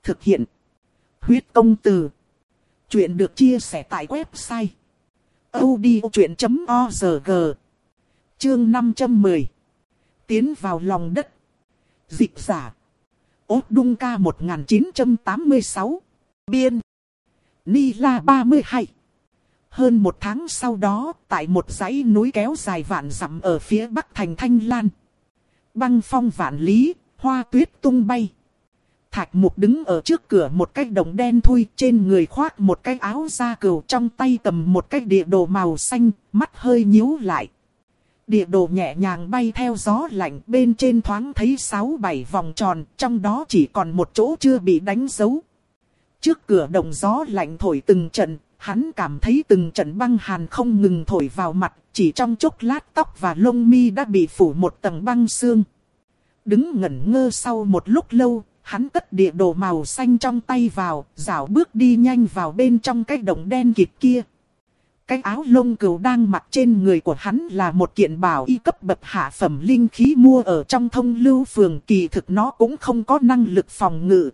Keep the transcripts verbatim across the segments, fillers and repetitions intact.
Thực hiện. Huyết công từ. Chuyện được chia sẻ tại website audiochuyện chấm org. Chương năm trăm mười. Tiến vào lòng đất. Dịch giả. Ốt Đung Ca một nghìn chín trăm tám mươi sáu. Biên. Ni La ba mươi hai. Hơn một tháng sau đó, tại một dãy núi kéo dài vạn dặm ở phía bắc thành Thanh Lan. Băng phong vạn lý, hoa tuyết tung bay. Thạch Mục đứng ở trước cửa một cái đồng đen thui, trên người khoác một cái áo da cừu, trong tay cầm một cái địa đồ màu xanh, mắt hơi nhíu lại. Địa đồ nhẹ nhàng bay theo gió lạnh, bên trên thoáng thấy sáu bảy vòng tròn, trong đó chỉ còn một chỗ chưa bị đánh dấu. Trước cửa đồng gió lạnh thổi từng trận, hắn cảm thấy từng trận băng hàn không ngừng thổi vào mặt, chỉ trong chốc lát tóc và lông mi đã bị phủ một tầng băng sương. Đứng ngẩn ngơ sau một lúc lâu, hắn cất địa đồ màu xanh trong tay vào, dạo bước đi nhanh vào bên trong cái đồng đen kịt kia. Cái áo lông cừu đang mặc trên người của hắn là một kiện bảo y cấp bậc hạ phẩm linh khí mua ở trong Thông Lưu Phường, kỳ thực nó cũng không có năng lực phòng ngự.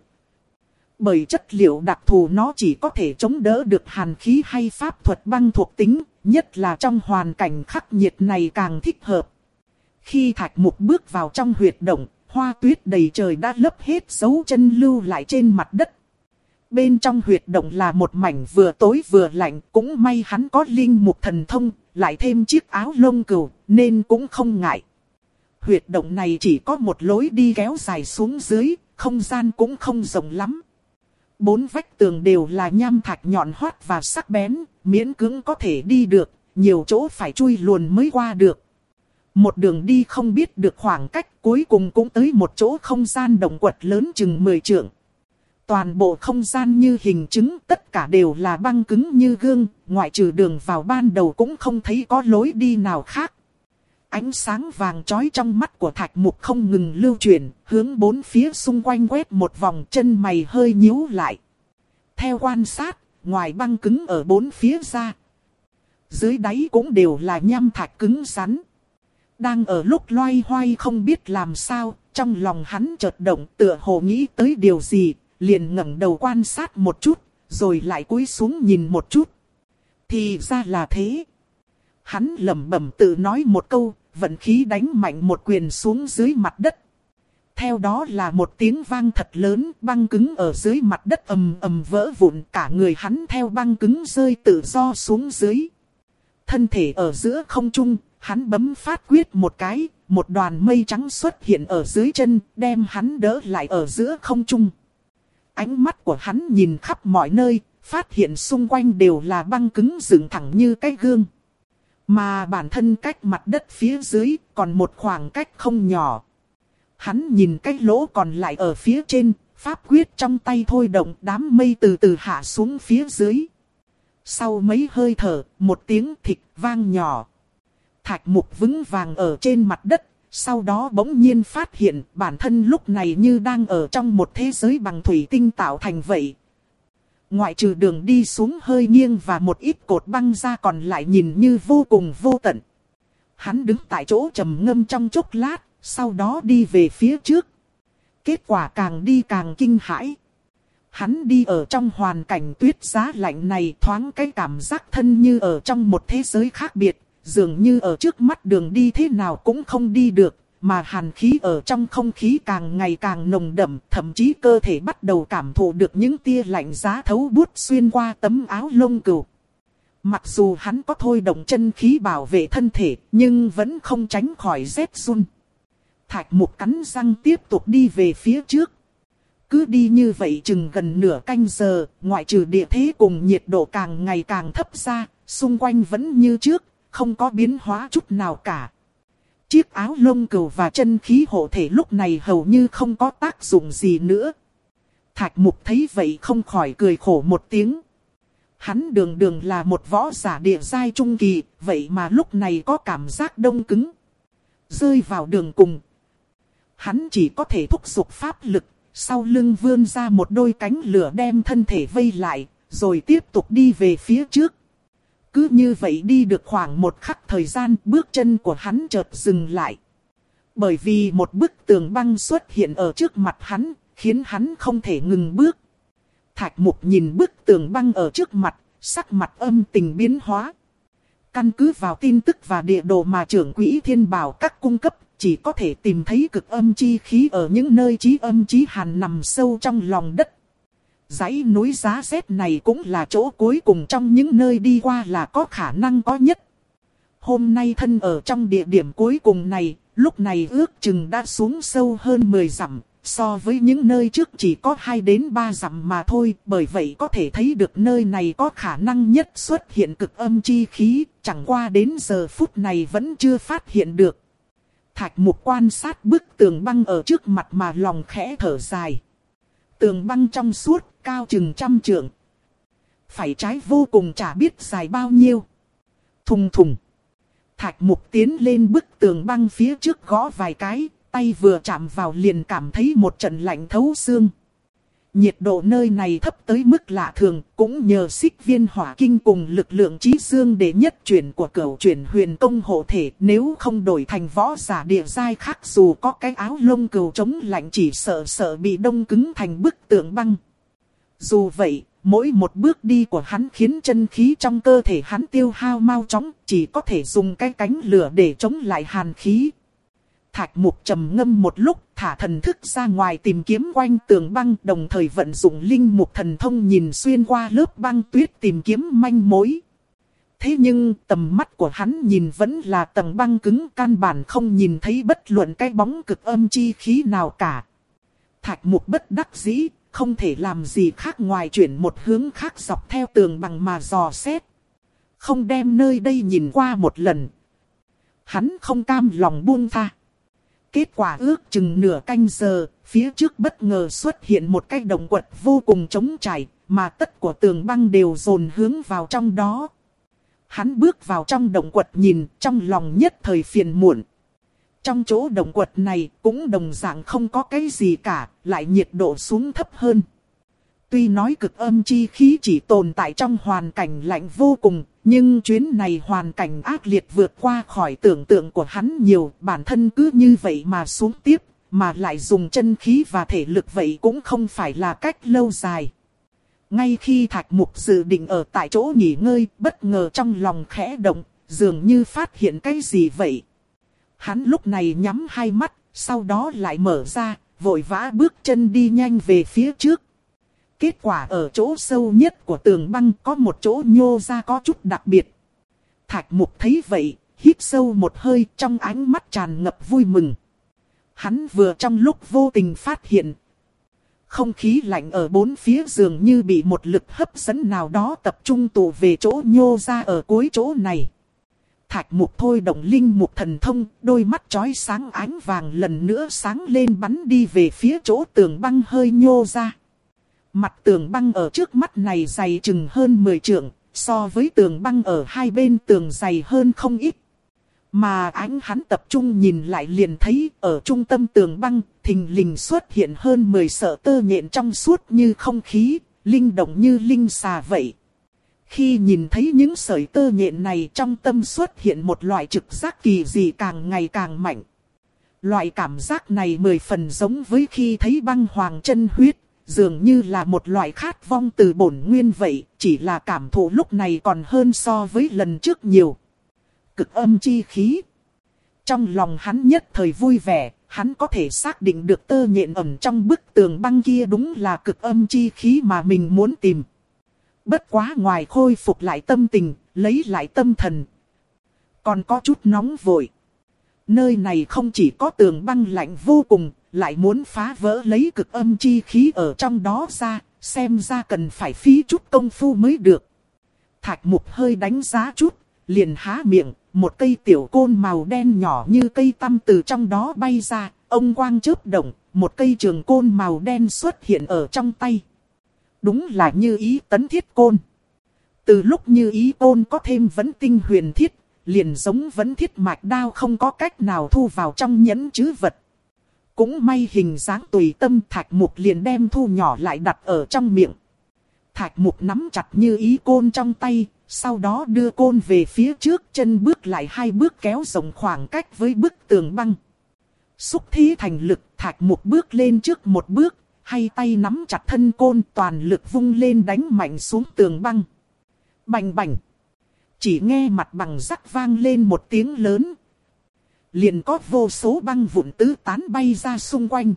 Bởi chất liệu đặc thù nó chỉ có thể chống đỡ được hàn khí hay pháp thuật băng thuộc tính, nhất là trong hoàn cảnh khắc nghiệt này càng thích hợp. Khi Thạch Mục bước vào trong huyệt động, hoa tuyết đầy trời đã lấp hết dấu chân lưu lại trên mặt đất. Bên trong huyệt động là một mảnh vừa tối vừa lạnh, cũng may hắn có linh mục thần thông, lại thêm chiếc áo lông cừu, nên cũng không ngại. Huyệt động này chỉ có một lối đi kéo dài xuống dưới, không gian cũng không rộng lắm. Bốn vách tường đều là nham thạch nhọn hoắt và sắc bén, miễn cưỡng có thể đi được, nhiều chỗ phải chui luồn mới qua được. Một đường đi không biết được khoảng cách, cuối cùng cũng tới một chỗ không gian động quật lớn chừng mười trượng. Toàn bộ không gian như hình trứng, tất cả đều là băng cứng như gương, ngoại trừ đường vào ban đầu cũng không thấy có lối đi nào khác. Ánh sáng vàng chói trong mắt của Thạch Mục không ngừng lưu chuyển, hướng bốn phía xung quanh quét một vòng, chân mày hơi nhíu lại. Theo quan sát, ngoài băng cứng ở bốn phía ra, dưới đáy cũng đều là nham thạch cứng rắn. Đang ở lúc loay hoay không biết làm sao, trong lòng hắn chợt động, tựa hồ nghĩ tới điều gì, liền ngẩng đầu quan sát một chút, rồi lại cúi xuống nhìn một chút. Thì ra là thế. Hắn lẩm bẩm tự nói một câu, vận khí đánh mạnh một quyền xuống dưới mặt đất. Theo đó là một tiếng vang thật lớn, băng cứng ở dưới mặt đất ầm ầm vỡ vụn, cả người hắn theo băng cứng rơi tự do xuống dưới. Thân thể ở giữa không trung, hắn bấm phát quyết một cái, một đoàn mây trắng xuất hiện ở dưới chân, đem hắn đỡ lại ở giữa không trung. Ánh mắt của hắn nhìn khắp mọi nơi, phát hiện xung quanh đều là băng cứng dựng thẳng như cái gương. Mà bản thân cách mặt đất phía dưới còn một khoảng cách không nhỏ. Hắn nhìn cái lỗ còn lại ở phía trên, pháp quyết trong tay thôi động, đám mây từ từ hạ xuống phía dưới. Sau mấy hơi thở, một tiếng thịch vang nhỏ. Thạch Mục vững vàng ở trên mặt đất, sau đó bỗng nhiên phát hiện bản thân lúc này như đang ở trong một thế giới bằng thủy tinh tạo thành vậy. Ngoại trừ đường đi xuống hơi nghiêng và một ít cột băng ra, còn lại nhìn như vô cùng vô tận. Hắn đứng tại chỗ trầm ngâm trong chốc lát, sau đó đi về phía trước. Kết quả càng đi càng kinh hãi. Hắn đi ở trong hoàn cảnh tuyết giá lạnh này, thoáng cái cảm giác thân như ở trong một thế giới khác biệt. Dường như ở trước mắt đường đi thế nào cũng không đi được, mà hàn khí ở trong không khí càng ngày càng nồng đậm, thậm chí cơ thể bắt đầu cảm thụ được những tia lạnh giá thấu buốt xuyên qua tấm áo lông cừu. Mặc dù hắn có thôi động chân khí bảo vệ thân thể, nhưng vẫn không tránh khỏi rét run. Thạch Mục cắn răng tiếp tục đi về phía trước. Cứ đi như vậy chừng gần nửa canh giờ, ngoại trừ địa thế cùng nhiệt độ càng ngày càng thấp ra, xung quanh vẫn như trước, không có biến hóa chút nào cả. Chiếc áo lông cừu và chân khí hộ thể lúc này hầu như không có tác dụng gì nữa. Thạch Mục thấy vậy không khỏi cười khổ một tiếng. Hắn đường đường là một võ giả địa giai trung kỳ, vậy mà lúc này có cảm giác đông cứng. Rơi vào đường cùng. Hắn chỉ có thể thúc giục pháp lực, sau lưng vươn ra một đôi cánh lửa đem thân thể vây lại, rồi tiếp tục đi về phía trước. Cứ như vậy đi được khoảng một khắc thời gian, bước chân của hắn chợt dừng lại. Bởi vì một bức tường băng xuất hiện ở trước mặt hắn, khiến hắn không thể ngừng bước. Thạch Mục nhìn bức tường băng ở trước mặt, sắc mặt âm tình biến hóa. Căn cứ vào tin tức và địa đồ mà trưởng quỹ Thiên Bảo các cung cấp, chỉ có thể tìm thấy cực âm chi khí ở những nơi chí âm chí hàn nằm sâu trong lòng đất. Dãy núi giá rét này cũng là chỗ cuối cùng trong những nơi đi qua là có khả năng có nhất. Hôm nay thân ở trong địa điểm cuối cùng này, lúc này ước chừng đã xuống sâu hơn mười dặm, so với những nơi trước chỉ có hai đến ba dặm mà thôi, bởi vậy có thể thấy được nơi này có khả năng nhất xuất hiện cực âm chi khí, chẳng qua đến giờ phút này vẫn chưa phát hiện được. Thạch Mục quan sát bức tường băng ở trước mặt mà lòng khẽ thở dài. Tường băng trong suốt, cao chừng trăm trượng. Phải trái vô cùng chả biết dài bao nhiêu. Thùng thùng. Thạch Mục tiến lên bức tường băng phía trước gõ vài cái, tay vừa chạm vào liền cảm thấy một trận lạnh thấu xương. Nhiệt độ nơi này thấp tới mức lạ thường, cũng nhờ xích viên hỏa kinh cùng lực lượng chí dương để nhất chuyển của cửu chuyển huyền công hộ thể, nếu không đổi thành võ giả địa giai khác dù có cái áo lông cừu chống lạnh chỉ sợ sợ bị đông cứng thành bức tượng băng. Dù vậy, mỗi một bước đi của hắn khiến chân khí trong cơ thể hắn tiêu hao mau chóng, chỉ có thể dùng cái cánh lửa để chống lại hàn khí. Thạch Mục trầm ngâm một lúc, thả thần thức ra ngoài tìm kiếm quanh tường băng, đồng thời vận dụng linh mục thần thông nhìn xuyên qua lớp băng tuyết tìm kiếm manh mối. Thế nhưng tầm mắt của hắn nhìn vẫn là tầng băng cứng, căn bản không nhìn thấy bất luận cái bóng cực âm chi khí nào cả. Thạch Mục bất đắc dĩ, không thể làm gì khác ngoài chuyển một hướng khác dọc theo tường băng mà dò xét. Không đem nơi đây nhìn qua một lần. Hắn không cam lòng buông tha. Kết quả ước chừng nửa canh giờ, phía trước bất ngờ xuất hiện một cái động quật vô cùng trống trải, mà tất của tường băng đều dồn hướng vào trong đó. Hắn bước vào trong động quật nhìn, trong lòng nhất thời phiền muộn. Trong chỗ động quật này cũng đồng dạng không có cái gì cả, lại nhiệt độ xuống thấp hơn. Tuy nói cực âm chi khí chỉ tồn tại trong hoàn cảnh lạnh vô cùng, nhưng chuyến này hoàn cảnh ác liệt vượt qua khỏi tưởng tượng của hắn nhiều, bản thân cứ như vậy mà xuống tiếp, mà lại dùng chân khí và thể lực vậy cũng không phải là cách lâu dài. Ngay khi Thạch Mục dự định ở tại chỗ nghỉ ngơi, bất ngờ trong lòng khẽ động, dường như phát hiện cái gì vậy. Hắn lúc này nhắm hai mắt, sau đó lại mở ra, vội vã bước chân đi nhanh về phía trước. Kết quả ở chỗ sâu nhất của tường băng có một chỗ nhô ra có chút đặc biệt. Thạch Mục thấy vậy, hít sâu một hơi, trong ánh mắt tràn ngập vui mừng. Hắn vừa trong lúc vô tình phát hiện, không khí lạnh ở bốn phía dường như bị một lực hấp dẫn nào đó tập trung tụ về chỗ nhô ra ở cuối chỗ này. Thạch Mục thôi động linh mục thần thông, đôi mắt chói sáng ánh vàng lần nữa sáng lên bắn đi về phía chỗ tường băng hơi nhô ra. Mặt tường băng ở trước mắt này dày chừng hơn mười trượng, so với tường băng ở hai bên tường dày hơn không ít. Mà ánh hắn tập trung nhìn lại liền thấy ở trung tâm tường băng, thình lình xuất hiện hơn mười sợi tơ nhện trong suốt như không khí, linh động như linh xà vậy. Khi nhìn thấy những sợi tơ nhện này, trong tâm xuất hiện một loại trực giác kỳ dị càng ngày càng mạnh. Loại cảm giác này mười phần giống với khi thấy băng hoàng chân huyết, dường như là một loại khát vong từ bổn nguyên vậy, chỉ là cảm thụ lúc này còn hơn so với lần trước nhiều. Cực âm chi khí. Trong lòng hắn nhất thời vui vẻ, hắn có thể xác định được tơ nhện ẩn trong bức tường băng kia đúng là cực âm chi khí mà mình muốn tìm. Bất quá ngoài khôi phục lại tâm tình, lấy lại tâm thần, còn có chút nóng vội. Nơi này không chỉ có tường băng lạnh vô cùng, lại muốn phá vỡ lấy cực âm chi khí ở trong đó ra, xem ra cần phải phí chút công phu mới được. Thạch Mục hơi đánh giá chút, liền há miệng, một cây tiểu côn màu đen nhỏ như cây tăm từ trong đó bay ra, ông quang chớp động, một cây trường côn màu đen xuất hiện ở trong tay. Đúng là Như Ý tấn thiết côn. Từ lúc Như Ý côn có thêm vấn tinh huyền thiết, liền giống vấn thiết mạch đao không có cách nào thu vào trong nhẫn trữ vật. Cũng may hình dáng tùy tâm, Thạch Mục liền đem thu nhỏ lại đặt ở trong miệng. Thạch Mục nắm chặt Như Ý côn trong tay, sau đó đưa côn về phía trước, chân bước lại hai bước kéo rộng khoảng cách với bức tường băng. Xúc thí thành lực, Thạch Mục bước lên trước một bước, hay tay nắm chặt thân côn toàn lực vung lên đánh mạnh xuống tường băng. Bành bành. Chỉ nghe mặt bằng rắc vang lên một tiếng lớn. Liền có vô số băng vụn tứ tán bay ra xung quanh.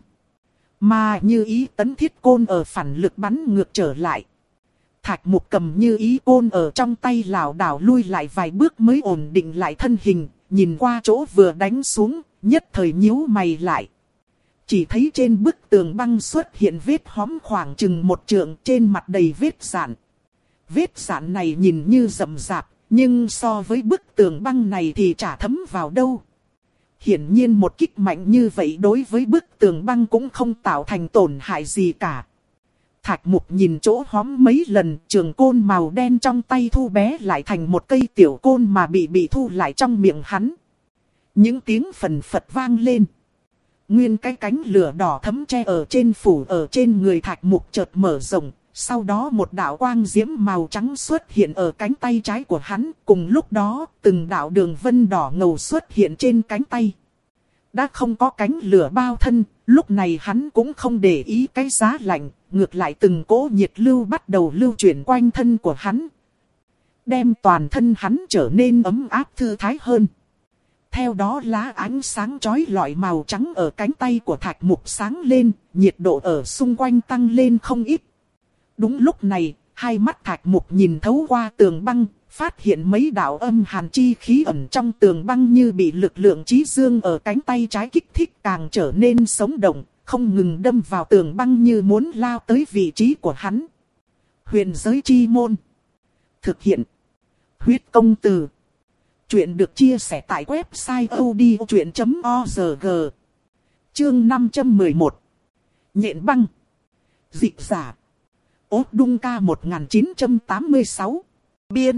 Mà Như Ý tấn thiết côn ở phản lực bắn ngược trở lại. Thạch Mục cầm Như Ý côn ở trong tay lảo đảo lui lại vài bước mới ổn định lại thân hình. Nhìn qua chỗ vừa đánh xuống, nhất thời nhíu mày lại. Chỉ thấy trên bức tường băng xuất hiện vết hóm khoảng chừng một trượng, trên mặt đầy vết rạn. Vết rạn này nhìn như rậm rạp, nhưng so với bức tường băng này thì chả thấm vào đâu. Hiển nhiên một kích mạnh như vậy đối với bức tường băng cũng không tạo thành tổn hại gì cả. Thạch Mục nhìn chỗ hóm mấy lần, trường côn màu đen trong tay thu bé lại thành một cây tiểu côn mà bị bị thu lại trong miệng hắn. Những tiếng phần phật vang lên. Nguyên cái cánh lửa đỏ thấm che ở trên phủ ở trên người Thạch Mục chợt mở rộng. Sau đó một đạo quang diễm màu trắng xuất hiện ở cánh tay trái của hắn. Cùng lúc đó, từng đạo đường vân đỏ ngầu xuất hiện trên cánh tay. Đã không có cánh lửa bao thân, lúc này hắn cũng không để ý cái giá lạnh. Ngược lại từng cỗ nhiệt lưu bắt đầu lưu chuyển quanh thân của hắn. Đem toàn thân hắn trở nên ấm áp thư thái hơn. Theo đó lá ánh sáng chói lọi màu trắng ở cánh tay của Thạch Mục sáng lên, nhiệt độ ở xung quanh tăng lên không ít. Đúng lúc này, hai mắt Thạch Mục nhìn thấu qua tường băng, phát hiện mấy đạo âm hàn chi khí ẩn trong tường băng như bị lực lượng chí dương ở cánh tay trái kích thích càng trở nên sống động, không ngừng đâm vào tường băng như muốn lao tới vị trí của hắn. Huyền giới chi môn. Thực hiện. Huyết công từ. Chuyện được chia sẻ tại website odchuyện chấm org. Chương năm trăm mười một. Nhện băng. Dịch giả. Ốt Đung Ca một nghìn chín trăm tám mươi sáu. Biên.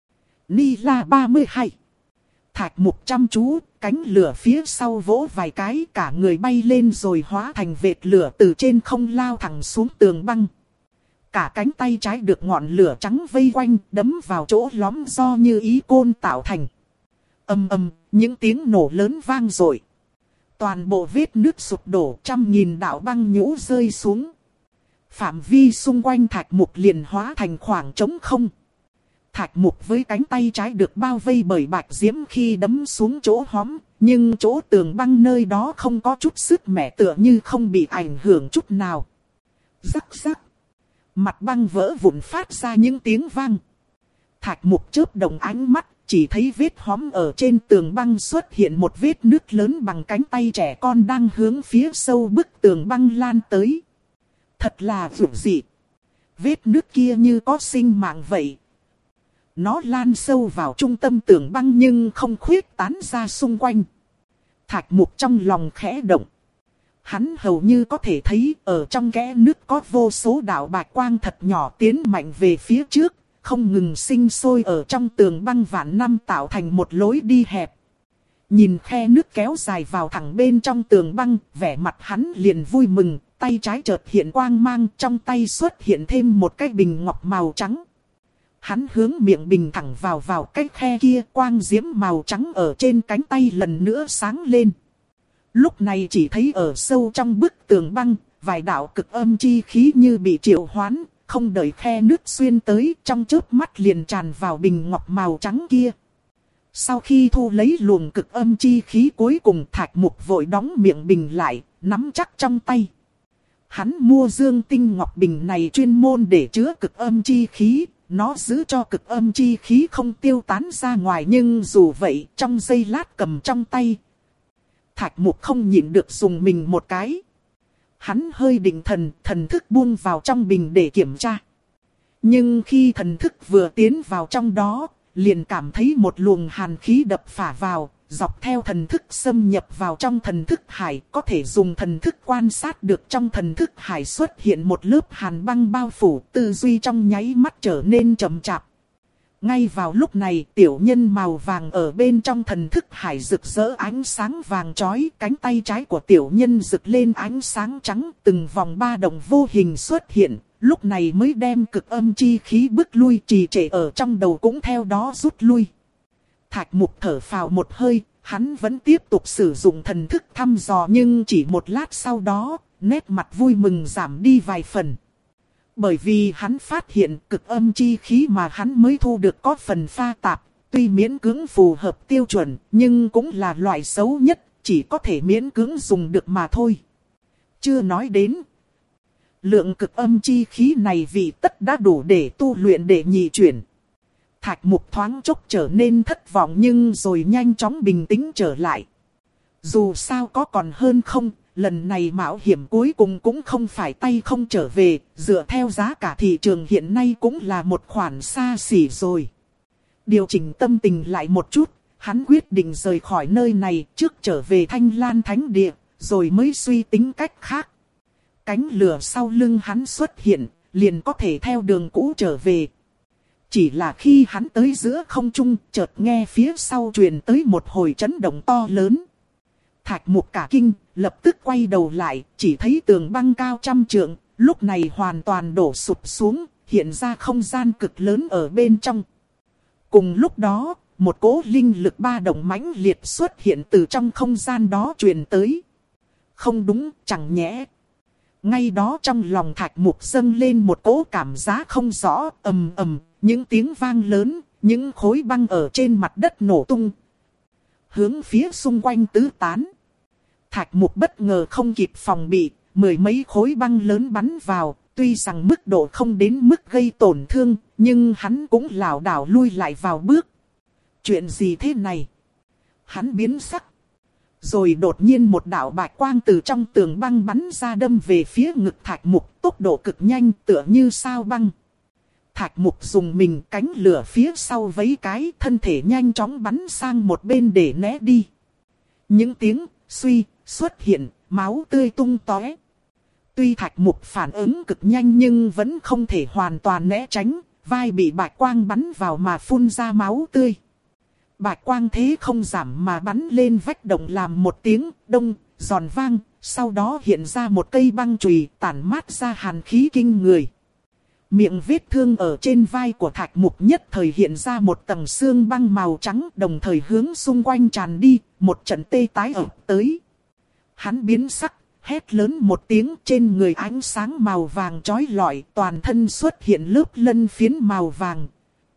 Ni La ba mươi hai. Thạch Mục chăm chú, cánh lửa phía sau vỗ vài cái, cả người bay lên rồi hóa thành vệt lửa từ trên không lao thẳng xuống tường băng. Cả cánh tay trái được ngọn lửa trắng vây quanh, đấm vào chỗ lõm do Như Ý côn tạo thành. Ầm ầm, những tiếng nổ lớn vang dội. Toàn bộ vết nước sụp đổ, trăm nghìn đạo băng nhũ rơi xuống. Phạm vi xung quanh Thạch Mục liền hóa thành khoảng trống không. Thạch Mục với cánh tay trái được bao vây bởi bạch diễm khi đấm xuống chỗ hóm, nhưng chỗ tường băng nơi đó không có chút sức mẻ tựa như không bị ảnh hưởng chút nào. Rắc rắc. Mặt băng vỡ vụn phát ra những tiếng vang. Thạch Mục chớp động ánh mắt, chỉ thấy vết hóm ở trên tường băng xuất hiện một vết nứt lớn bằng cánh tay trẻ con đang hướng phía sâu bức tường băng lan tới. Thật là dữ dị. Vết nứt kia như có sinh mạng vậy. Nó lan sâu vào trung tâm tường băng nhưng không khuyết tán ra xung quanh. Thạch Mục trong lòng khẽ động. Hắn hầu như có thể thấy ở trong kẽ nước có vô số đạo bạch quang thật nhỏ tiến mạnh về phía trước, không ngừng sinh sôi ở trong tường băng vạn năm tạo thành một lối đi hẹp. Nhìn khe nước kéo dài vào thẳng bên trong tường băng, vẻ mặt hắn liền vui mừng, tay trái chợt hiện quang mang, trong tay xuất hiện thêm một cái bình ngọc màu trắng. Hắn hướng miệng bình thẳng vào vào cái khe kia, quang diễm màu trắng ở trên cánh tay lần nữa sáng lên. Lúc này chỉ thấy ở sâu trong bức tường băng, vài đạo cực âm chi khí như bị triệu hoán, không đợi khe nước xuyên tới, trong chớp mắt liền tràn vào bình ngọc màu trắng kia. Sau khi thu lấy luồng cực âm chi khí cuối cùng, Thạch Mục vội đóng miệng bình lại, nắm chắc trong tay. Hắn mua dương tinh ngọc bình này chuyên môn để chứa cực âm chi khí, nó giữ cho cực âm chi khí không tiêu tán ra ngoài, nhưng dù vậy trong giây lát cầm trong tay, Thạch Mục không nhịn được dùng mình một cái. Hắn hơi định thần, thần thức buông vào trong bình để kiểm tra. Nhưng khi thần thức vừa tiến vào trong đó, liền cảm thấy một luồng hàn khí đập phả vào, dọc theo thần thức xâm nhập vào trong thần thức hải, có thể dùng thần thức quan sát được trong thần thức hải xuất hiện một lớp hàn băng bao phủ, tư duy trong nháy mắt trở nên chậm chạp. Ngay vào lúc này, tiểu nhân màu vàng ở bên trong thần thức hải rực rỡ ánh sáng vàng chói, cánh tay trái của tiểu nhân rực lên ánh sáng trắng, từng vòng ba động vô hình xuất hiện, lúc này mới đem cực âm chi khí bước lui, trì trệ ở trong đầu cũng theo đó rút lui. Thạch Mục thở phào một hơi, Hắn vẫn tiếp tục sử dụng thần thức thăm dò nhưng chỉ một lát sau đó, nét mặt vui mừng giảm đi vài phần. Bởi vì hắn phát hiện cực âm chi khí mà hắn mới thu được có phần pha tạp, tuy miễn cưỡng phù hợp tiêu chuẩn, nhưng cũng là loại xấu nhất, chỉ có thể miễn cưỡng dùng được mà thôi. Chưa nói đến, lượng cực âm chi khí này vì tất đã đủ để tu luyện để nhị chuyển. Thạch Mục thoáng chốc trở nên thất vọng nhưng rồi nhanh chóng bình tĩnh trở lại. Dù sao có còn hơn không, lần này mạo hiểm cuối cùng cũng không phải tay không trở về, dựa theo giá cả thị trường hiện nay cũng là một khoản xa xỉ rồi. Điều chỉnh tâm tình lại một chút, hắn quyết định rời khỏi nơi này trước trở về Thanh Lan Thánh Địa, rồi mới suy tính cách khác. Cánh lửa sau lưng hắn xuất hiện, liền có thể theo đường cũ trở về. Chỉ là khi hắn tới giữa không trung, chợt nghe phía sau truyền tới một hồi chấn động to lớn. Thạch Mục cả kinh, lập tức quay đầu lại, chỉ thấy tường băng cao trăm trượng, lúc này hoàn toàn đổ sụp xuống, hiện ra không gian cực lớn ở bên trong. Cùng lúc đó, một cỗ linh lực ba động mãnh liệt xuất hiện từ trong không gian đó truyền tới. Không đúng, chẳng nhẽ. Ngay đó trong lòng Thạch Mục dâng lên một cỗ cảm giác không rõ, ầm ầm, những tiếng vang lớn, những khối băng ở trên mặt đất nổ tung. Hướng phía xung quanh tứ tán. Thạch Mục bất ngờ không kịp phòng bị, mười mấy khối băng lớn bắn vào, tuy rằng mức độ không đến mức gây tổn thương, nhưng hắn cũng lảo đảo lui lại vào bước. Chuyện gì thế này? Hắn biến sắc. Rồi đột nhiên một đạo bạch quang từ trong tường băng bắn ra đâm về phía ngực Thạch Mục, tốc độ cực nhanh tựa như sao băng. Thạch Mục dùng mình, cánh lửa phía sau vấy cái, thân thể nhanh chóng bắn sang một bên để né đi. Những tiếng suy xuất hiện, máu tươi tung tóe. Tuy Thạch Mục phản ứng cực nhanh nhưng vẫn không thể hoàn toàn né tránh, vai bị bạch quang bắn vào mà phun ra máu tươi. Bạch quang thế không giảm mà bắn lên vách động làm một tiếng đông, giòn vang, sau đó hiện ra một cây băng chùy tản mát ra hàn khí kinh người. Miệng vết thương ở trên vai của Thạch Mục nhất thời hiện ra một tầng xương băng màu trắng, đồng thời hướng xung quanh tràn đi, một trận tê tái ập tới. Hắn biến sắc, hét lớn một tiếng, trên người ánh sáng màu vàng chói lọi, toàn thân xuất hiện lớp lân phiến màu vàng.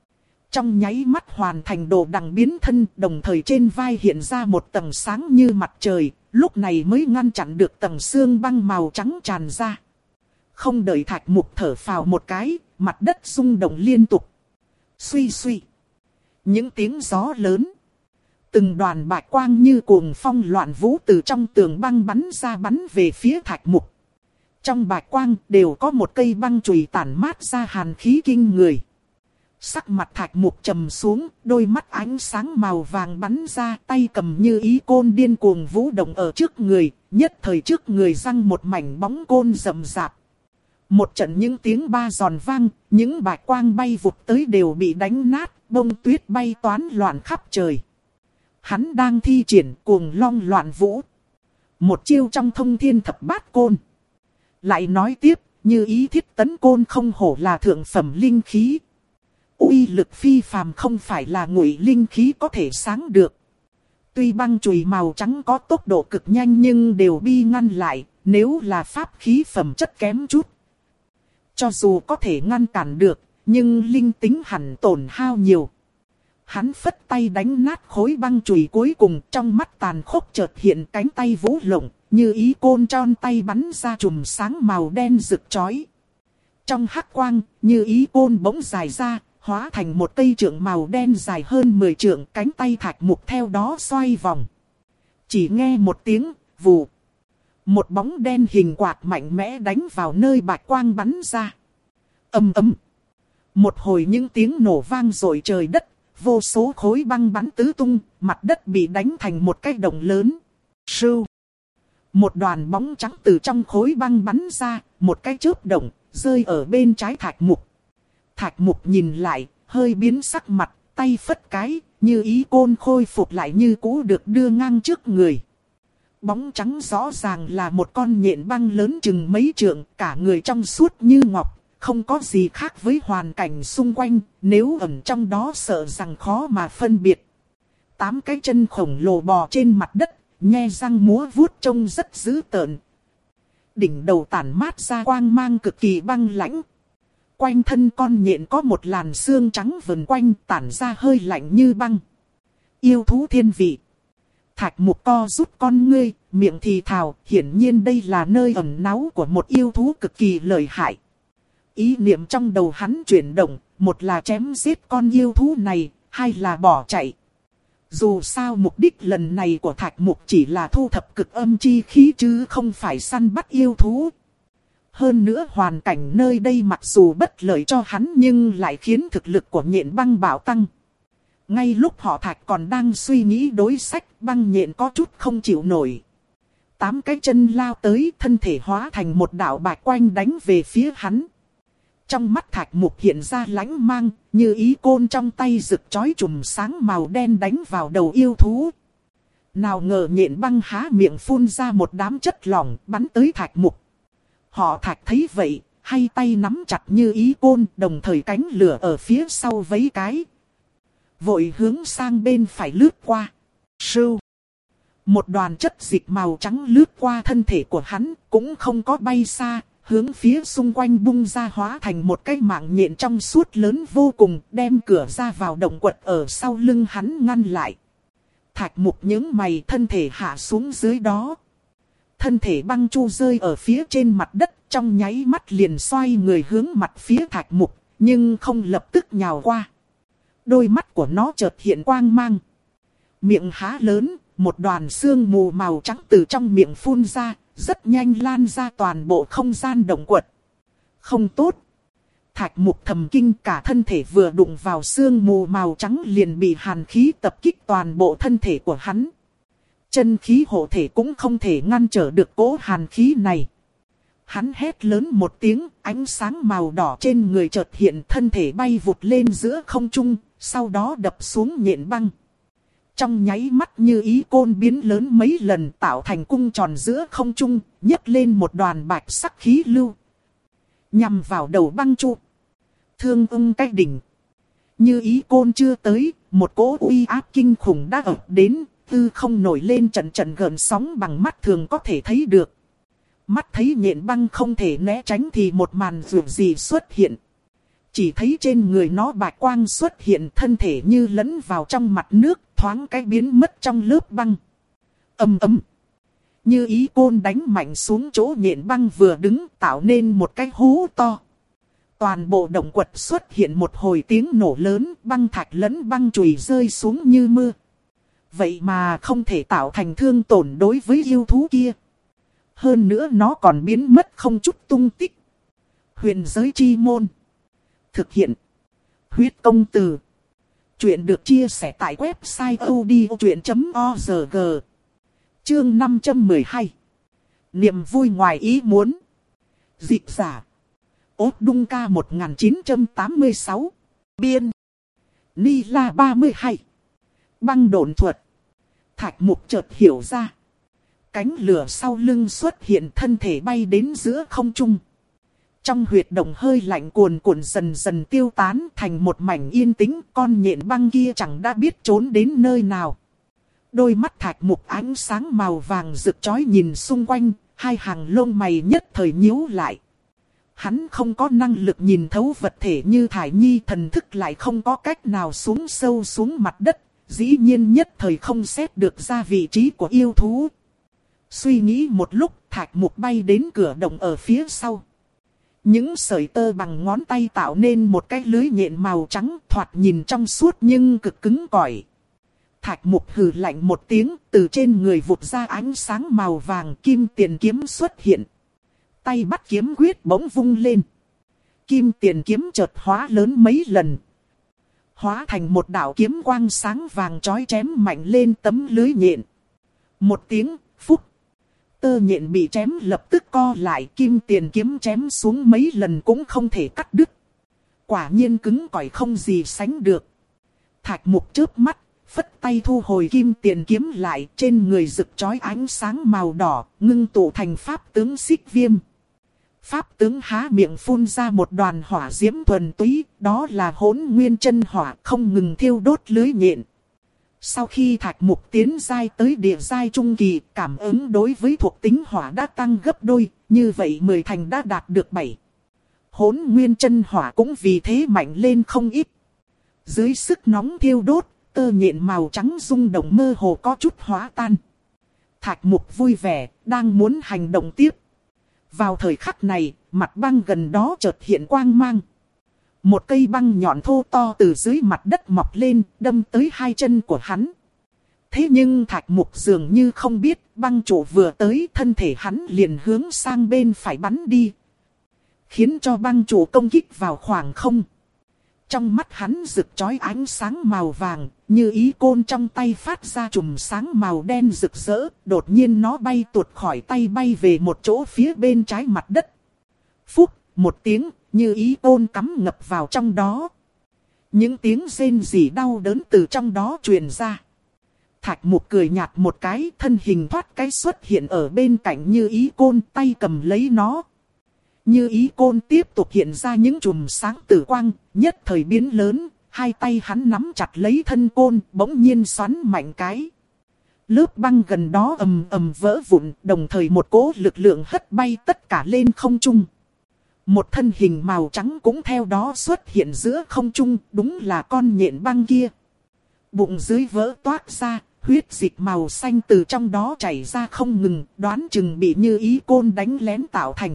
Trong nháy mắt hoàn thành đồ đằng biến thân, đồng thời trên vai hiện ra một tầng sáng như mặt trời, lúc này mới ngăn chặn được tầng xương băng màu trắng tràn ra. Không đợi Thạch Mục thở phào một cái, mặt đất rung động liên tục. Suy suy. Những tiếng gió lớn. Từng đoàn bạch quang như cuồng phong loạn vũ từ trong tường băng bắn ra bắn về phía Thạch Mục. Trong bạch quang đều có một cây băng chùy tản mát ra hàn khí kinh người. Sắc mặt Thạch Mục trầm xuống, đôi mắt ánh sáng màu vàng bắn ra, tay cầm như ý côn điên cuồng vũ động ở trước người, nhất thời trước người răng một mảnh bóng côn rậm rạp. Một trận những tiếng ba giòn vang, những bạch quang bay vụt tới đều bị đánh nát, bông tuyết bay toán loạn khắp trời. Hắn đang thi triển cuồng long loạn vũ. Một chiêu trong thông thiên thập bát côn. Lại nói tiếp, như ý thiết tấn côn không hổ là thượng phẩm linh khí. Uy lực phi phàm không phải là ngụy linh khí có thể sáng được. Tuy băng chùy màu trắng có tốc độ cực nhanh nhưng đều bị ngăn lại, nếu là pháp khí phẩm chất kém chút. Cho dù có thể ngăn cản được, nhưng linh tính hẳn tổn hao nhiều. Hắn phất tay đánh nát khối băng chùy cuối cùng, trong mắt tàn khốc chợt hiện cánh tay vũ lộng, như ý côn tròn tay bắn ra chùm sáng màu đen rực chói. Trong hắc quang, như ý côn bỗng dài ra, hóa thành một cây trượng màu đen dài hơn mười trượng, cánh tay Thạch Mục theo đó xoay vòng. Chỉ nghe một tiếng vù. Một bóng đen hình quạt mạnh mẽ đánh vào nơi bạch quang bắn ra. Ầm ầm. Một hồi những tiếng nổ vang rội trời đất, vô số khối băng bắn tứ tung, mặt đất bị đánh thành một cái động lớn. Sưu. Một đoàn bóng trắng từ trong khối băng bắn ra, một cái chớp động, rơi ở bên trái Thạch Mục. Thạch Mục nhìn lại, hơi biến sắc mặt, tay phất cái, như ý côn khôi phục lại như cũ được đưa ngang trước người. Bóng trắng rõ ràng là một con nhện băng lớn chừng mấy trượng, cả người trong suốt như ngọc, không có gì khác với hoàn cảnh xung quanh, nếu ẩn trong đó sợ rằng khó mà phân biệt. Tám cái chân khổng lồ bò trên mặt đất, nhe răng múa vuốt trông rất dữ tợn. Đỉnh đầu tản mát ra quang mang cực kỳ băng lãnh. Quanh thân con nhện có một làn xương trắng vần quanh tản ra hơi lạnh như băng. Yêu thú thiên vị. Thạch Mục co rút con ngươi, miệng thì thào, hiển nhiên đây là nơi ẩn náu của một yêu thú cực kỳ lợi hại. Ý niệm trong đầu hắn chuyển động, một là chém giết con yêu thú này, hai là bỏ chạy. Dù sao mục đích lần này của Thạch Mục chỉ là thu thập cực âm chi khí chứ không phải săn bắt yêu thú. Hơn nữa hoàn cảnh nơi đây mặc dù bất lợi cho hắn nhưng lại khiến thực lực của nhện băng bạo tăng. Ngay lúc họ Thạch còn đang suy nghĩ đối sách, băng nhện có chút không chịu nổi. Tám cái chân lao tới, thân thể hóa thành một đạo bạch quanh đánh về phía hắn. Trong mắt Thạch Mục hiện ra lãnh mang, như ý côn trong tay rực chói chùm sáng màu đen đánh vào đầu yêu thú. Nào ngờ nhện băng há miệng phun ra một đám chất lỏng bắn tới Thạch Mục. Họ Thạch thấy vậy, hai tay nắm chặt như ý côn, đồng thời cánh lửa ở phía sau vấy cái. Vội hướng sang bên phải lướt qua. Sưu. Một đoàn chất dịch màu trắng lướt qua thân thể của hắn, cũng không có bay xa, hướng phía xung quanh bung ra hóa thành một cái mạng nhện trong suốt lớn vô cùng, đem cửa ra vào động quật ở sau lưng hắn ngăn lại. Thạch Mục những mày thân thể hạ xuống dưới đó. Thân thể băng chu rơi ở phía trên mặt đất, trong nháy mắt liền xoay người hướng mặt phía Thạch Mục, nhưng không lập tức nhào qua. Đôi mắt của nó chợt hiện quang mang. Miệng há lớn, một đoàn sương mù màu trắng từ trong miệng phun ra, rất nhanh lan ra toàn bộ không gian động quật. Không tốt. Thạch Mục thầm kinh, cả thân thể vừa đụng vào sương mù màu trắng liền bị hàn khí tập kích toàn bộ thân thể của hắn. Chân khí hộ thể cũng không thể ngăn trở được cỗ hàn khí này. Hắn hét lớn một tiếng, ánh sáng màu đỏ trên người chợt hiện, thân thể bay vụt lên giữa không trung, sau đó đập xuống nhện băng. Trong nháy mắt như ý côn biến lớn mấy lần tạo thành cung tròn giữa không trung, nhấc lên một đoàn bạch sắc khí lưu. Nhằm vào đầu băng trụ. Thương ưng cái đỉnh. Như ý côn chưa tới, một cỗ uy áp kinh khủng đã ập đến, tư không nổi lên trận trận gợn sóng bằng mắt thường có thể thấy được. Mắt thấy nhện băng không thể né tránh thì một màn rủi gì xuất hiện. Chỉ thấy trên người nó bạch quang xuất hiện, thân thể như lẫn vào trong mặt nước, thoáng cái biến mất trong lớp băng. Ầm ầm. Như ý côn đánh mạnh xuống chỗ nhện băng vừa đứng, tạo nên một cái hố to. Toàn bộ động quật xuất hiện một hồi tiếng nổ lớn, băng thạch lẫn băng chùy rơi xuống như mưa. Vậy mà không thể tạo thành thương tổn đối với yêu thú kia. Hơn nữa nó còn biến mất không chút tung tích. Huyền giới chi môn. Thực hiện. Huyết công từ. Chuyện được chia sẻ tại website odchuyện chấm org. Chương năm trăm mười hai. Niềm vui ngoài ý muốn. Dịch giả. Ốt Đung Ca một nghìn chín trăm tám mươi sáu. Biên. Ni La ba mươi hai. Băng độn thuật. Thạch Mục chợt hiểu ra. Cánh lửa sau lưng xuất hiện, thân thể bay đến giữa không trung. Trong huyệt động hơi lạnh cuồn cuộn dần dần tiêu tán thành một mảnh yên tĩnh, con nhện băng kia chẳng đã biết trốn đến nơi nào. Đôi mắt Thạch Mục ánh sáng màu vàng rực chói nhìn xung quanh, hai hàng lông mày nhất thời nhíu lại. Hắn không có năng lực nhìn thấu vật thể như Thải Nhi, thần thức lại không có cách nào xuống sâu xuống mặt đất, dĩ nhiên nhất thời không xét được ra vị trí của yêu thú. Suy nghĩ một lúc, Thạch Mục bay đến cửa động ở phía sau. Những sợi tơ bằng ngón tay tạo nên một cái lưới nhện màu trắng, thoạt nhìn trong suốt nhưng cực cứng cỏi. Thạch Mục hừ lạnh một tiếng, từ trên người vụt ra ánh sáng màu vàng, kim tiền kiếm xuất hiện. Tay bắt kiếm quyết bỗng vung lên. Kim tiền kiếm chợt hóa lớn mấy lần. Hóa thành một đạo kiếm quang sáng vàng chói chém mạnh lên tấm lưới nhện. Một tiếng, phúc. Tơ nhện bị chém lập tức co lại, kim tiền kiếm chém xuống mấy lần cũng không thể cắt đứt. Quả nhiên cứng cỏi không gì sánh được. Thạch Mục chớp mắt, phất tay thu hồi kim tiền kiếm lại, trên người rực chói ánh sáng màu đỏ, ngưng tụ thành pháp tướng xích viêm. Pháp tướng há miệng phun ra một đoàn hỏa diễm thuần túy, đó là Hỗn Nguyên chân hỏa, không ngừng thiêu đốt lưới nhện. Sau khi thạch mục tiến giai tới địa giai trung kỳ, cảm ứng đối với thuộc tính hỏa đã tăng gấp đôi, như vậy mười thành đã đạt được bảy. Hỗn nguyên chân hỏa cũng vì thế mạnh lên không ít. Dưới sức nóng thiêu đốt, tơ nhện màu trắng rung động mơ hồ có chút hóa tan. Thạch mục vui vẻ, đang muốn hành động tiếp. Vào thời khắc này, mặt băng gần đó chợt hiện quang mang. Một cây băng nhọn thô to từ dưới mặt đất mọc lên, đâm tới hai chân của hắn. Thế nhưng thạch mục dường như không biết, băng trụ vừa tới, thân thể hắn liền hướng sang bên phải bắn đi. Khiến cho băng trụ công kích vào khoảng không. Trong mắt hắn rực chói ánh sáng màu vàng, như ý côn trong tay phát ra chùm sáng màu đen rực rỡ, đột nhiên nó bay tuột khỏi tay bay về một chỗ phía bên trái mặt đất. Phúc, một tiếng, như ý côn cắm ngập vào trong đó. Những tiếng rên rỉ đau đớn từ trong đó truyền ra. Thạch mục cười nhạt một cái, thân hình thoát cái xuất hiện ở bên cạnh như ý côn, tay cầm lấy nó. Như ý côn tiếp tục hiện ra những chùm sáng tử quang, nhất thời biến lớn, hai tay hắn nắm chặt lấy thân côn, bỗng nhiên xoắn mạnh cái. Lớp băng gần đó ầm ầm vỡ vụn, đồng thời một cỗ lực lượng hất bay tất cả lên không trung. Một thân hình màu trắng cũng theo đó xuất hiện giữa không trung, đúng là con nhện băng kia. Bụng dưới vỡ toát ra, huyết dịch màu xanh từ trong đó chảy ra không ngừng, đoán chừng bị như ý côn đánh lén tạo thành.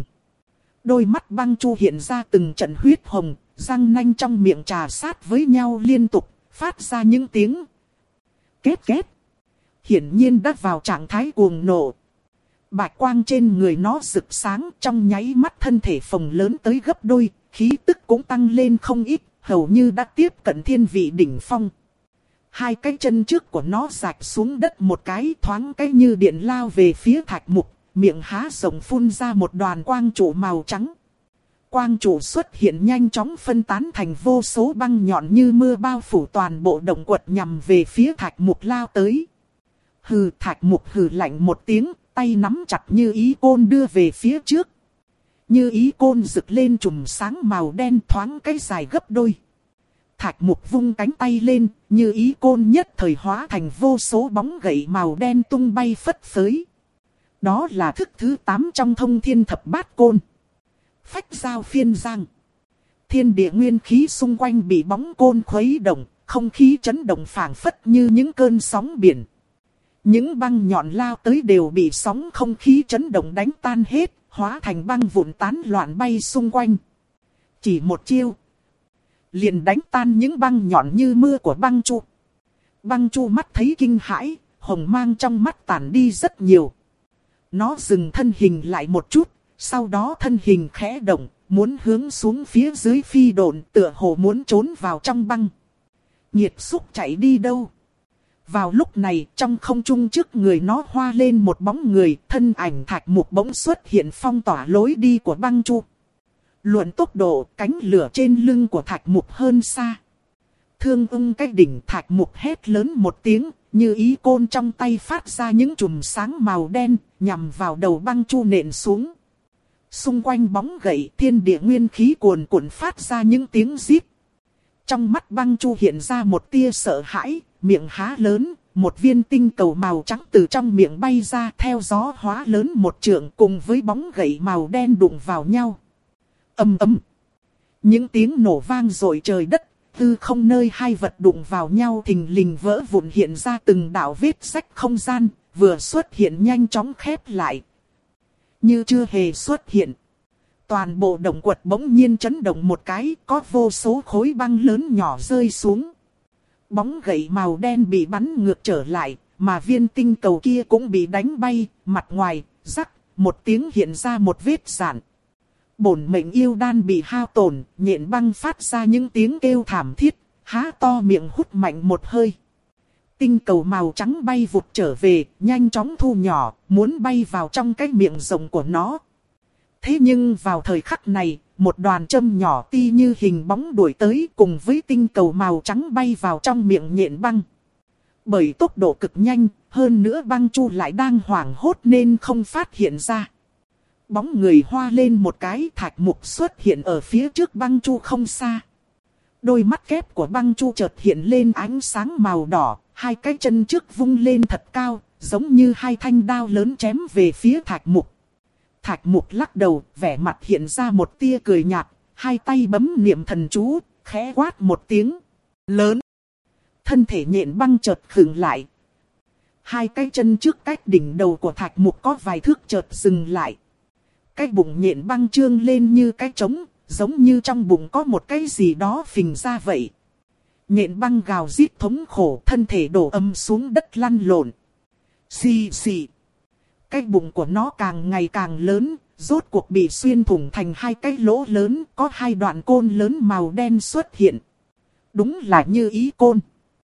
Đôi mắt băng chu hiện ra từng trận huyết hồng, răng nanh trong miệng trà sát với nhau liên tục, phát ra những tiếng két két. Hiển nhiên đã vào trạng thái cuồng nộ. Bạch quang trên người nó rực sáng, trong nháy mắt thân thể phồng lớn tới gấp đôi, khí tức cũng tăng lên không ít, hầu như đã tiếp cận thiên vị đỉnh phong. Hai cái chân trước của nó rạch xuống đất một cái, thoáng cái như điện lao về phía thạch mục, miệng há rộng phun ra một đoàn quang trụ màu trắng. Quang trụ xuất hiện nhanh chóng phân tán thành vô số băng nhọn như mưa bao phủ toàn bộ động quật nhằm về phía thạch mục lao tới. Hừ, thạch mục hừ lạnh một tiếng, tay nắm chặt như ý côn đưa về phía trước. Như ý côn rực lên chùm sáng màu đen thoáng cái dài gấp đôi. Thạch mục vung cánh tay lên, như ý côn nhất thời hóa thành vô số bóng gậy màu đen tung bay phất phới. Đó là thức thứ tám trong thông thiên thập bát côn. Phách giao phiên giang. Thiên địa nguyên khí xung quanh bị bóng côn khuấy động, không khí chấn động phảng phất như những cơn sóng biển. Những băng nhọn lao tới đều bị sóng không khí chấn động đánh tan hết, hóa thành băng vụn tán loạn bay xung quanh. Chỉ một chiêu, liền đánh tan những băng nhọn như mưa của băng chu. Băng chu mắt thấy kinh hãi, hồng mang trong mắt tản đi rất nhiều. Nó dừng thân hình lại một chút, sau đó thân hình khẽ động, muốn hướng xuống phía dưới phi độn, tựa hồ muốn trốn vào trong băng. Nhiệt xúc chạy đi đâu? Vào lúc này, trong không trung trước người nó hoa lên một bóng người, thân ảnh thạch mục bỗng xuất hiện phong tỏa lối đi của băng chu. Luận tốc độ, cánh lửa trên lưng của thạch mục hơn xa. Thương ưng cái đỉnh thạch mục hét lớn một tiếng, như ý côn trong tay phát ra những chùm sáng màu đen, nhằm vào đầu băng chu nện xuống. Xung quanh bóng gậy, thiên địa nguyên khí cuồn cuộn phát ra những tiếng rít. Trong mắt băng chu hiện ra một tia sợ hãi, miệng há lớn, một viên tinh cầu màu trắng từ trong miệng bay ra, theo gió hóa lớn một trượng, cùng với bóng gậy màu đen đụng vào nhau. Ầm ầm. Những tiếng nổ vang rội trời đất, tư không nơi hai vật đụng vào nhau thình lình vỡ vụn, hiện ra từng đạo vết rách không gian, vừa xuất hiện nhanh chóng khép lại. Như chưa hề xuất hiện. Toàn bộ động quật bỗng nhiên chấn động một cái, có vô số khối băng lớn nhỏ rơi xuống. Bóng gậy màu đen bị bắn ngược trở lại, mà viên tinh cầu kia cũng bị đánh bay, mặt ngoài, rắc, một tiếng hiện ra một vết rạn. Bổn mệnh yêu đan bị hao tổn, nhện băng phát ra những tiếng kêu thảm thiết, há to miệng hút mạnh một hơi. Tinh cầu màu trắng bay vụt trở về, nhanh chóng thu nhỏ, muốn bay vào trong cái miệng rộng của nó. Thế nhưng vào thời khắc này, một đoàn châm nhỏ ti như hình bóng đuổi tới cùng với tinh cầu màu trắng bay vào trong miệng nhện băng. Bởi tốc độ cực nhanh, hơn nữa băng chu lại đang hoảng hốt nên không phát hiện ra. Bóng người hoa lên một cái, thạch mục xuất hiện ở phía trước băng chu không xa. Đôi mắt kép của băng chu chợt hiện lên ánh sáng màu đỏ, hai cái chân trước vung lên thật cao, giống như hai thanh đao lớn chém về phía Thạch Mục. Thạch Mục lắc đầu, vẻ mặt hiện ra một tia cười nhạt, hai tay bấm niệm thần chú, khẽ quát một tiếng lớn. Thân thể nhện băng chợt khựng lại. Hai cái chân trước cách đỉnh đầu của Thạch Mục có vài thước chợt dừng lại. Cái bụng nhện băng trương lên như cái trống, giống như trong bụng có một cái gì đó phình ra vậy. Nhện băng gào rít thống khổ, thân thể đổ ầm xuống đất lăn lộn. Xì xì. Cái bụng của nó càng ngày càng lớn, rốt cuộc bị xuyên thủng thành hai cái lỗ lớn, có hai đoạn côn lớn màu đen xuất hiện. Đúng là Như Ý côn.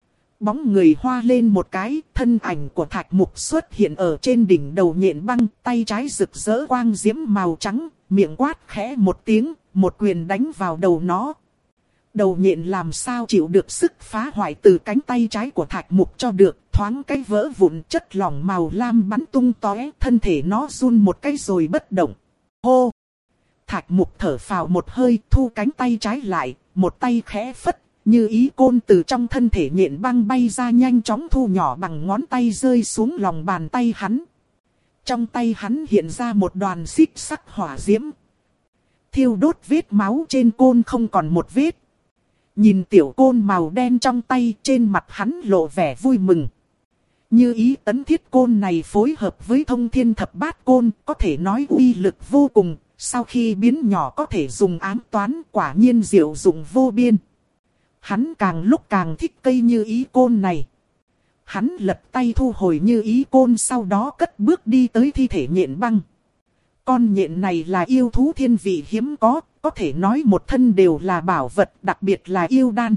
Bóng người hoa lên một cái, thân ảnh của Thạch Mục xuất hiện ở trên đỉnh đầu nhện băng, tay trái rực rỡ quang diễm màu trắng, miệng quát khẽ một tiếng, một quyền đánh vào đầu nó. Đầu nhện làm sao chịu được sức phá hoại từ cánh tay trái của Thạch Mục cho được, thoáng cái vỡ vụn, chất lỏng màu lam bắn tung tóe, thân thể nó run một cái rồi bất động. Hô! Thạch Mục thở phào một hơi, thu cánh tay trái lại, một tay khẽ phất, Như Ý côn từ trong thân thể nhện băng bay ra, nhanh chóng thu nhỏ bằng ngón tay rơi xuống lòng bàn tay hắn. Trong tay hắn hiện ra một đoàn xích sắc hỏa diễm. Thiêu đốt vết máu trên côn không còn một vết. Nhìn tiểu côn màu đen trong tay, trên mặt hắn lộ vẻ vui mừng. Như Ý tấn thiết côn này phối hợp với thông thiên thập bát côn, có thể nói uy lực vô cùng. Sau khi biến nhỏ có thể dùng ám toán, quả nhiên diệu dụng vô biên. Hắn càng lúc càng thích cây Như Ý côn này. Hắn lật tay thu hồi Như Ý côn, sau đó cất bước đi tới thi thể nhện băng. Con nhện này là yêu thú thiên vị hiếm có, có thể nói một thân đều là bảo vật, đặc biệt là yêu đan.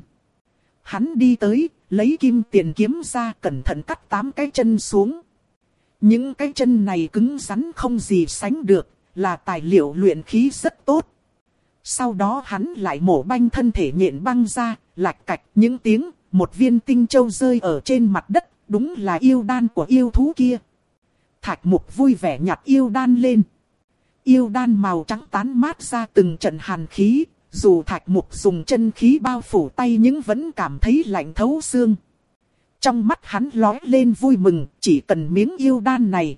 Hắn đi tới, lấy kim tiền kiếm ra, cẩn thận cắt tám cái chân xuống. Những cái chân này cứng rắn không gì sánh được, là tài liệu luyện khí rất tốt. Sau đó hắn lại mổ banh thân thể nhện băng ra, lạch cạch những tiếng, một viên tinh châu rơi ở trên mặt đất, đúng là yêu đan của yêu thú kia. Thạch Mục vui vẻ nhặt yêu đan lên. Yêu đan màu trắng tán mát ra từng trận hàn khí, dù Thạch Mục dùng chân khí bao phủ tay nhưng vẫn cảm thấy lạnh thấu xương. Trong mắt hắn lóe lên vui mừng, chỉ cần miếng yêu đan này,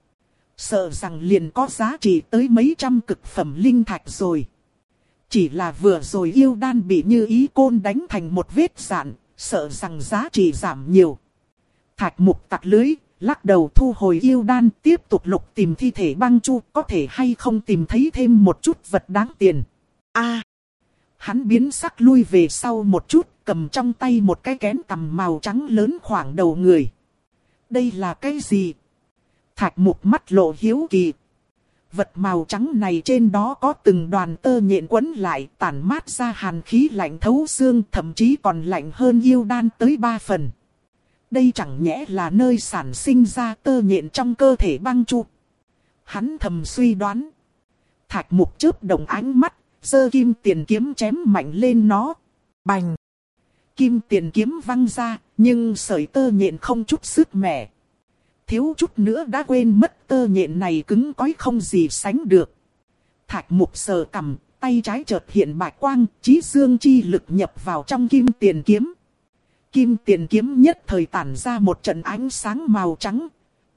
sợ rằng liền có giá trị tới mấy trăm cực phẩm linh thạch rồi. Chỉ là vừa rồi yêu đan bị Như Ý côn đánh thành một vết rạn, sợ rằng giá trị giảm nhiều. Thạch Mục tặc lưới, lắc đầu thu hồi yêu đan, tiếp tục lục tìm thi thể băng chu, có thể hay không tìm thấy thêm một chút vật đáng tiền. A, hắn biến sắc lui về sau một chút, cầm trong tay một cái kén tằm màu trắng lớn khoảng đầu người. Đây là cái gì? Thạch Mục mắt lộ hiếu kỳ. Vật màu trắng này trên đó có từng đoàn tơ nhện quấn lại, tản mát ra hàn khí lạnh thấu xương, thậm chí còn lạnh hơn yêu đan tới ba phần. Đây chẳng nhẽ là nơi sản sinh ra tơ nhện trong cơ thể băng chu. Hắn thầm suy đoán. Thạch Mục chớp động ánh mắt, giơ kim tiền kiếm chém mạnh lên nó. Bành! Kim tiền kiếm văng ra, nhưng sợi tơ nhện không chút sức mẻ. Thiếu chút nữa đã quên mất tơ nhện này cứng cỏi không gì sánh được. Thạch Mục sờ cằm, tay trái chợt hiện bạch quang, chí dương chi lực nhập vào trong kim tiền kiếm. Kim tiền kiếm nhất thời tản ra một trận ánh sáng màu trắng.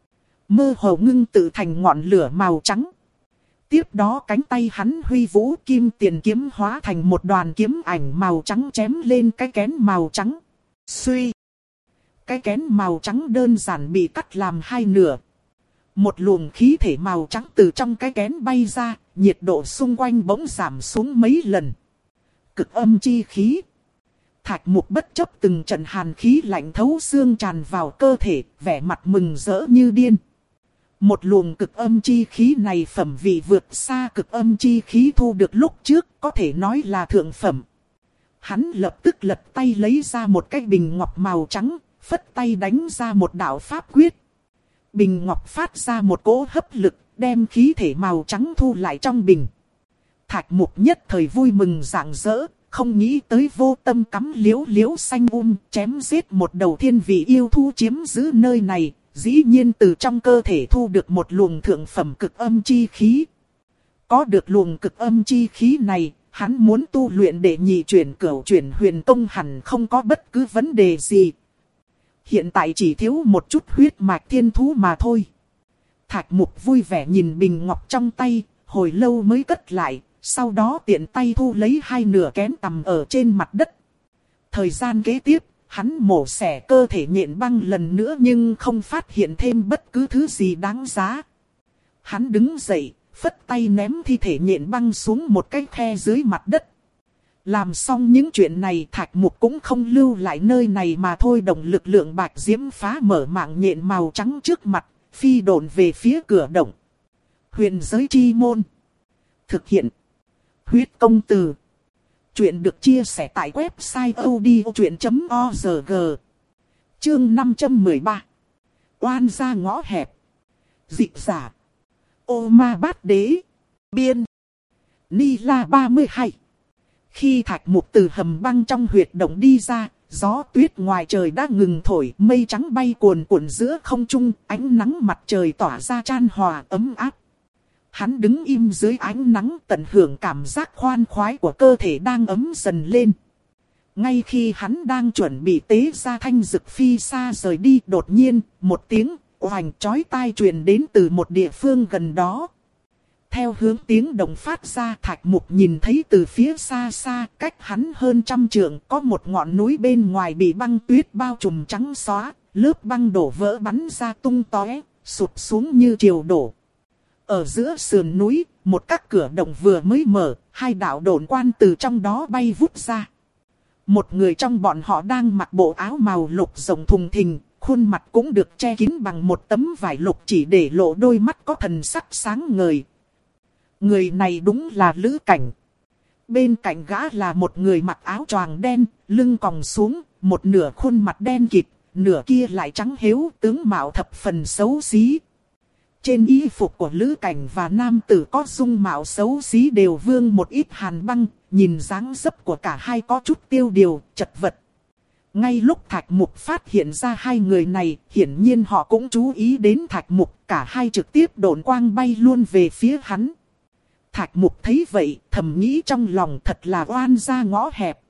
Mơ hồ ngưng tự thành ngọn lửa màu trắng. Tiếp đó cánh tay hắn huy vũ, kim tiền kiếm hóa thành một đoàn kiếm ảnh màu trắng chém lên cái kén màu trắng. Suy! Cái kén màu trắng đơn giản bị cắt làm hai nửa. Một luồng khí thể màu trắng từ trong cái kén bay ra, nhiệt độ xung quanh bỗng giảm xuống mấy lần. Cực âm chi khí. Thạch Mục bất chấp từng trận hàn khí lạnh thấu xương tràn vào cơ thể, vẻ mặt mừng rỡ như điên. Một luồng cực âm chi khí này phẩm vị vượt xa cực âm chi khí thu được lúc trước, có thể nói là thượng phẩm. Hắn lập tức lật tay lấy ra một cái bình ngọc màu trắng, phất tay đánh ra một đạo pháp quyết. Bình ngọc phát ra một cỗ hấp lực, đem khí thể màu trắng thu lại trong bình. Thạch Mục nhất thời vui mừng rạng rỡ, không nghĩ tới vô tâm cắm liễu liễu xanh um, chém giết một đầu thiên vị yêu thú chiếm giữ nơi này, dĩ nhiên từ trong cơ thể thu được một luồng thượng phẩm cực âm chi khí. Có được luồng cực âm chi khí này, hắn muốn tu luyện để nhị chuyển cửu chuyển huyền công hẳn không có bất cứ vấn đề gì. hiện tại chỉ thiếu một chút huyết mạch thiên thú mà thôi. Thạch Mục vui vẻ nhìn bình ngọc trong tay, hồi lâu mới cất lại, sau đó tiện tay thu lấy hai nửa kén tằm ở trên mặt đất. Thời gian kế tiếp, hắn mổ xẻ cơ thể nhện băng lần nữa nhưng không phát hiện thêm bất cứ thứ gì đáng giá. Hắn đứng dậy, phất tay ném thi thể nhện băng xuống một cái khe dưới mặt đất. Làm xong những chuyện này, Thạch Mục cũng không lưu lại nơi này mà thôi động lực lượng bạch diễm phá mở mạng nhện màu trắng trước mặt, phi độn về phía cửa động. Huyền giới chi môn. Thực hiện. Huyết công từ. Chuyện được chia sẻ tại website odchuyện chấm org. Chương năm trăm mười ba. Oan gia ngõ hẹp. Dịch giả. Ô ma bát đế. Biên. Ni la ba mươi hai. Khi Thạch Mục từ hầm băng trong huyệt động đi ra, gió tuyết ngoài trời đã ngừng thổi, mây trắng bay cuồn cuộn giữa không trung, ánh nắng mặt trời tỏa ra chan hòa ấm áp. Hắn đứng im dưới ánh nắng tận hưởng cảm giác khoan khoái của cơ thể đang ấm dần lên. Ngay khi hắn đang chuẩn bị tế ra thanh dực phi xa rời đi, đột nhiên, một tiếng oành chói tai truyền đến từ một địa phương gần đó. Theo hướng tiếng động phát ra, Thạch Mục nhìn thấy từ phía xa xa, cách hắn hơn trăm trượng, có một ngọn núi bên ngoài bị băng tuyết bao trùm trắng xóa, lớp băng đổ vỡ bắn ra tung tóe, sụp xuống như triều đổ. Ở giữa sườn núi, một các cửa động vừa mới mở, hai đạo độn quan từ trong đó bay vút ra. Một người trong bọn họ đang mặc bộ áo màu lục rộng thùng thình, khuôn mặt cũng được che kín bằng một tấm vải lục chỉ để lộ đôi mắt có thần sắc sáng ngời. Người này đúng là Lữ Cảnh. Bên cạnh gã là một người mặc áo choàng đen, lưng còng xuống, một nửa khuôn mặt đen kịt, nửa kia lại trắng hếu, tướng mạo thập phần xấu xí. Trên y phục của Lữ Cảnh và nam tử có dung mạo xấu xí đều vương một ít hàn băng, nhìn dáng dấp của cả hai có chút tiêu điều, chật vật. Ngay lúc Thạch Mục phát hiện ra hai người này, hiển nhiên họ cũng chú ý đến Thạch Mục, cả hai trực tiếp độn quang bay luôn về phía hắn. Thạch Mục thấy vậy, thầm nghĩ trong lòng thật là oan gia ngõ hẹp.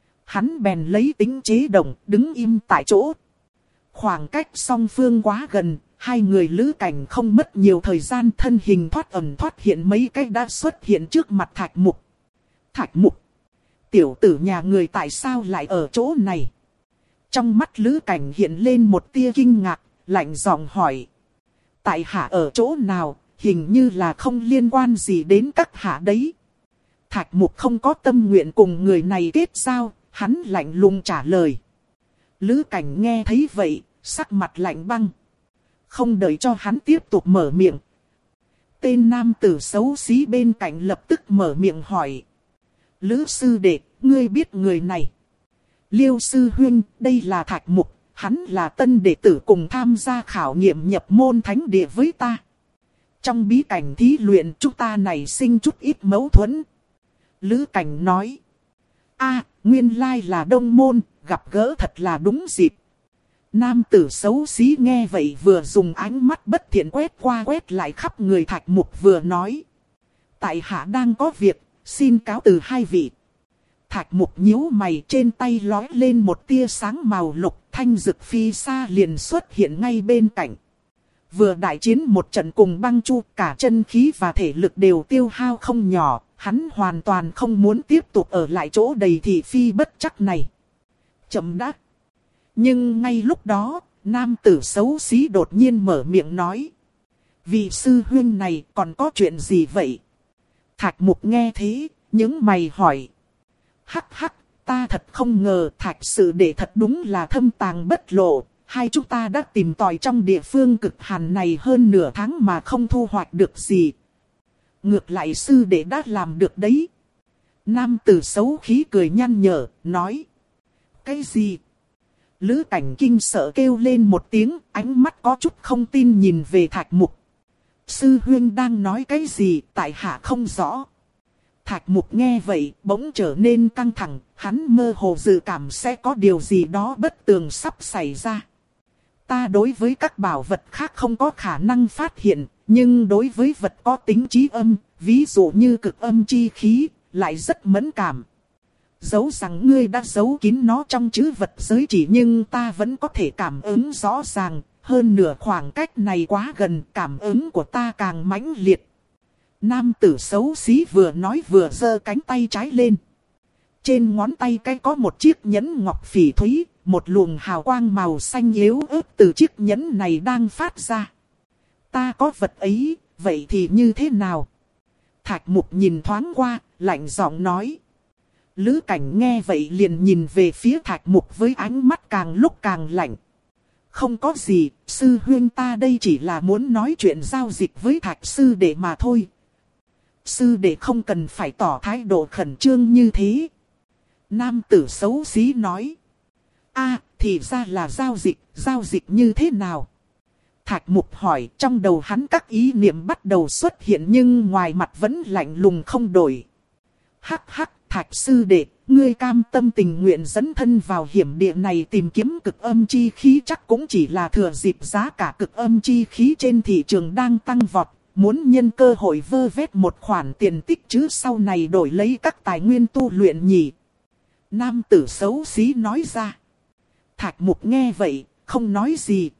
Hắn bèn lấy tính chế động, đứng im tại chỗ. Khoảng cách song phương quá gần, hai người Lữ Cảnh không mất nhiều thời gian, thân hình thoát ẩn thoát hiện mấy cái đã xuất hiện trước mặt Thạch Mục. Thạch Mục, tiểu tử nhà người tại sao lại ở chỗ này? Trong mắt Lữ Cảnh hiện lên một tia kinh ngạc, lạnh giọng hỏi. Tại hạ ở chỗ nào? Hình như là không liên quan gì đến các hạ đấy. Thạch Mục không có tâm nguyện cùng người này kết giao, hắn lạnh lùng trả lời. Lữ Cảnh nghe thấy vậy, sắc mặt lạnh băng. Không đợi cho hắn tiếp tục mở miệng. Tên nam tử xấu xí bên cạnh lập tức mở miệng hỏi. Lữ sư đệ, ngươi biết người này? Liêu sư huynh, đây là Thạch Mục, hắn là tân đệ tử cùng tham gia khảo nghiệm nhập môn thánh địa với ta. Trong bí cảnh thí luyện chúng ta nảy sinh chút ít mâu thuẫn. Lữ Cảnh nói. A, nguyên lai là đông môn, gặp gỡ thật là đúng dịp. Nam tử xấu xí nghe vậy vừa dùng ánh mắt bất thiện quét qua quét lại khắp người Thạch Mục vừa nói. Tại hạ đang có việc, xin cáo từ hai vị. Thạch Mục nhíu mày, trên tay lói lên một tia sáng màu lục, thanh dực phi xa liền xuất hiện ngay bên cạnh. Vừa đại chiến một trận cùng băng chu, cả chân khí và thể lực đều tiêu hao không nhỏ, hắn hoàn toàn không muốn tiếp tục ở lại chỗ đầy thị phi bất chắc này. Chậm đã. Nhưng ngay lúc đó, nam tử xấu xí đột nhiên mở miệng nói. Vị sư huynh này còn có chuyện gì vậy? Thạch Mục nghe thế, những mày hỏi. Hắc hắc, ta thật không ngờ Thạch sự đệ thật đúng là thâm tàng bất lộ. Hai chúng ta đã tìm tòi trong địa phương cực hàn này hơn nửa tháng mà không thu hoạch được gì. Ngược lại sư đệ đã làm được đấy. Nam tử xấu khí cười nhăn nhở, nói. Cái gì? Lữ Cảnh kinh sợ kêu lên một tiếng, ánh mắt có chút không tin nhìn về Thạch Mục. Sư huynh đang nói cái gì, tại hạ không rõ. Thạch Mục nghe vậy, bỗng trở nên căng thẳng, hắn mơ hồ dự cảm sẽ có điều gì đó bất tường sắp xảy ra. Ta đối với các bảo vật khác không có khả năng phát hiện, nhưng đối với vật có tính trí âm, ví dụ như cực âm chi khí, lại rất mẫn cảm. Dẫu rằng ngươi đã giấu kín nó trong trữ vật giới chỉ nhưng ta vẫn có thể cảm ứng rõ ràng. Hơn nửa khoảng cách này quá gần, cảm ứng của ta càng mãnh liệt. Nam tử xấu xí vừa nói vừa giơ cánh tay trái lên. Trên ngón tay cái có một chiếc nhẫn ngọc phỉ thúy, một luồng hào quang màu xanh yếu ớt từ chiếc nhẫn này đang phát ra. Ta có vật ấy, vậy thì như thế nào? Thạch Mục nhìn thoáng qua, lạnh giọng nói. Lữ Cảnh nghe vậy liền nhìn về phía Thạch Mục với ánh mắt càng lúc càng lạnh. Không có gì, sư huynh ta đây chỉ là muốn nói chuyện giao dịch với Thạch sư đệ mà thôi. Sư đệ không cần phải tỏ thái độ khẩn trương như thế. Nam tử xấu xí nói. A, thì ra là giao dịch, giao dịch như thế nào? Thạch Mục hỏi, trong đầu hắn các ý niệm bắt đầu xuất hiện nhưng ngoài mặt vẫn lạnh lùng không đổi. Hắc hắc, Thạch sư đệ, ngươi cam tâm tình nguyện dẫn thân vào hiểm địa này tìm kiếm cực âm chi khí chắc cũng chỉ là thừa dịp giá cả cực âm chi khí trên thị trường đang tăng vọt. Muốn nhân cơ hội vơ vét một khoản tiền tích chứ sau này đổi lấy các tài nguyên tu luyện nhỉ. Nam tử xấu xí nói ra. Thạch Mục nghe vậy, không nói gì.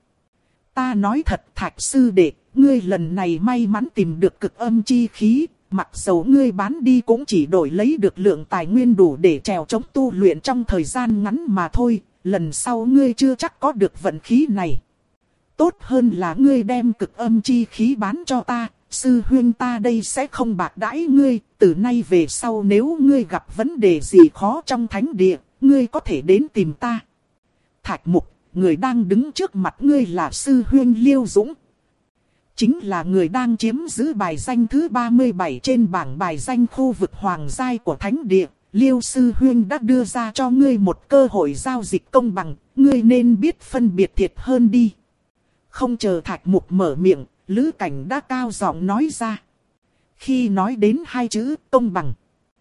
Ta nói thật Thạch sư đệ, ngươi lần này may mắn tìm được cực âm chi khí. Mặc dầu ngươi bán đi cũng chỉ đổi lấy được lượng tài nguyên đủ để trèo chống tu luyện trong thời gian ngắn mà thôi. Lần sau ngươi chưa chắc có được vận khí này. Tốt hơn là ngươi đem cực âm chi khí bán cho ta, sư huynh ta đây sẽ không bạc đãi ngươi, từ nay về sau nếu ngươi gặp vấn đề gì khó trong thánh địa, ngươi có thể đến tìm ta. Thạch Mục, người đang đứng trước mặt ngươi là sư huynh Liêu Dũng. Chính là người đang chiếm giữ bài danh thứ ba mươi bảy trên bảng bài danh khu vực hoàng giai của thánh địa. Liêu sư huynh đã đưa ra cho ngươi một cơ hội giao dịch công bằng, ngươi nên biết phân biệt thiệt hơn đi. Không chờ Thạch Mục mở miệng, Lữ Cảnh đã cao giọng nói ra. Khi nói đến hai chữ công bằng,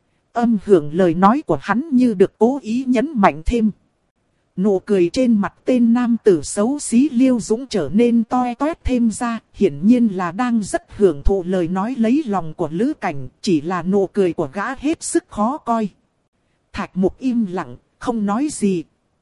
âm hưởng lời nói của hắn như được cố ý nhấn mạnh thêm. Nụ cười trên mặt tên nam tử xấu xí Liêu Dũng trở nên toe toét thêm ra, hiển nhiên là đang rất hưởng thụ lời nói lấy lòng của Lữ Cảnh, chỉ là nụ cười của gã hết sức khó coi. Thạch Mục im lặng, không nói gì.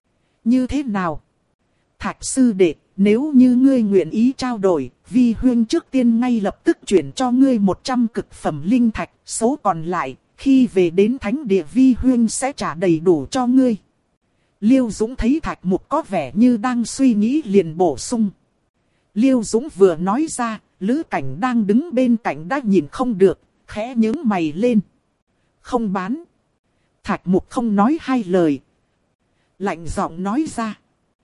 Như thế nào? Thạch sư đệ, nếu như ngươi nguyện ý trao đổi, vi huynh trước tiên ngay lập tức chuyển cho ngươi một trăm cực phẩm linh thạch, số còn lại, khi về đến thánh địa vi huynh sẽ trả đầy đủ cho ngươi. Liêu Dũng thấy Thạch Mục có vẻ như đang suy nghĩ liền bổ sung. Liêu Dũng vừa nói ra, Lữ Cảnh đang đứng bên cạnh đã nhìn không được, khẽ nhướng mày lên. Không bán. Thạch Mục không nói hai lời. Lạnh giọng nói ra.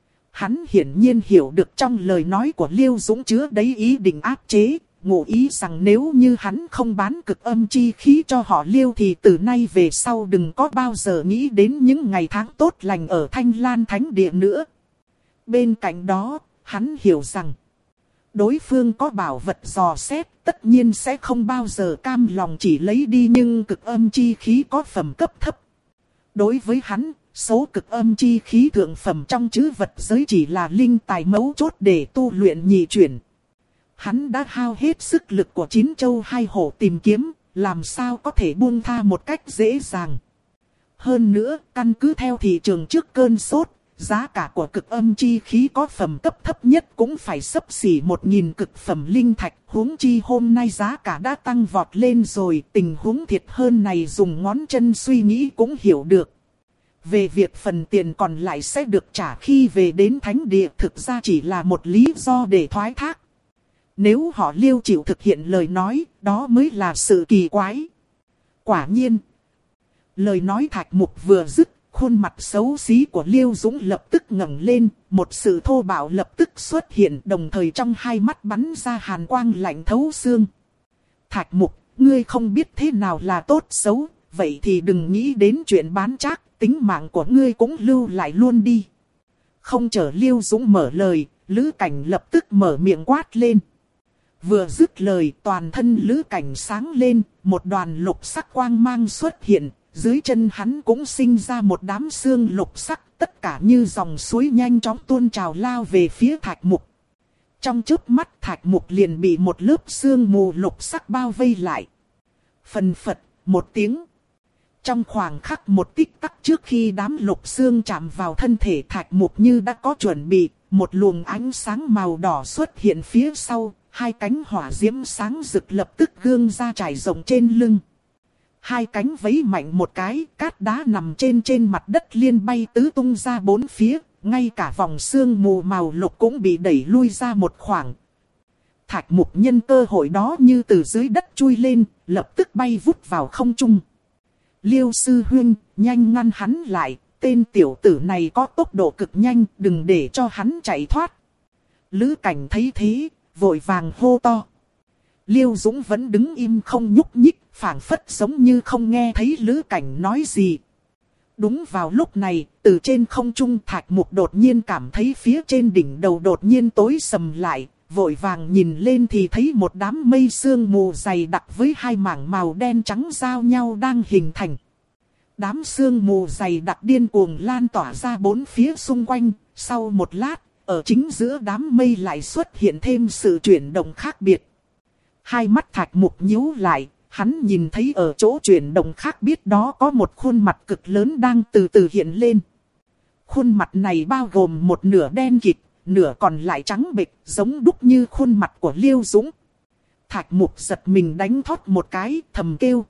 Hắn hiển nhiên hiểu được trong lời nói của Liêu Dũng chứa đầy ý định áp chế, ngụ ý rằng nếu như hắn không bán cực âm chi khí cho họ Liêu thì từ nay về sau đừng có bao giờ nghĩ đến những ngày tháng tốt lành ở Thanh Lan Thánh Địa nữa. Bên cạnh đó, hắn hiểu rằng đối phương có bảo vật dò xét, tất nhiên sẽ không bao giờ cam lòng chỉ lấy đi nhưng cực âm chi khí có phẩm cấp thấp. Đối với hắn, số cực âm chi khí thượng phẩm trong trữ vật giới chỉ là linh tài mấu chốt để tu luyện nhị chuyển. Hắn đã hao hết sức lực của chín châu hai hổ tìm kiếm, làm sao có thể buông tha một cách dễ dàng. Hơn nữa, căn cứ theo thị trường trước cơn sốt, giá cả của cực âm chi khí có phẩm cấp thấp nhất cũng phải xấp xỉ một nghìn cực phẩm linh thạch. Huống chi hôm nay giá cả đã tăng vọt lên rồi, tình huống thiệt hơn này dùng ngón chân suy nghĩ cũng hiểu được. Về việc phần tiền còn lại sẽ được trả khi về đến thánh địa thực ra chỉ là một lý do để thoái thác. Nếu họ Liêu chịu thực hiện lời nói, đó mới là sự kỳ quái. Quả nhiên, lời nói Thạch Mục vừa dứt, khuôn mặt xấu xí của Liêu Dũng lập tức ngẩng lên, một sự thô bạo lập tức xuất hiện, đồng thời trong hai mắt bắn ra hàn quang lạnh thấu xương. Thạch Mục, ngươi không biết thế nào là tốt xấu, vậy thì đừng nghĩ đến chuyện bán trác, tính mạng của ngươi cũng lưu lại luôn đi. Không chờ Liêu Dũng mở lời, Lữ Cảnh lập tức mở miệng quát lên. Vừa dứt lời, toàn thân Lữ Cảnh sáng lên, một đoàn lục sắc quang mang xuất hiện, dưới chân hắn cũng sinh ra một đám xương lục sắc, tất cả như dòng suối nhanh chóng tuôn trào lao về phía Thạch Mục. Trong chớp mắt Thạch Mục liền bị một lớp xương mù lục sắc bao vây lại. Phần phật, một tiếng. Trong khoảng khắc một tích tắc trước khi đám lục xương chạm vào thân thể Thạch Mục như đã có chuẩn bị, một luồng ánh sáng màu đỏ xuất hiện phía sau, hai cánh hỏa diễm sáng rực lập tức gương ra trải rộng trên lưng. Hai cánh vẫy mạnh một cái, cát đá nằm trên trên mặt đất liên bay tứ tung ra bốn phía, ngay cả vòng sương mù màu lục cũng bị đẩy lui ra một khoảng. Thạch Mục nhân cơ hội đó như từ dưới đất chui lên, lập tức bay vút vào không trung. Liêu sư huynh, nhanh ngăn hắn lại, tên tiểu tử này có tốc độ cực nhanh, đừng để cho hắn chạy thoát. Lữ Cảnh thấy thế, vội vàng hô to. Liêu Dũng vẫn đứng im không nhúc nhích, phảng phất giống như không nghe thấy Lữ Cảnh nói gì. Đúng vào lúc này, từ trên không trung Thạch Mục đột nhiên cảm thấy phía trên đỉnh đầu đột nhiên tối sầm lại, vội vàng nhìn lên thì thấy một đám mây sương mù dày đặc với hai mảng màu đen trắng giao nhau đang hình thành. Đám sương mù dày đặc điên cuồng lan tỏa ra bốn phía xung quanh, sau một lát, ở chính giữa đám mây lại xuất hiện thêm sự chuyển động khác biệt. Hai mắt Thạch Mục nhíu lại, hắn nhìn thấy ở chỗ chuyển động khác biệt đó có một khuôn mặt cực lớn đang từ từ hiện lên. Khuôn mặt này bao gồm một nửa đen kịt, nửa còn lại trắng bệch, giống đúc như khuôn mặt của Liêu Dũng. Thạch Mục giật mình đánh thót một cái, thầm kêu.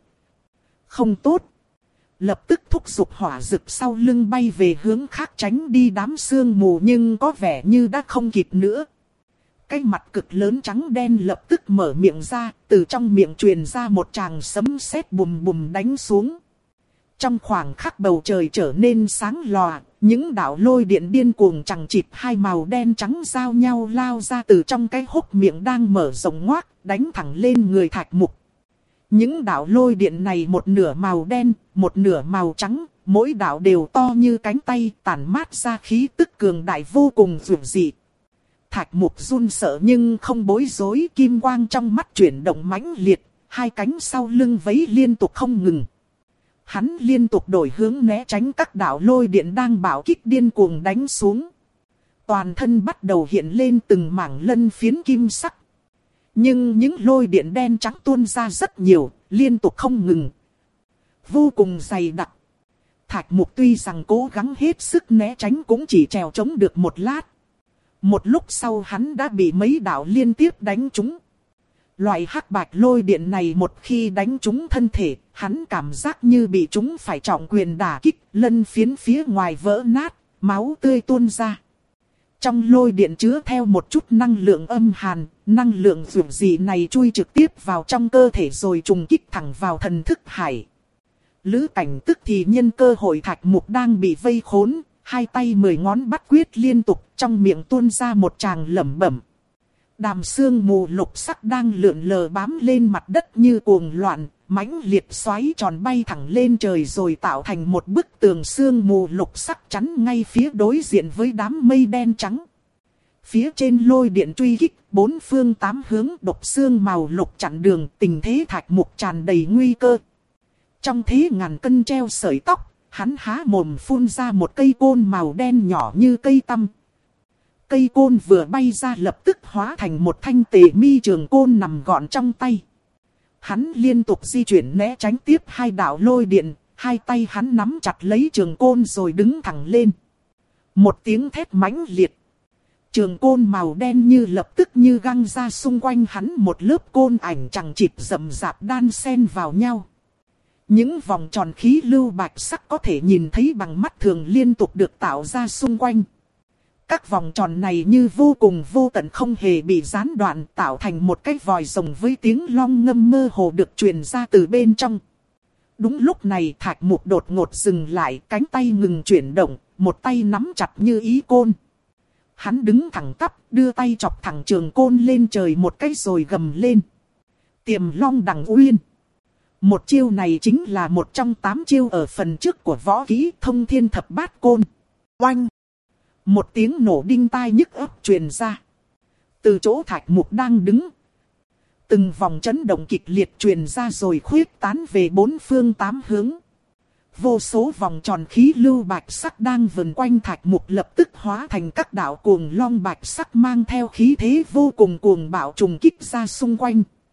Không tốt. Lập tức thúc giục hỏa dực sau lưng bay về hướng khác tránh đi đám sương mù nhưng có vẻ như đã không kịp nữa. Cái mặt cực lớn trắng đen lập tức mở miệng ra, từ trong miệng truyền ra một tràng sấm sét bùm bùm đánh xuống. Trong khoảng khắc bầu trời trở nên sáng lòa, những đạo lôi điện điên cuồng chằng chịt hai màu đen trắng giao nhau lao ra từ trong cái hốc miệng đang mở rộng ngoác, đánh thẳng lên người Thạch Mục. Những đạo lôi điện này một nửa màu đen, một nửa màu trắng, mỗi đạo đều to như cánh tay, tản mát ra khí tức cường đại vô cùng dữ dị. Thạch Mục run sợ nhưng không bối rối, kim quang trong mắt chuyển động mãnh liệt, hai cánh sau lưng vẫy liên tục không ngừng. Hắn liên tục đổi hướng né tránh các đạo lôi điện đang bạo kích điên cuồng đánh xuống. Toàn thân bắt đầu hiện lên từng mảng lân phiến kim sắc. Nhưng những lôi điện đen trắng tuôn ra rất nhiều, liên tục không ngừng. Vô cùng dày đặc. Thạch Mục tuy rằng cố gắng hết sức né tránh cũng chỉ trèo chống được một lát. Một lúc sau hắn đã bị mấy đạo liên tiếp đánh trúng. Loại hắc bạch lôi điện này một khi đánh trúng thân thể, hắn cảm giác như bị trúng phải trọng quyền đả kích, lân phiến phía ngoài vỡ nát, máu tươi tuôn ra. Trong lôi điện chứa theo một chút năng lượng âm hàn, năng lượng dữ dị này chui trực tiếp vào trong cơ thể rồi trùng kích thẳng vào thần thức hải. Lữ Cảnh tức thì nhân cơ hội Thạch Mục đang bị vây khốn, hai tay mười ngón bắt quyết liên tục, trong miệng tuôn ra một tràng lẩm bẩm. Đàm sương mù lục sắc đang lượn lờ bám lên mặt đất như cuồng loạn, mãnh liệt xoáy tròn bay thẳng lên trời rồi tạo thành một bức tường sương mù lục sắc chắn ngay phía đối diện với đám mây đen trắng. Phía trên lôi điện truy kích, bốn phương tám hướng độc sương màu lục chặn đường, tình thế Thạch Mục tràn đầy nguy cơ. Trong thế ngàn cân treo sợi tóc, hắn há mồm phun ra một cây côn màu đen nhỏ như cây tăm. Cây côn vừa bay ra lập tức hóa thành một thanh tề mi trường côn nằm gọn trong tay. Hắn liên tục di chuyển né tránh tiếp hai đạo lôi điện, hai tay hắn nắm chặt lấy trường côn rồi đứng thẳng lên. Một tiếng thét mãnh liệt. Trường côn màu đen như lập tức như găng ra xung quanh hắn một lớp côn ảnh chằng chịt rậm rạp đan xen vào nhau. Những vòng tròn khí lưu bạch sắc có thể nhìn thấy bằng mắt thường liên tục được tạo ra xung quanh. Các vòng tròn này như vô cùng vô tận không hề bị gián đoạn tạo thành một cái vòi rồng với tiếng long ngâm mơ hồ được truyền ra từ bên trong. Đúng lúc này Thạch Mục đột ngột dừng lại, cánh tay ngừng chuyển động, một tay nắm chặt như ý côn. Hắn đứng thẳng tắp, đưa tay chọc thẳng trường côn lên trời một cái rồi gầm lên. Tiềm long đằng uyên. Một chiêu này chính là một trong tám chiêu ở phần trước của võ kỹ thông thiên thập bát côn. Oanh! Một tiếng nổ đinh tai nhức óc truyền ra. Từ chỗ Thạch Mục đang đứng, từng vòng chấn động kịch liệt truyền ra rồi khuyết tán về bốn phương tám hướng. Vô số vòng tròn khí lưu bạch sắc đang vần quanh Thạch Mục lập tức hóa thành các đạo cuồng long bạch sắc mang theo khí thế vô cùng cuồng bạo trùng kích ra xung quanh.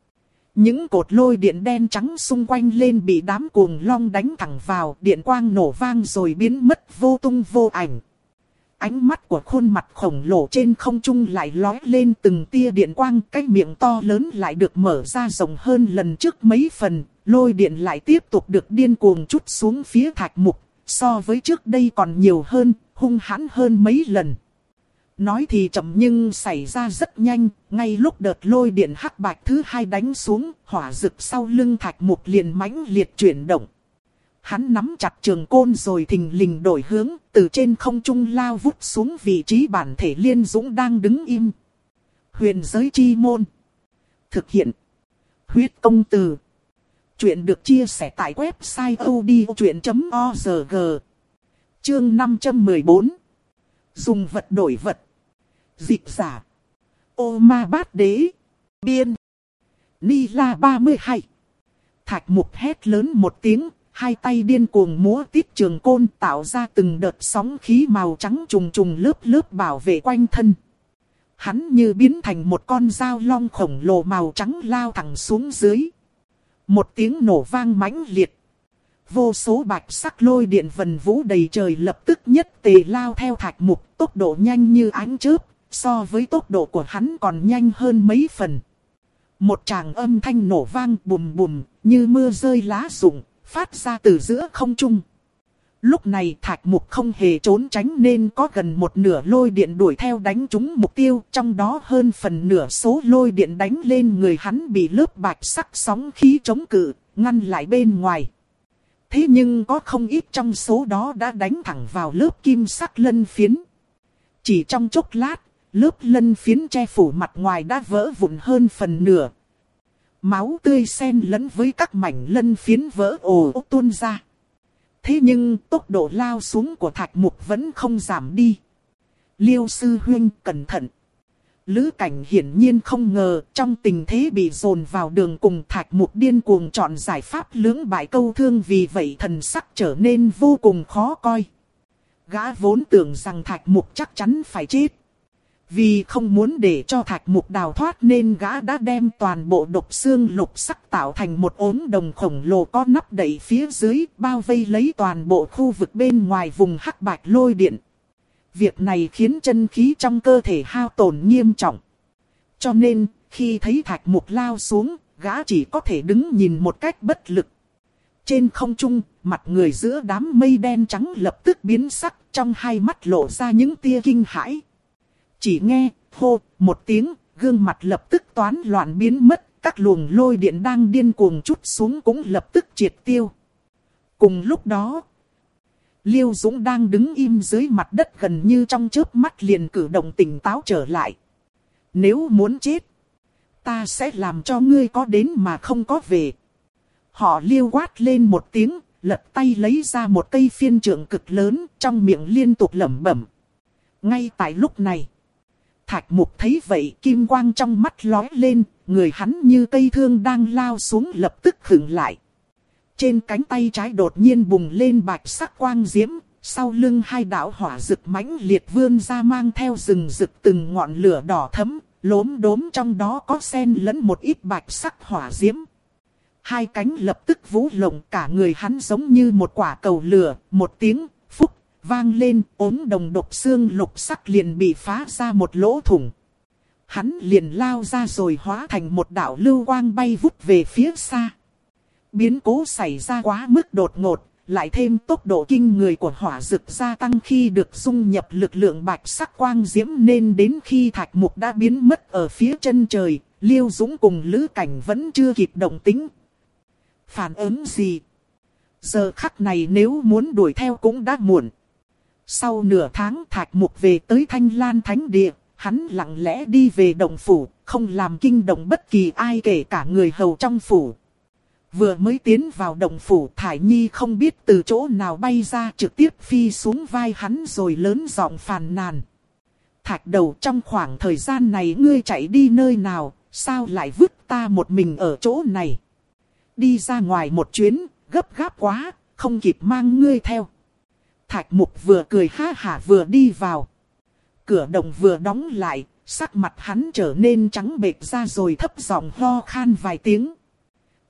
Những cột lôi điện đen trắng xung quanh lên bị đám cuồng long đánh thẳng vào, điện quang nổ vang rồi biến mất vô tung vô ảnh. Ánh mắt của khuôn mặt khổng lồ trên không trung lại lóe lên từng tia điện quang, cái miệng to lớn lại được mở ra rộng hơn lần trước mấy phần, lôi điện lại tiếp tục được điên cuồng trút xuống phía Thạch Mục, so với trước đây còn nhiều hơn, hung hãn hơn mấy lần. Nói thì chậm nhưng xảy ra rất nhanh, ngay lúc đợt lôi điện hắc bạch thứ hai đánh xuống, hỏa rực sau lưng Thạch Mục liền mãnh liệt chuyển động. Hắn nắm chặt trường côn rồi thình lình đổi hướng, từ trên không trung lao vút xuống vị trí bản thể Liên Dũng đang đứng im. Huyền giới chi môn. Thực hiện. Huyết công từ. Chuyện được chia sẻ tại website odchuyện chấm org. Chương năm trăm mười bốn. Dùng vật đổi vật. Dịch giả. Ô ma bát đế. Biên. Ni la ba mươi hai. Thạch Mục hét lớn một tiếng. Hai tay điên cuồng múa tít trường côn tạo ra từng đợt sóng khí màu trắng trùng trùng lớp lớp bảo vệ quanh thân. Hắn như biến thành một con dao long khổng lồ màu trắng lao thẳng xuống dưới. Một tiếng nổ vang mãnh liệt. Vô số bạch sắc lôi điện vần vũ đầy trời lập tức nhất tề lao theo Thạch Mục, tốc độ nhanh như ánh chớp, so với tốc độ của hắn còn nhanh hơn mấy phần. Một tràng âm thanh nổ vang bùm bùm, như mưa rơi lá rụng, phát ra từ giữa không trung. Lúc này Thạch Mục không hề trốn tránh nên có gần một nửa lôi điện đuổi theo đánh trúng mục tiêu. Trong đó hơn phần nửa số lôi điện đánh lên người hắn bị lớp bạch sắc sóng khí chống cự, ngăn lại bên ngoài. Thế nhưng có không ít trong số đó đã đánh thẳng vào lớp kim sắc lân phiến. Chỉ trong chốc lát, lớp lân phiến che phủ mặt ngoài đã vỡ vụn hơn phần nửa. Máu tươi xen lẫn với các mảnh lân phiến vỡ ồ ồ tuôn ra. Thế nhưng tốc độ lao xuống của Thạch Mục vẫn không giảm đi. Liêu sư huynh cẩn thận. Lữ Cảnh hiển nhiên không ngờ trong tình thế bị dồn vào đường cùng, Thạch Mục điên cuồng chọn giải pháp lưỡng bại câu thương, vì vậy thần sắc trở nên vô cùng khó coi. Gã vốn tưởng rằng Thạch Mục chắc chắn phải chết. Vì không muốn để cho Thạch Mục đào thoát nên gã đã đem toàn bộ độc xương lục sắc tạo thành một ốm đồng khổng lồ có nắp đậy phía dưới, bao vây lấy toàn bộ khu vực bên ngoài vùng hắc bạch lôi điện. Việc này khiến chân khí trong cơ thể hao tổn nghiêm trọng. Cho nên, khi thấy Thạch Mục lao xuống, gã chỉ có thể đứng nhìn một cách bất lực. Trên không trung, mặt người giữa đám mây đen trắng lập tức biến sắc, trong hai mắt lộ ra những tia kinh hãi. Chỉ nghe, hô, một tiếng, gương mặt lập tức toán loạn biến mất, các luồng lôi điện đang điên cuồng trút xuống cũng lập tức triệt tiêu. Cùng lúc đó, Liêu Dũng đang đứng im dưới mặt đất gần như trong chớp mắt liền cử động tỉnh táo trở lại. Nếu muốn chết, ta sẽ làm cho ngươi có đến mà không có về. Họ Liêu quát lên một tiếng, lật tay lấy ra một cây phiên trượng cực lớn, trong miệng liên tục lẩm bẩm. Ngay tại lúc này, Thạch Mục thấy vậy, kim quang trong mắt lóe lên, người hắn như cây thương đang lao xuống lập tức khựng lại. Trên cánh tay trái đột nhiên bùng lên bạch sắc quang diễm, sau lưng hai đạo hỏa rực mãnh liệt vươn ra mang theo rừng rực từng ngọn lửa đỏ thẫm, lốm đốm trong đó có xen lẫn một ít bạch sắc hỏa diễm. Hai cánh lập tức vũ lộng, cả người hắn giống như một quả cầu lửa, một tiếng phúc vang lên, ốm đồng độc xương lục sắc liền bị phá ra một lỗ thủng. Hắn liền lao ra rồi hóa thành một đạo lưu quang bay vút về phía xa. Biến cố xảy ra quá mức đột ngột, lại thêm tốc độ kinh người của hỏa dực gia tăng khi được dung nhập lực lượng bạch sắc quang diễm, nên đến khi Thạch Mục đã biến mất ở phía chân trời, Liêu Dũng cùng Lữ Cảnh vẫn chưa kịp động tĩnh. Phản ứng gì? Giờ khắc này nếu muốn đuổi theo cũng đã muộn. Sau nửa tháng Thạch Mục về tới Thanh Lan Thánh Địa, hắn lặng lẽ đi về động phủ, không làm kinh động bất kỳ ai kể cả người hầu trong phủ. Vừa mới tiến vào động phủ, Thải Nhi không biết từ chỗ nào bay ra, trực tiếp phi xuống vai hắn rồi lớn giọng phàn nàn. Thạch Đầu, trong khoảng thời gian này ngươi chạy đi nơi nào, sao lại vứt ta một mình ở chỗ này? Đi ra ngoài một chuyến, gấp gáp quá, không kịp mang ngươi theo. Thạch Mục vừa cười ha hả vừa đi vào. Cửa động vừa đóng lại, sắc mặt hắn trở nên trắng bệch ra rồi thấp giọng ho khan vài tiếng.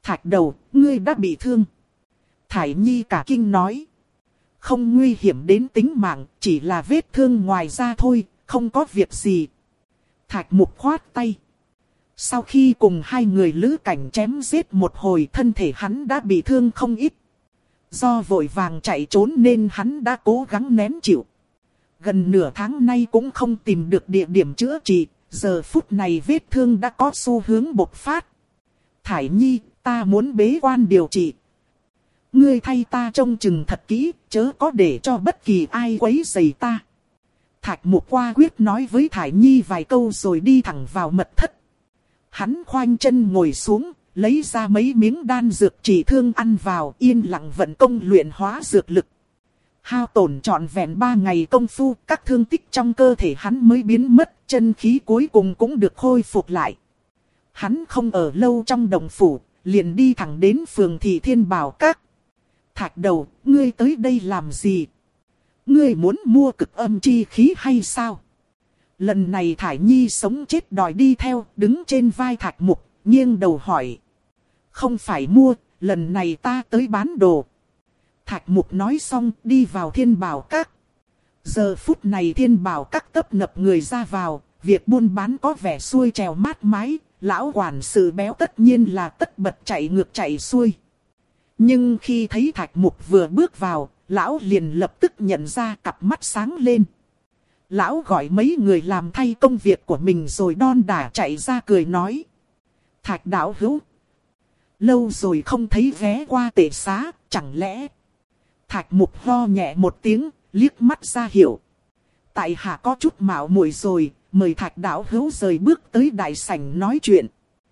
Thạch đầu, ngươi đã bị thương. Thải Nhi cả kinh nói. Không nguy hiểm đến tính mạng, chỉ là vết thương ngoài da thôi, không có việc gì. Thạch Mục khoát tay. Sau khi cùng hai người lữ cảnh chém giết một hồi, thân thể hắn đã bị thương không ít. Do vội vàng chạy trốn nên hắn đã cố gắng nén chịu. Gần nửa tháng nay cũng không tìm được địa điểm chữa trị, giờ phút này vết thương đã có xu hướng bộc phát. Thải Nhi, ta muốn bế quan điều trị. Ngươi thay ta trông chừng thật kỹ, chớ có để cho bất kỳ ai quấy rầy ta. Thạch Mục qua quyết nói với Thải Nhi vài câu rồi đi thẳng vào mật thất. Hắn khoanh chân ngồi xuống, lấy ra mấy miếng đan dược trị thương ăn vào, yên lặng vận công luyện hóa dược lực. Hao tổn trọn vẹn ba ngày công phu, các thương tích trong cơ thể hắn mới biến mất, chân khí cuối cùng cũng được khôi phục lại. Hắn không ở lâu trong đồng phủ, liền đi thẳng đến phường Thị Thiên Bảo Các. Thạch đầu, ngươi tới đây làm gì? Ngươi muốn mua cực âm chi khí hay sao? Lần này Thải Nhi sống chết đòi đi theo, đứng trên vai Thạch Mục, nghiêng đầu hỏi. Không phải mua, lần này ta tới bán đồ. Thạch Mục nói xong, đi vào Thiên Bảo Các. Giờ phút này Thiên Bảo Các tấp nập người ra vào, việc buôn bán có vẻ xuôi trèo mát mái, lão quản sự béo tất nhiên là tất bật chạy ngược chạy xuôi. Nhưng khi thấy Thạch Mục vừa bước vào, lão liền lập tức nhận ra, cặp mắt sáng lên. Lão gọi mấy người làm thay công việc của mình rồi đon đả chạy ra cười nói. Thạch đạo hữu, lâu rồi không thấy ghé qua tệ xá, chẳng lẽ... Thạch Mục ho nhẹ một tiếng, liếc mắt ra hiệu. Tại hạ có chút mạo muội rồi, mời Thạch đạo hữu rời bước tới đại sảnh nói chuyện.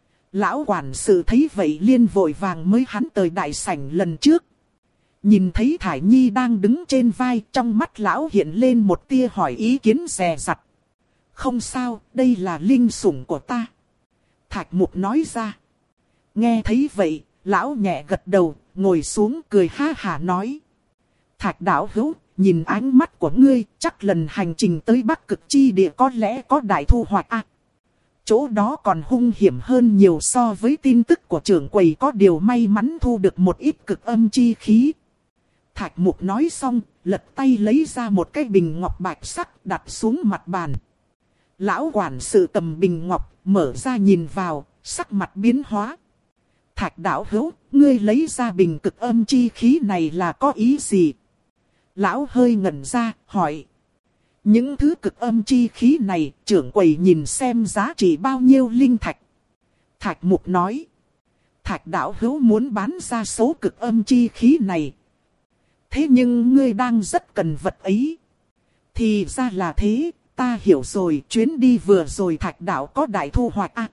Lão quản sự thấy vậy liên vội vàng mới hắn tới đại sảnh lần trước. Nhìn thấy Thải Nhi đang đứng trên vai, trong mắt lão hiện lên một tia hỏi ý kiến dè dặt. Không sao, đây là linh sủng của ta. Thạch Mục nói ra. Nghe thấy vậy, lão nhẹ gật đầu, ngồi xuống cười ha hả nói. Thạch đạo hữu, nhìn ánh mắt của ngươi, chắc lần hành trình tới Bắc Cực Chi Địa có lẽ có đại thu hoạch à. Chỗ đó còn hung hiểm hơn nhiều so với tin tức của trưởng quầy, có điều may mắn thu được một ít cực âm chi khí. Thạch Mục nói xong, lật tay lấy ra một cái bình ngọc bạch sắc đặt xuống mặt bàn. Lão quản sự cầm bình ngọc, mở ra nhìn vào, sắc mặt biến hóa. Thạch đạo hữu, ngươi lấy ra bình cực âm chi khí này là có ý gì? Lão hơi ngẩn ra, hỏi. Những thứ cực âm chi khí này, trưởng quầy nhìn xem giá trị bao nhiêu linh thạch. Thạch Mục nói. Thạch đạo hữu muốn bán ra số cực âm chi khí này. Thế nhưng ngươi đang rất cần vật ấy. Thì ra là thế, ta hiểu rồi, chuyến đi vừa rồi Thạch đạo có đại thu hoạch à.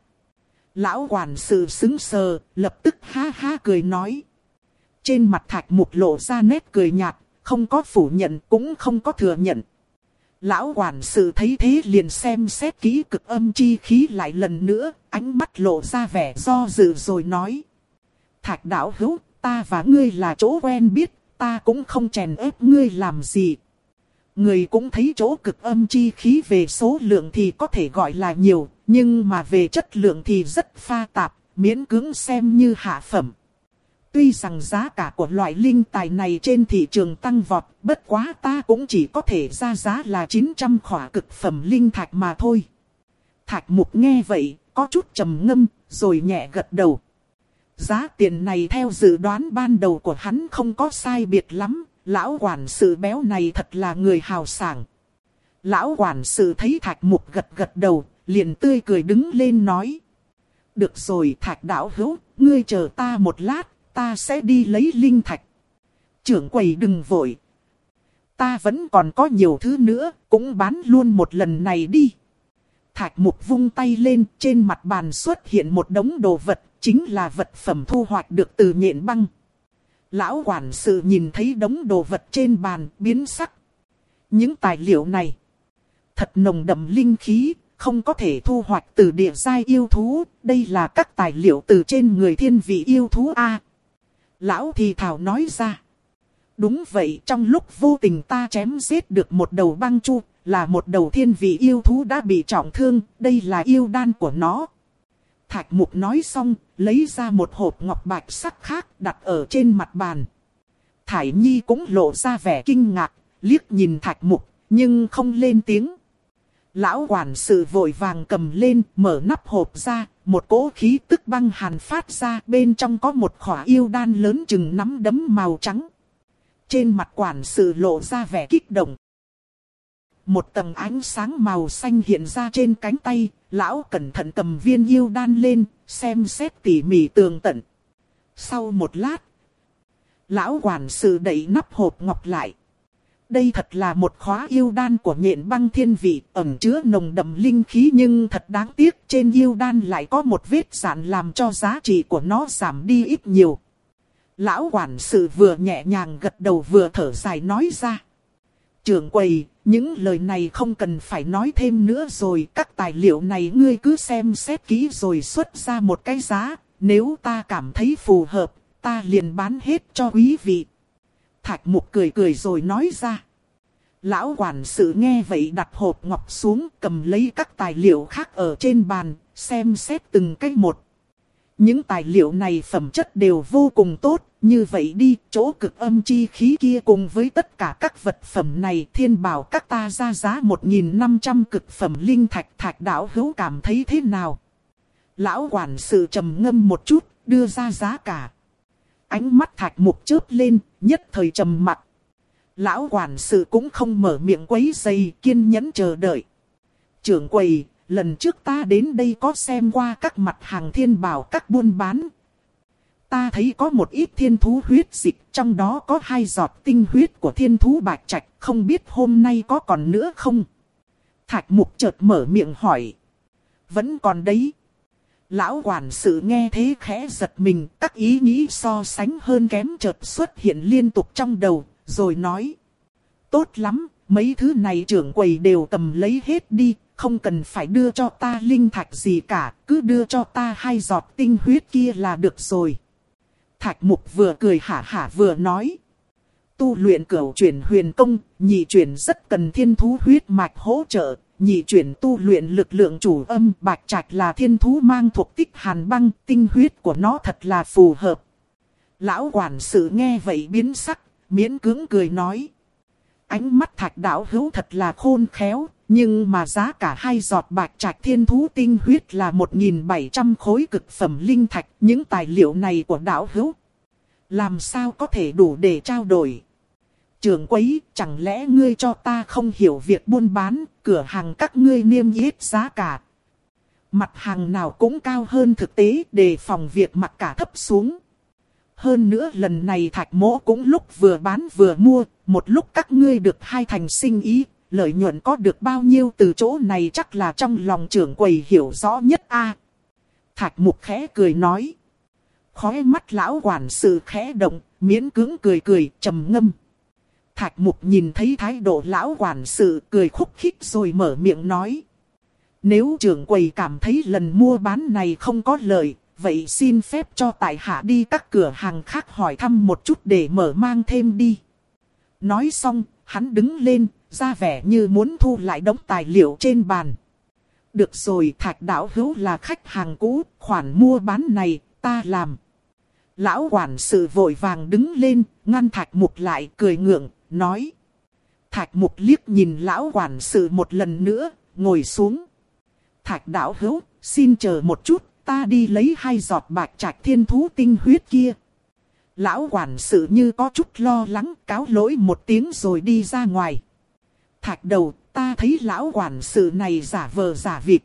Lão quản sự sững sờ, lập tức ha ha cười nói. Trên mặt Thạch Mục lộ ra nét cười nhạt, không có phủ nhận cũng không có thừa nhận. Lão quản sự thấy thế liền xem xét kỹ cực âm chi khí lại lần nữa, ánh mắt lộ ra vẻ do dự rồi nói. Thạch đạo hữu, ta và ngươi là chỗ quen biết, ta cũng không chèn ép ngươi làm gì. Người cũng thấy chỗ cực âm chi khí về số lượng thì có thể gọi là nhiều, nhưng mà về chất lượng thì rất pha tạp, miễn cưỡng xem như hạ phẩm. Tuy rằng giá cả của loại linh tài này trên thị trường tăng vọt, bất quá ta cũng chỉ có thể ra giá là chín trăm khỏa cực phẩm linh thạch mà thôi. Thạch Mục nghe vậy, có chút trầm ngâm, rồi nhẹ gật đầu. Giá tiền này theo dự đoán ban đầu của hắn không có sai biệt lắm, lão quản sự béo này thật là người hào sảng. Lão quản sự thấy Thạch Mục gật gật đầu, liền tươi cười đứng lên nói. Được rồi Thạch đạo hữu, ngươi chờ ta một lát. Ta sẽ đi lấy linh thạch. Trưởng quầy đừng vội. Ta vẫn còn có nhiều thứ nữa, cũng bán luôn một lần này đi. Thạch Mục vung tay lên, trên mặt bàn xuất hiện một đống đồ vật, chính là vật phẩm thu hoạch được từ nhện băng. Lão quản sự nhìn thấy đống đồ vật trên bàn, biến sắc. Những tài liệu này, thật nồng đậm linh khí, không có thể thu hoạch từ địa giai yêu thú. Đây là các tài liệu từ trên người thiên vị yêu thú A. Lão thì thảo nói ra. Đúng vậy, trong lúc vô tình ta chém giết được một đầu băng chu, là một đầu thiên vị yêu thú đã bị trọng thương, đây là yêu đan của nó. Thạch Mục nói xong, lấy ra một hộp ngọc bạch sắc khác đặt ở trên mặt bàn. Thải Nhi cũng lộ ra vẻ kinh ngạc, liếc nhìn Thạch Mục, nhưng không lên tiếng. Lão quản sự vội vàng cầm lên, mở nắp hộp ra, một cỗ khí tức băng hàn phát ra, bên trong có một khỏa yêu đan lớn chừng nắm đấm màu trắng. Trên mặt quản sự lộ ra vẻ kích động. Một tầng ánh sáng màu xanh hiện ra trên cánh tay, lão cẩn thận cầm viên yêu đan lên, xem xét tỉ mỉ tường tận. Sau một lát, lão quản sự đậy nắp hộp ngọc lại. Đây thật là một khóa yêu đan của Nhện Băng Thiên Vị, ẩn chứa nồng đậm linh khí, nhưng thật đáng tiếc trên yêu đan lại có một vết rạn làm cho giá trị của nó giảm đi ít nhiều. Lão quản sự vừa nhẹ nhàng gật đầu vừa thở dài nói ra. Trưởng quầy, những lời này không cần phải nói thêm nữa rồi, các tài liệu này ngươi cứ xem xét kỹ rồi xuất ra một cái giá, nếu ta cảm thấy phù hợp, ta liền bán hết cho quý vị. Thạch Mục cười cười rồi nói ra. Lão quản sự nghe vậy đặt hộp ngọc xuống, cầm lấy các tài liệu khác ở trên bàn, xem xét từng cái một. Những tài liệu này phẩm chất đều vô cùng tốt, như vậy đi, chỗ cực âm chi khí kia cùng với tất cả các vật phẩm này thiên bảo các ta ra giá một nghìn năm trăm cực phẩm linh thạch. Thạch đạo hữu cảm thấy thế nào? Lão quản sự trầm ngâm một chút, đưa ra giá cả. Ánh mắt Thạch Mục chớp lên, nhất thời trầm mặc. Lão quản sự cũng không mở miệng quấy rầy, kiên nhẫn chờ đợi. Trưởng quầy, lần trước ta đến đây có xem qua các mặt hàng thiên bảo các buôn bán. Ta thấy có một ít thiên thú huyết dịch, trong đó có hai giọt tinh huyết của thiên thú bạch trạch, không biết hôm nay có còn nữa không? Thạch Mục chợt mở miệng hỏi. Vẫn còn đấy. Lão quản sự nghe thế khẽ giật mình, các ý nghĩ so sánh hơn kém chợt xuất hiện liên tục trong đầu, rồi nói. Tốt lắm, mấy thứ này trưởng quầy đều cầm lấy hết đi, không cần phải đưa cho ta linh thạch gì cả, cứ đưa cho ta hai giọt tinh huyết kia là được rồi. Thạch Mục vừa cười hả hả vừa nói. Tu luyện cửu chuyển huyền công, nhị chuyển rất cần thiên thú huyết mạch hỗ trợ. Nhị chuyển tu luyện lực lượng chủ âm, bạch trạch là thiên thú mang thuộc tích hàn băng, tinh huyết của nó thật là phù hợp. Lão quản sự nghe vậy biến sắc, miễn cưỡng cười nói. Ánh mắt Thạch đạo hữu thật là khôn khéo, nhưng mà giá cả hai giọt bạch trạch thiên thú tinh huyết là một nghìn bảy trăm khối cực phẩm linh thạch. Những tài liệu này của đạo hữu, làm sao có thể đủ để trao đổi? Trưởng quấy, chẳng lẽ ngươi cho ta không hiểu việc buôn bán, cửa hàng các ngươi niêm yết giá cả. Mặt hàng nào cũng cao hơn thực tế, đề phòng việc mặc cả thấp xuống. Hơn nữa lần này Thạch mỗ cũng lúc vừa bán vừa mua, một lúc các ngươi được hai thành sinh ý, lợi nhuận có được bao nhiêu từ chỗ này chắc là trong lòng trưởng quầy hiểu rõ nhất a. À, Thạch Mục khẽ cười nói. Khóe mắt lão quản sự khẽ động, miễn cưỡng cười cười, trầm ngâm. Thạch Mục nhìn thấy thái độ lão quản sự cười khúc khích rồi mở miệng nói. Nếu trưởng quầy cảm thấy lần mua bán này không có lợi, vậy xin phép cho tại hạ đi các cửa hàng khác hỏi thăm một chút để mở mang thêm đi. Nói xong, hắn đứng lên, ra vẻ như muốn thu lại đống tài liệu trên bàn. Được rồi, Thạch đạo hữu là khách hàng cũ, khoản mua bán này, ta làm. Lão quản sự vội vàng đứng lên, ngăn Thạch Mục lại, cười ngượng, nói. Thạch Mục liếc nhìn lão quản sự một lần nữa, ngồi xuống. Thạch đạo hữu, xin chờ một chút, ta đi lấy hai giọt bạch trạch thiên thú tinh huyết kia. Lão quản sự như có chút lo lắng, cáo lỗi một tiếng rồi đi ra ngoài. Thạch đầu, ta thấy lão quản sự này giả vờ giả vịt.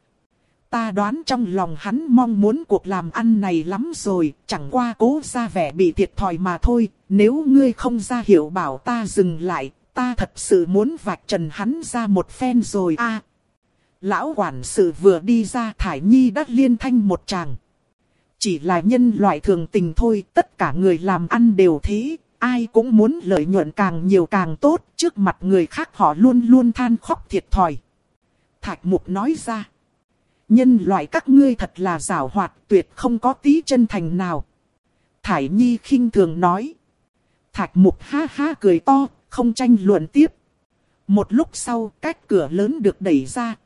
Ta đoán trong lòng hắn mong muốn cuộc làm ăn này lắm rồi, chẳng qua cố ra vẻ bị thiệt thòi mà thôi. Nếu ngươi không ra hiệu bảo ta dừng lại, ta thật sự muốn vạch trần hắn ra một phen rồi a. À, lão quản sự vừa đi ra, Thải Nhi đã liên thanh một tràng. Chỉ là nhân loại thường tình thôi, tất cả người làm ăn đều thế, ai cũng muốn lợi nhuận càng nhiều càng tốt, trước mặt người khác họ luôn luôn than khóc thiệt thòi. Thạch Mục nói ra. Nhân loại các ngươi thật là giảo hoạt, tuyệt không có tí chân thành nào. Thải Nhi khinh thường nói. Thạch Mục ha ha cười to, không tranh luận tiếp. Một lúc sau, cách cửa lớn được đẩy ra,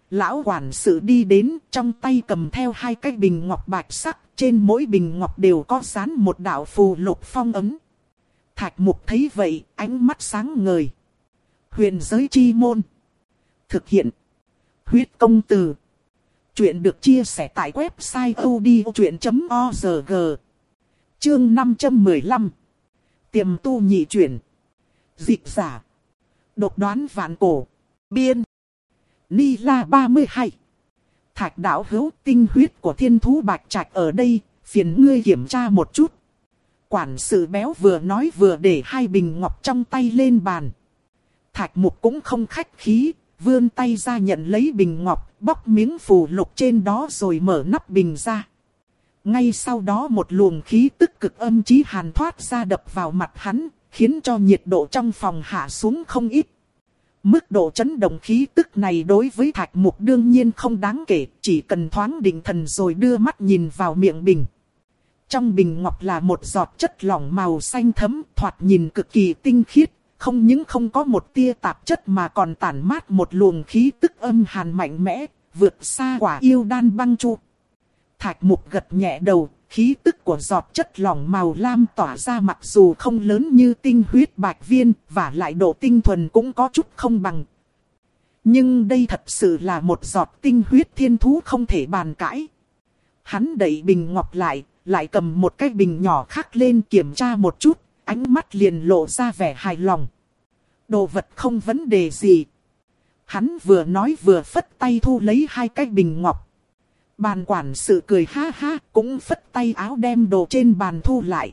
Lão quản sự đi đến, trong tay cầm theo hai cái bình ngọc bạch sắc, trên mỗi bình ngọc đều có dán một đạo phù lục phong ấn. Thạch Mục thấy vậy, ánh mắt sáng ngời. Huyền giới chi môn. Thực hiện. Huyết công từ. Chuyện được chia sẻ tại website odchuyện chấm org. Chương năm trăm mười lăm. Tiềm tu nhị chuyển. Dịch giả. Độc đoán vạn cổ. Biên. Ni La ba mươi hai. Thạch đạo hữu, tinh huyết của thiên thú bạch trạch ở đây, phiền ngươi kiểm tra một chút. Quản sự béo vừa nói vừa để hai bình ngọc trong tay lên bàn. Thạch Mục cũng không khách khí, vươn tay ra nhận lấy bình ngọc, bóc miếng phù lục trên đó rồi mở nắp bình ra. Ngay sau đó một luồng khí tức cực âm chí hàn thoát ra đập vào mặt hắn, khiến cho nhiệt độ trong phòng hạ xuống không ít. Mức độ chấn động khí tức này đối với Thạch Mục đương nhiên không đáng kể, chỉ cần thoáng định thần rồi đưa mắt nhìn vào miệng bình. Trong bình ngọc là một giọt chất lỏng màu xanh thẫm, thoạt nhìn cực kỳ tinh khiết, không những không có một tia tạp chất mà còn tản mát một luồng khí tức âm hàn mạnh mẽ, vượt xa quả yêu đan băng chu. Thạch Mục gật nhẹ đầu, khí tức của giọt chất lỏng màu lam tỏa ra mặc dù không lớn như tinh huyết bạch viên, và lại độ tinh thuần cũng có chút không bằng. Nhưng đây thật sự là một giọt tinh huyết thiên thú không thể bàn cãi. Hắn đẩy bình ngọc lại, lại cầm một cái bình nhỏ khác lên kiểm tra một chút, ánh mắt liền lộ ra vẻ hài lòng. Đồ vật không vấn đề gì. Hắn vừa nói vừa phất tay thu lấy hai cái bình ngọc. Bàn quản sự cười ha ha, cũng phất tay áo đem đồ trên bàn thu lại.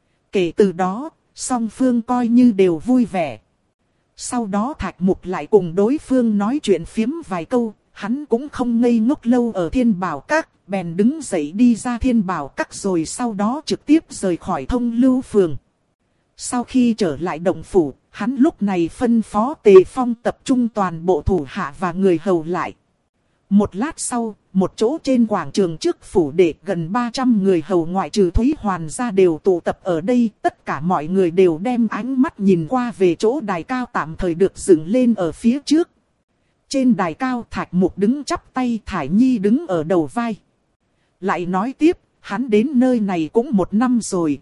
Kể từ đó, song phương coi như đều vui vẻ. Sau đó Thạch Mục lại cùng đối phương nói chuyện phiếm vài câu, hắn cũng không ngây ngốc lâu ở Thiên Bảo Các, bèn đứng dậy đi ra Thiên Bảo Các rồi sau đó trực tiếp rời khỏi Thông Lưu Phường. Sau khi trở lại động phủ, hắn lúc này phân phó Tề Phong tập trung toàn bộ thủ hạ và người hầu lại. Một lát sau, một chỗ trên quảng trường trước phủ đệ gần ba trăm người hầu ngoại trừ Thúy Hoàn ra đều tụ tập ở đây. Tất cả mọi người đều đem ánh mắt nhìn qua về chỗ đài cao tạm thời được dựng lên ở phía trước. Trên đài cao Thạch Mục đứng chắp tay, Thải Nhi đứng ở đầu vai. Lại nói tiếp, hắn đến nơi này cũng một năm rồi.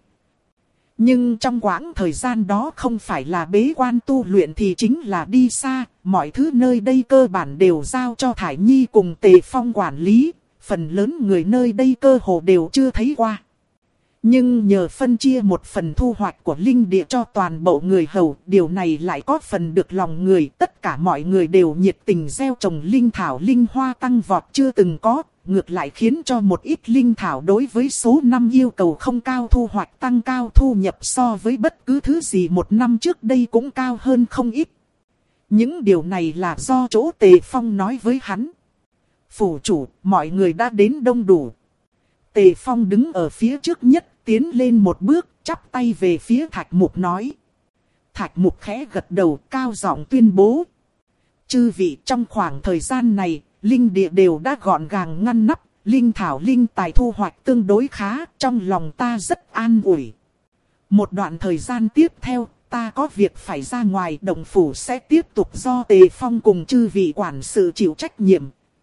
Nhưng trong quãng thời gian đó không phải là bế quan tu luyện thì chính là đi xa, mọi thứ nơi đây cơ bản đều giao cho Thải Nhi cùng Tề Phong quản lý, phần lớn người nơi đây cơ hồ đều chưa thấy qua. Nhưng nhờ phân chia một phần thu hoạch của linh địa cho toàn bộ người hầu, điều này lại có phần được lòng người, tất cả mọi người đều nhiệt tình gieo trồng linh thảo linh hoa tăng vọt chưa từng có. Ngược lại khiến cho một ít linh thảo đối với số năm yêu cầu không cao thu hoạch tăng cao thu nhập so với bất cứ thứ gì một năm trước đây cũng cao hơn không ít. Những điều này là do chỗ Tề Phong nói với hắn. Phủ chủ, mọi người đã đến đông đủ. Tề Phong đứng ở phía trước nhất, tiến lên một bước, chắp tay về phía Thạch Mục nói. Thạch Mục khẽ gật đầu, cao giọng tuyên bố. Chư vị, trong khoảng thời gian này, linh địa đều đã gọn gàng ngăn nắp, linh thảo linh tài thu hoạch tương đối khá, trong lòng ta rất an ủi. Một đoạn thời gian tiếp theo, ta có việc phải ra ngoài, động phủ sẽ tiếp tục do Tề Phong cùng chư vị quản sự chịu trách nhiệm.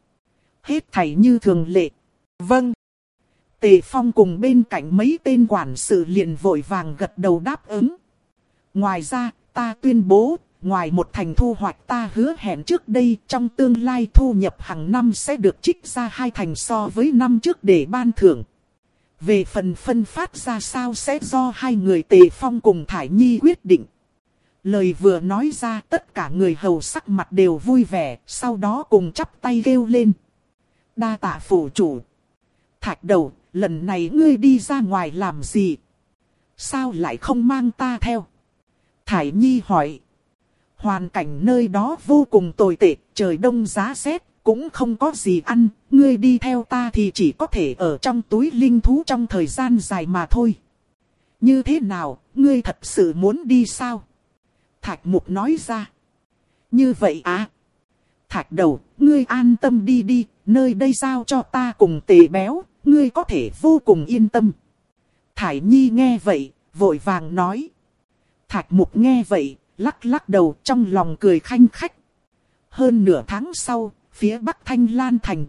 Hết thảy như thường lệ. Vâng. Tề Phong cùng bên cạnh mấy tên quản sự liền vội vàng gật đầu đáp ứng. Ngoài ra, ta tuyên bố, ngoài một thành thu hoạch ta hứa hẹn trước đây, trong tương lai thu nhập hàng năm sẽ được trích ra hai thành so với năm trước để ban thưởng. Về phần phân phát ra sao sẽ do hai người Tề Phong cùng Thải Nhi quyết định. Lời vừa nói ra, tất cả người hầu sắc mặt đều vui vẻ, sau đó cùng chắp tay kêu lên. Đa tạ phủ chủ. Thạch đầu, lần này ngươi đi ra ngoài làm gì? Sao lại không mang ta theo? Thải Nhi hỏi. Hoàn cảnh nơi đó vô cùng tồi tệ, trời đông giá rét, cũng không có gì ăn. Ngươi đi theo ta thì chỉ có thể ở trong túi linh thú trong thời gian dài mà thôi. Như thế nào, ngươi thật sự muốn đi sao? Thạch Mục nói ra. Như vậy à? Thạch đầu, ngươi an tâm đi đi, nơi đây giao cho ta cùng Tề Béo, ngươi có thể vô cùng yên tâm. Thải Nhi nghe vậy, vội vàng nói. Thạch Mục nghe vậy, lắc lắc đầu trong lòng cười khanh khách. Hơn nửa tháng sau, phía bắc Thanh Lan Thành.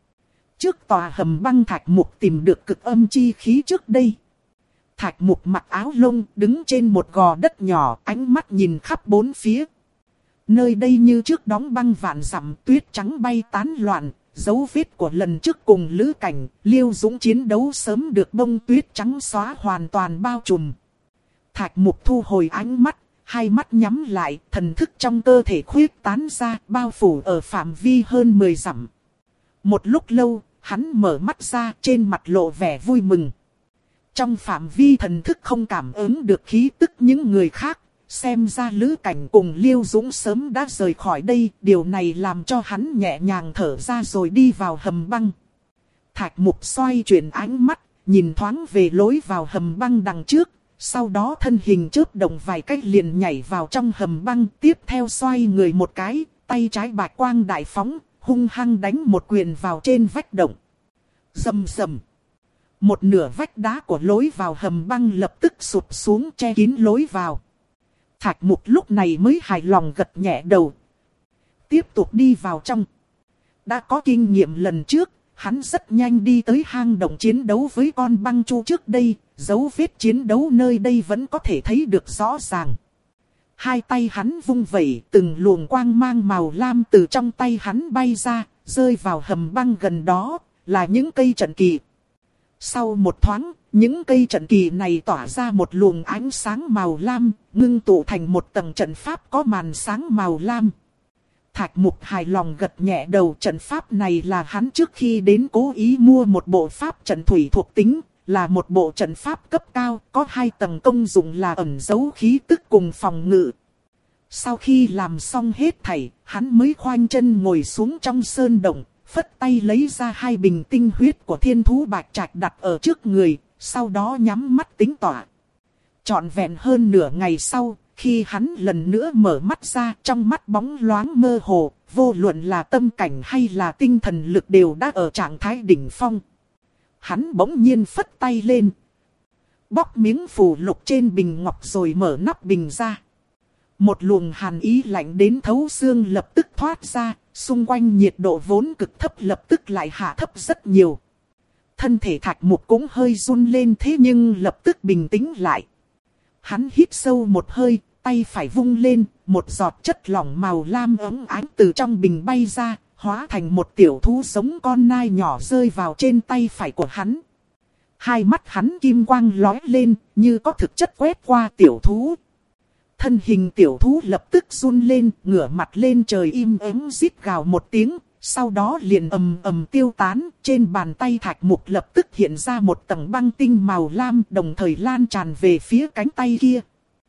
Trước tòa hầm băng Thạch Mục tìm được cực âm chi khí trước đây. Thạch Mục mặc áo lông đứng trên một gò đất nhỏ, ánh mắt nhìn khắp bốn phía. Nơi đây như trước đóng băng vạn dặm, tuyết trắng bay tán loạn, dấu vết của lần trước cùng Lữ Cảnh, Liêu Dũng chiến đấu sớm được bông tuyết trắng xóa hoàn toàn bao trùm. Thạch Mục thu hồi ánh mắt, hai mắt nhắm lại, thần thức trong cơ thể khuyết tán ra, bao phủ ở phạm vi hơn mười dặm. Một lúc lâu, hắn mở mắt ra, trên mặt lộ vẻ vui mừng. Trong phạm vi thần thức không cảm ứng được khí tức những người khác, xem ra Lữ Cảnh cùng Liêu Dũng sớm đã rời khỏi đây, điều này làm cho hắn nhẹ nhàng thở ra rồi đi vào hầm băng. Thạch Mục xoay chuyển ánh mắt, nhìn thoáng về lối vào hầm băng đằng trước, sau đó thân hình chớp động vài cách liền nhảy vào trong hầm băng, tiếp theo xoay người một cái, tay trái bạch quang đại phóng, hung hăng đánh một quyền vào trên vách động. Rầm rầm. Một nửa vách đá của lối vào hầm băng lập tức sụp xuống che kín lối vào. Thạch Mục lúc này mới hài lòng gật nhẹ đầu. Tiếp tục đi vào trong. Đã có kinh nghiệm lần trước, hắn rất nhanh đi tới hang động chiến đấu với con băng chu trước đây. Dấu vết chiến đấu nơi đây vẫn có thể thấy được rõ ràng. Hai tay hắn vung vẩy, từng luồng quang mang màu lam từ trong tay hắn bay ra, rơi vào hầm băng gần đó, là những cây trận kỳ. Sau một thoáng, những cây trận kỳ này tỏa ra một luồng ánh sáng màu lam, ngưng tụ thành một tầng trận pháp có màn sáng màu lam. Thạch Mục hài lòng gật nhẹ đầu, trận pháp này là hắn trước khi đến cố ý mua một bộ pháp trận thủy thuộc tính, là một bộ trận pháp cấp cao, có hai tầng công dụng là ẩn giấu khí tức cùng phòng ngự. Sau khi làm xong hết thảy, hắn mới khoanh chân ngồi xuống trong sơn động, phất tay lấy ra hai bình tinh huyết của thiên thú bạch trạch đặt ở trước người, sau đó nhắm mắt tính tọa. Trọn vẹn hơn nửa ngày sau, khi hắn lần nữa mở mắt ra, trong mắt bóng loáng mơ hồ, vô luận là tâm cảnh hay là tinh thần lực đều đã ở trạng thái đỉnh phong. Hắn bỗng nhiên phất tay lên, bóc miếng phù lục trên bình ngọc rồi mở nắp bình ra. Một luồng hàn ý lạnh đến thấu xương lập tức thoát ra, xung quanh nhiệt độ vốn cực thấp lập tức lại hạ thấp rất nhiều. Thân thể Thạch Mục cũng hơi run lên, thế nhưng lập tức bình tĩnh lại. Hắn hít sâu một hơi, tay phải vung lên, một giọt chất lỏng màu lam óng ánh từ trong bình bay ra, hóa thành một tiểu thú giống con nai nhỏ rơi vào trên tay phải của hắn. Hai mắt hắn kim quang lóe lên, như có thực chất quét qua tiểu thú. Thân hình tiểu thú lập tức run lên, ngửa mặt lên trời im ắng rít gào một tiếng, sau đó liền ầm ầm tiêu tán. Trên bàn tay Thạch Mục lập tức hiện ra một tầng băng tinh màu lam, đồng thời lan tràn về phía cánh tay kia.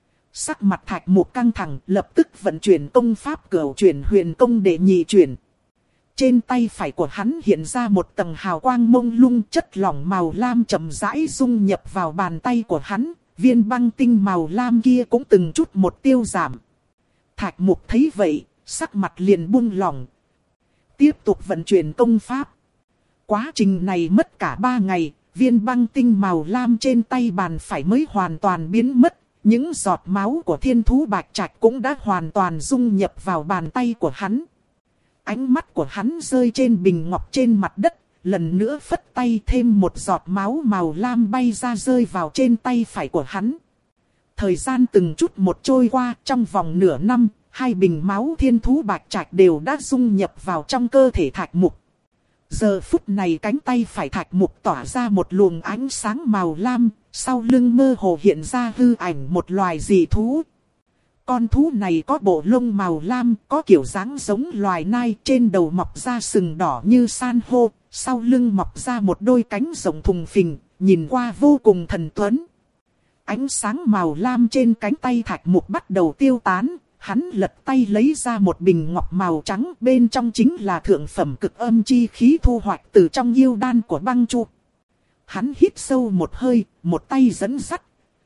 Sắc mặt Thạch Mục căng thẳng, lập tức vận chuyển công pháp Cửu Chuyển Huyền Công để nhị chuyển. Trên tay phải của hắn hiện ra một tầng hào quang mông lung, chất lỏng màu lam chậm rãi dung nhập vào bàn tay của hắn. Viên băng tinh màu lam kia cũng từng chút một tiêu giảm. Thạch Mục thấy vậy, sắc mặt liền buông lỏng. Tiếp tục vận chuyển công pháp. Quá trình này mất cả ba ngày, viên băng tinh màu lam trên tay bàn phải mới hoàn toàn biến mất. Những giọt máu của thiên thú bạch trạch cũng đã hoàn toàn dung nhập vào bàn tay của hắn. Ánh mắt của hắn rơi trên bình ngọc trên mặt đất. Lần nữa phất tay thêm một giọt máu màu lam bay ra rơi vào trên tay phải của hắn. Thời gian từng chút một trôi qua, trong vòng nửa năm, hai bình máu thiên thú bạch trạch đều đã dung nhập vào trong cơ thể Thạch Mục. Giờ phút này cánh tay phải Thạch Mục tỏa ra một luồng ánh sáng màu lam, sau lưng mơ hồ hiện ra hư ảnh một loài dị thú. Con thú này có bộ lông màu lam, có kiểu dáng giống loài nai, trên đầu mọc ra sừng đỏ như san hô, sau lưng mọc ra một đôi cánh rộng thùng phình, nhìn qua vô cùng thần tuấn. Ánh sáng màu lam trên cánh tay Thạch Mục bắt đầu tiêu tán, hắn lật tay lấy ra một bình ngọc màu trắng, bên trong chính là thượng phẩm cực âm chi khí thu hoạch từ trong yêu đan của băng chu. Hắn hít sâu một hơi, một tay dẫn dắt.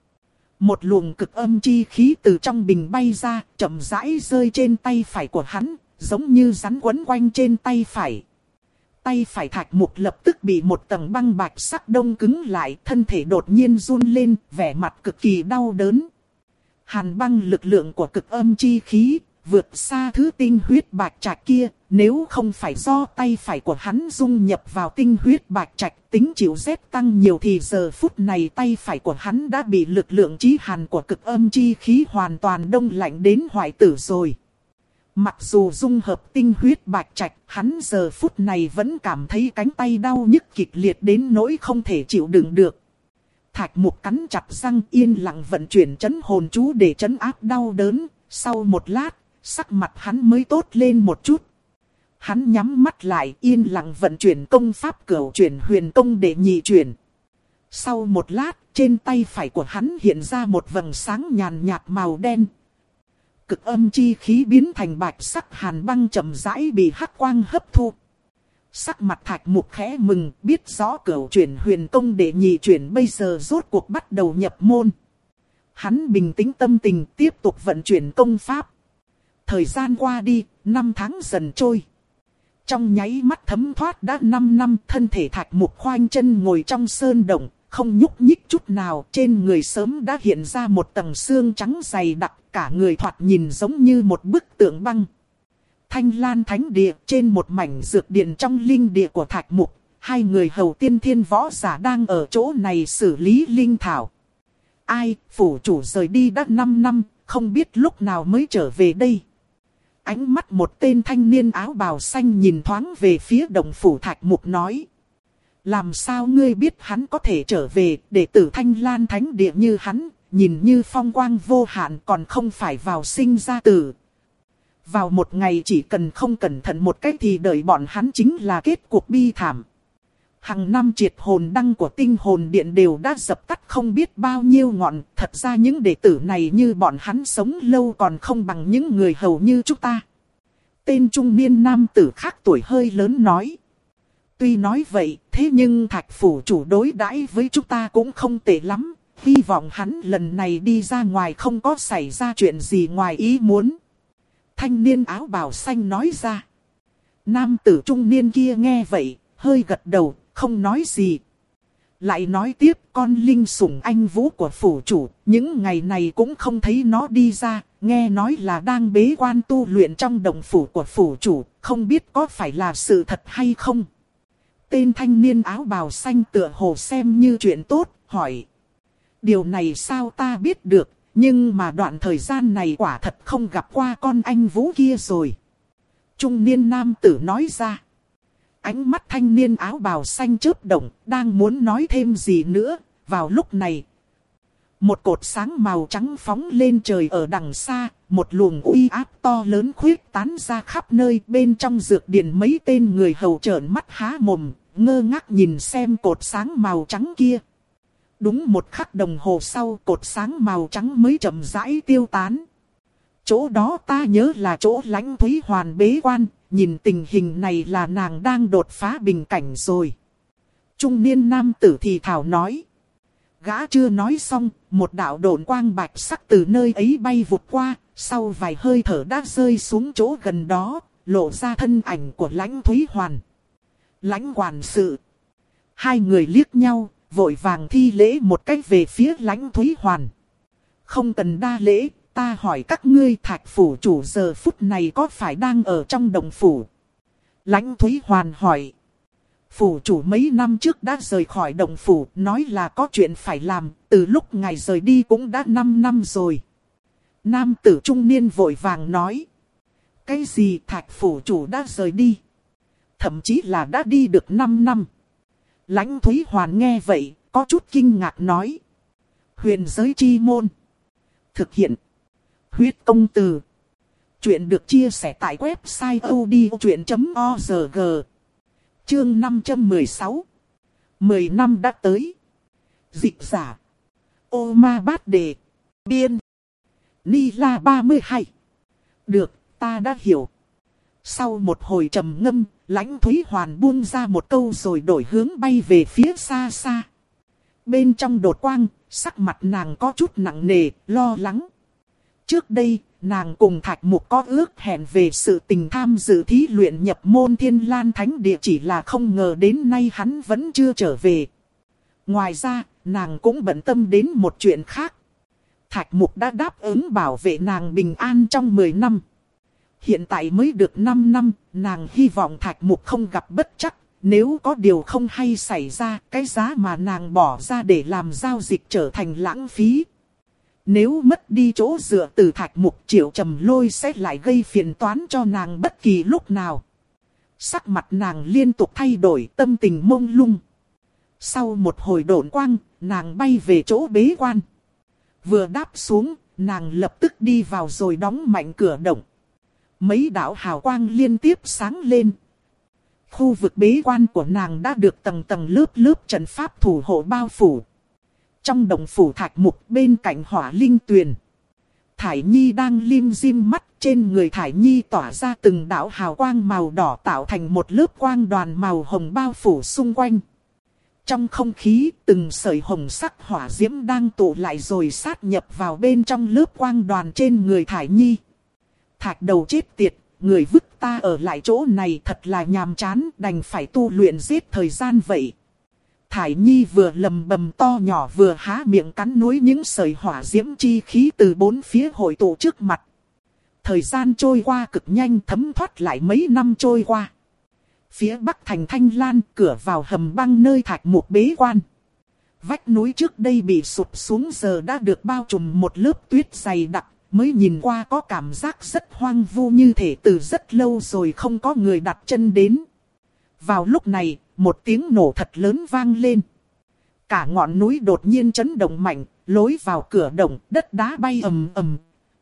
Một luồng cực âm chi khí từ trong bình bay ra, chậm rãi rơi trên tay phải của hắn, giống như rắn quấn quanh trên tay phải. Tay phải Thạch Mục lập tức bị một tầng băng bạch sắc đông cứng lại, thân thể đột nhiên run lên, vẻ mặt cực kỳ đau đớn. Hàn băng lực lượng của cực âm chi khí, vượt xa thứ tinh huyết bạch trạch kia, nếu không phải do tay phải của hắn dung nhập vào tinh huyết bạch trạch, tính chịu rét tăng nhiều thì giờ phút này tay phải của hắn đã bị lực lượng chí hàn của cực âm chi khí hoàn toàn đông lạnh đến hoại tử rồi. Mặc dù dung hợp tinh huyết bạch trạch, hắn giờ phút này vẫn cảm thấy cánh tay đau nhức kịch liệt đến nỗi không thể chịu đựng được. Thạch Mục cắn chặt răng yên lặng vận chuyển trấn hồn chú để trấn áp đau đớn. Sau một lát, sắc mặt hắn mới tốt lên một chút. Hắn nhắm mắt lại yên lặng vận chuyển công pháp cửu chuyển huyền công để nhị chuyển. Sau một lát, trên tay phải của hắn hiện ra một vầng sáng nhàn nhạt màu đen. Cực âm chi khí biến thành bạch sắc hàn băng chậm rãi bị hắc quang hấp thu. Sắc mặt Thạch Mục khẽ mừng, biết rõ cửu chuyển huyền công để nhị chuyển bây giờ rốt cuộc bắt đầu nhập môn. Hắn bình tĩnh tâm tình tiếp tục vận chuyển công pháp. Thời gian qua đi, năm tháng dần trôi. Trong nháy mắt thấm thoát đã năm năm, thân thể Thạch Mục khoanh chân ngồi trong sơn động, không nhúc nhích chút nào, trên người sớm đã hiện ra một tầng xương trắng dày đặc, cả người thoạt nhìn giống như một bức tượng băng. Thanh Lan Thánh Địa, trên một mảnh dược điện trong linh địa của Thạch Mục, hai người hầu tiên thiên võ giả đang ở chỗ này xử lý linh thảo. Ai, phủ chủ rời đi đã năm năm, không biết lúc nào mới trở về đây. Ánh mắt một tên thanh niên áo bào xanh nhìn thoáng về phía động phủ Thạch Mục nói. Làm sao ngươi biết hắn có thể trở về, đệ tử Thanh Lan Thánh Địa như hắn, nhìn như phong quang vô hạn còn không phải vào sinh ra tử. Vào một ngày chỉ cần không cẩn thận một cách thì đợi bọn hắn chính là kết cuộc bi thảm. Hằng năm triệt hồn đăng của tinh hồn điện đều đã dập tắt không biết bao nhiêu ngọn. Thật ra những đệ tử này như bọn hắn sống lâu còn không bằng những người hầu như chúng ta. Tên trung niên nam tử khác tuổi hơi lớn nói. Tuy nói vậy, thế nhưng Thạch phủ chủ đối đãi với chúng ta cũng không tệ lắm. Hy vọng hắn lần này đi ra ngoài không có xảy ra chuyện gì ngoài ý muốn. Thanh niên áo bào xanh nói ra. Nam tử trung niên kia nghe vậy, hơi gật đầu, không nói gì. Lại nói tiếp, con linh sủng anh vũ của phủ chủ, những ngày này cũng không thấy nó đi ra, nghe nói là đang bế quan tu luyện trong động phủ của phủ chủ, không biết có phải là sự thật hay không. Tên thanh niên áo bào xanh tựa hồ xem như chuyện tốt, hỏi. Điều này sao ta biết được, nhưng mà đoạn thời gian này quả thật không gặp qua con anh vũ kia rồi. Trung niên nam tử nói ra. Ánh mắt thanh niên áo bào xanh chớp động, đang muốn nói thêm gì nữa, vào lúc này. Một cột sáng màu trắng phóng lên trời ở đằng xa, một luồng uy áp to lớn khuyết tán ra khắp nơi bên trong dược điện mấy tên người hầu trợn mắt há mồm, ngơ ngác nhìn xem cột sáng màu trắng kia. Đúng một khắc đồng hồ sau cột sáng màu trắng mới chậm rãi tiêu tán. Chỗ đó ta nhớ là chỗ Lãnh Thúy Hoàn bế quan, nhìn tình hình này là nàng đang đột phá bình cảnh rồi. Trung niên nam tử thì thảo nói. Gã chưa nói xong, một đạo độn quang bạch sắc từ nơi ấy bay vụt qua, sau vài hơi thở đã rơi xuống chỗ gần đó, lộ ra thân ảnh của Lãnh Thúy Hoàn. Lãnh quản sự. Hai người liếc nhau, vội vàng thi lễ một cách về phía Lãnh Thúy Hoàn. Không cần đa lễ, ta hỏi các ngươi Thạch phủ chủ giờ phút này có phải đang ở trong động phủ? Lãnh Thúy Hoàn hỏi. Phủ chủ mấy năm trước đã rời khỏi động phủ, nói là có chuyện phải làm, từ lúc ngài rời đi cũng đã năm năm rồi. Nam tử trung niên vội vàng nói. Cái gì Thạch phủ chủ đã rời đi? Thậm chí là đã đi được năm năm. Lãnh Thúy Hoàn nghe vậy, có chút kinh ngạc nói. Huyền giới chi môn. Thực hiện. Huyết công từ. Chuyện được chia sẻ tại website odchuyện chấm org. Chương năm trăm mười sáu. Mười năm đã tới. Dịch giả. Ô ma bát đề. Biên. Ni la ba mươi hai. Được, ta đã hiểu. Sau một hồi trầm ngâm, Lãnh Thúy Hoàn buông ra một câu rồi đổi hướng bay về phía xa xa. Bên trong đột quang, sắc mặt nàng có chút nặng nề, lo lắng. Trước đây, nàng cùng Thạch Mục có ước hẹn về sự tình tham dự thí luyện nhập môn Thiên Lan Thánh Địa, chỉ là không ngờ đến nay hắn vẫn chưa trở về. Ngoài ra, nàng cũng bận tâm đến một chuyện khác. Thạch Mục đã đáp ứng bảo vệ nàng bình an trong mười năm. hiện tại mới được năm năm, nàng hy vọng Thạch Mục không gặp bất trắc. Nếu có điều không hay xảy ra, cái giá mà nàng bỏ ra để làm giao dịch trở thành lãng phí. Nếu mất đi chỗ dựa từ Thạch Mục, Triệu Trầm Lôi sẽ lại gây phiền toán cho nàng bất kỳ lúc nào. Sắc mặt nàng liên tục thay đổi, tâm tình mông lung. Sau một hồi độn quang, nàng bay về chỗ bế quan. Vừa đáp xuống, nàng lập tức đi vào rồi đóng mạnh cửa động. Mấy đạo hào quang liên tiếp sáng lên. Khu vực bế quan của nàng đã được tầng tầng lớp lớp trận pháp thủ hộ bao phủ. Trong động phủ Thạch Mục bên cạnh Hỏa Linh Tuyền, Thải Nhi đang lim dim mắt, trên người Thải Nhi tỏa ra từng đạo hào quang màu đỏ tạo thành một lớp quang đoàn màu hồng bao phủ xung quanh. Trong không khí, từng sợi hồng sắc hỏa diễm đang tụ lại rồi sát nhập vào bên trong lớp quang đoàn trên người Thải Nhi. Thạch đầu chết tiệt, người vứt ta ở lại chỗ này thật là nhàm chán, đành phải tu luyện giết thời gian vậy. Thải Nhi vừa lầm bầm to nhỏ vừa há miệng cắn nuốt những sợi hỏa diễm chi khí từ bốn phía hội tụ trước mặt. Thời gian trôi qua cực nhanh, thấm thoát lại mấy năm trôi qua. Phía bắc thành Thanh Lan, cửa vào hầm băng nơi Thạch Mục bế quan. Vách núi trước đây bị sụp xuống giờ đã được bao trùm một lớp tuyết dày đặc, mới nhìn qua có cảm giác rất hoang vu, như thể từ rất lâu rồi không có người đặt chân đến. Vào lúc này, một tiếng nổ thật lớn vang lên. Cả ngọn núi đột nhiên chấn động mạnh, lối vào cửa động, đất đá bay ầm ầm,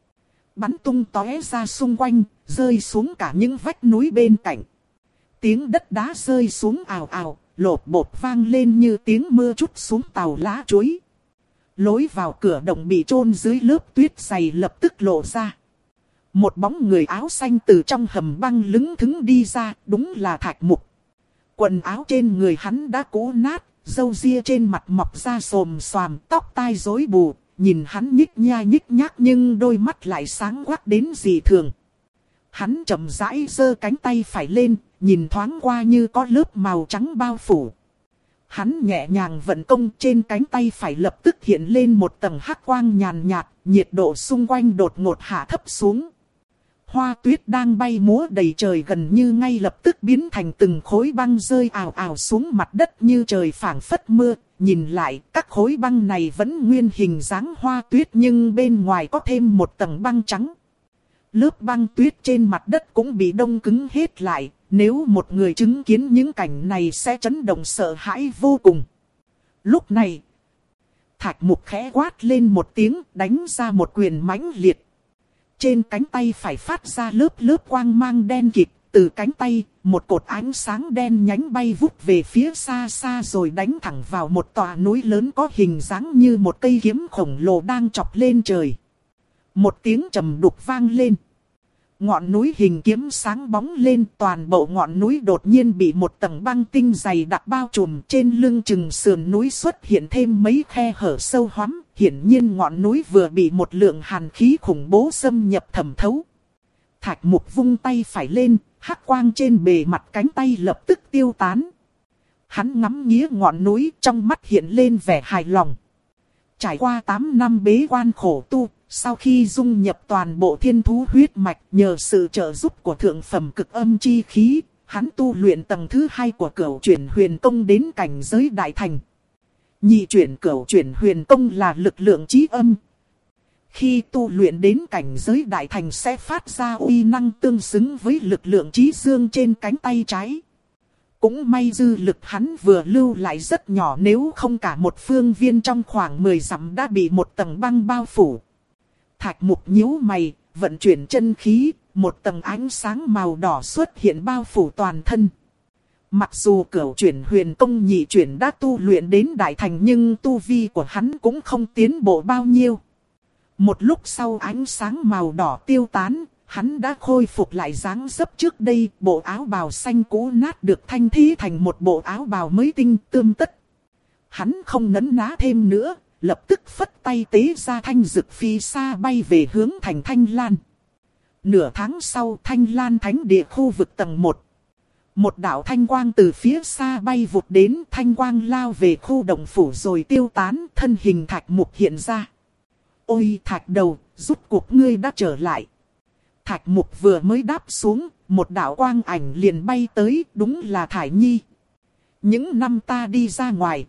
bắn tung tóe ra xung quanh, rơi xuống cả những vách núi bên cạnh. Tiếng đất đá rơi xuống ào ào, lột bột vang lên như tiếng mưa trút xuống tàu lá chuối. Lối vào cửa động bị chôn dưới lớp tuyết dày lập tức lộ ra. Một bóng người áo xanh từ trong hầm băng lững thững đi ra, đúng là Thạch Mục. Quần áo trên người hắn đã cũ nát, râu ria trên mặt mọc ra xồm xoàm, tóc tai rối bù, nhìn hắn nhích nha nhích nhác nhưng đôi mắt lại sáng quắc đến dị thường. Hắn chậm rãi giơ cánh tay phải lên, nhìn thoáng qua như có lớp màu trắng bao phủ. Hắn nhẹ nhàng vận công, trên cánh tay phải lập tức hiện lên một tầng hắc quang nhàn nhạt, nhiệt độ xung quanh đột ngột hạ thấp xuống. Hoa tuyết đang bay múa đầy trời gần như ngay lập tức biến thành từng khối băng rơi ào ào xuống mặt đất như trời phảng phất mưa. Nhìn lại, các khối băng này vẫn nguyên hình dáng hoa tuyết nhưng bên ngoài có thêm một tầng băng trắng. Lớp băng tuyết trên mặt đất cũng bị đông cứng hết lại. Nếu một người chứng kiến những cảnh này sẽ chấn động sợ hãi vô cùng. Lúc này, Thạch Mục khẽ quát lên một tiếng, đánh ra một quyền mãnh liệt. Trên cánh tay phải phát ra lớp lớp quang mang đen kịt, từ cánh tay, một cột ánh sáng đen nhánh bay vút về phía xa xa rồi đánh thẳng vào một tòa núi lớn có hình dáng như một cây kiếm khổng lồ đang chọc lên trời. Một tiếng trầm đục vang lên. Ngọn núi hình kiếm sáng bóng lên, toàn bộ ngọn núi đột nhiên bị một tầng băng tinh dày đặc bao trùm, trên lưng chừng sườn núi xuất hiện thêm mấy khe hở sâu hoắm, hiển nhiên ngọn núi vừa bị một lượng hàn khí khủng bố xâm nhập thẩm thấu. Thạch Mục vung tay phải lên, hắc quang trên bề mặt cánh tay lập tức tiêu tán. Hắn ngắm nghía ngọn núi, trong mắt hiện lên vẻ hài lòng. Trải qua tám năm bế quan khổ tu, sau khi dung nhập toàn bộ thiên thú huyết mạch, nhờ sự trợ giúp của thượng phẩm cực âm chi khí, hắn tu luyện tầng thứ hai của cửu chuyển huyền công đến cảnh giới đại thành. Nhị chuyển cửu chuyển huyền công là lực lượng chí âm. Khi tu luyện đến cảnh giới đại thành sẽ phát ra uy năng tương xứng với lực lượng chí dương trên cánh tay trái. Cũng may dư lực hắn vừa lưu lại rất nhỏ, nếu không cả một phương viên trong khoảng mười dặm đã bị một tầng băng bao phủ. Thạch Mục nhíu mày, vận chuyển chân khí, một tầng ánh sáng màu đỏ xuất hiện bao phủ toàn thân. Mặc dù cửu chuyển huyền công nhị chuyển đã tu luyện đến đại thành nhưng tu vi của hắn cũng không tiến bộ bao nhiêu. Một lúc sau ánh sáng màu đỏ tiêu tán, hắn đã khôi phục lại dáng dấp trước đây, bộ áo bào xanh cũ nát được thanh thí thành một bộ áo bào mới tinh tươm tất. Hắn không nấn ná thêm nữa, lập tức phất tay tế ra thanh dực phi xa bay về hướng thành Thanh Lan. Nửa tháng sau, Thanh Lan thánh địa khu vực tầng một. Một đạo thanh quang từ phía xa bay vụt đến, thanh quang lao về khu động phủ rồi tiêu tán, thân hình Thạch Mục hiện ra. Ôi Thạch đầu, rút cuộc ngươi đã trở lại. Thạch Mục vừa mới đáp xuống, một đạo quang ảnh liền bay tới, đúng là Thải Nhi. Những năm ta đi ra ngoài,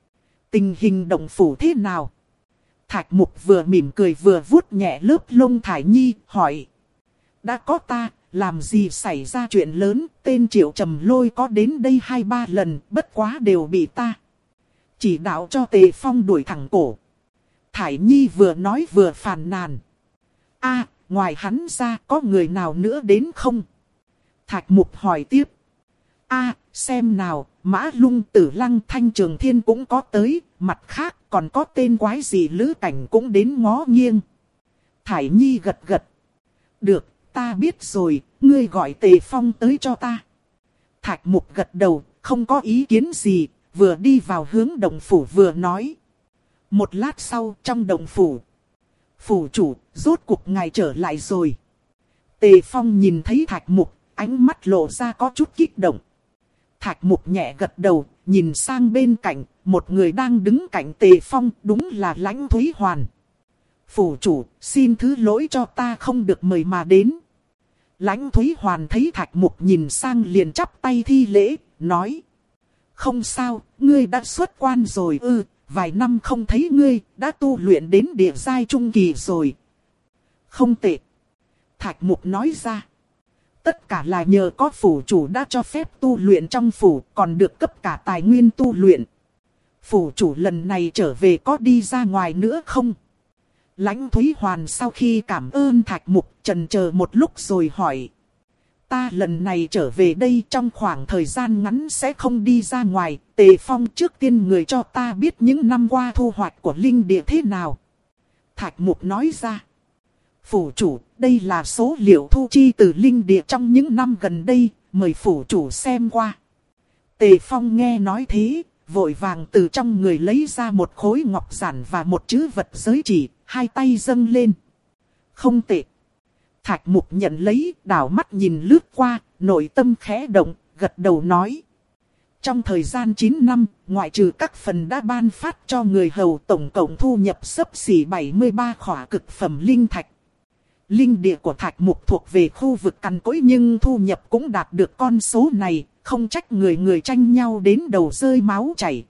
tình hình động phủ thế nào? Thạch Mục vừa mỉm cười vừa vuốt nhẹ lớp lông Thải Nhi, hỏi. Đã có ta, làm gì xảy ra chuyện lớn, tên Triệu Trầm Lôi có đến đây hai ba lần, bất quá đều bị ta chỉ đạo cho Tề Phong đuổi thẳng cổ. Thải Nhi vừa nói vừa phàn nàn. A, ngoài hắn ra có người nào nữa đến không? Thạch Mục hỏi tiếp. A, xem nào, Mã Lung, Tử Lăng, Thanh Trường Thiên cũng có tới, mặt khác còn có tên quái gì Lữ Cảnh cũng đến ngó nghiêng. Thải Nhi gật gật. Được, ta biết rồi, ngươi gọi Tề Phong tới cho ta. Thạch Mục gật đầu, không có ý kiến gì, vừa đi vào hướng động phủ vừa nói. Một lát sau, trong động phủ. Phủ chủ, rốt cuộc ngài trở lại rồi. Tề Phong nhìn thấy Thạch Mục, ánh mắt lộ ra có chút kích động. Thạch Mục nhẹ gật đầu, nhìn sang bên cạnh, một người đang đứng cạnh Tề Phong, đúng là Lãnh Thúy Hoàn. Phủ chủ, xin thứ lỗi cho ta không được mời mà đến. Lãnh Thúy Hoàn thấy Thạch Mục nhìn sang liền chắp tay thi lễ, nói. Không sao, ngươi đã xuất quan rồi ư, vài năm không thấy ngươi, đã tu luyện đến địa giai trung kỳ rồi. Không tệ. Thạch Mục nói ra. Tất cả là nhờ có phủ chủ đã cho phép tu luyện trong phủ, còn được cấp cả tài nguyên tu luyện. Phủ chủ lần này trở về có đi ra ngoài nữa không? Lãnh Thúy Hoàn sau khi cảm ơn Thạch Mục chần chờ một lúc rồi hỏi. Ta lần này trở về đây trong khoảng thời gian ngắn sẽ không đi ra ngoài. Tề Phong trước tiên người cho ta biết những năm qua thu hoạch của linh địa thế nào. Thạch Mục nói ra. Phủ chủ, đây là số liệu thu chi từ linh địa trong những năm gần đây, mời phủ chủ xem qua. Tề Phong nghe nói thế, vội vàng từ trong người lấy ra một khối ngọc giản và một chữ vật giới chỉ, hai tay dâng lên. Không tệ. Thạch Mục nhận lấy, đảo mắt nhìn lướt qua, nội tâm khẽ động, gật đầu nói. Trong thời gian chín năm, ngoại trừ các phần đã ban phát cho người hầu tổng cộng thu nhập xấp xỉ bảy mươi ba khỏa cực phẩm linh thạch. Linh địa của Thạch Mục thuộc về khu vực cằn cỗi nhưng thu nhập cũng đạt được con số này, không trách người người tranh nhau đến đầu rơi máu chảy.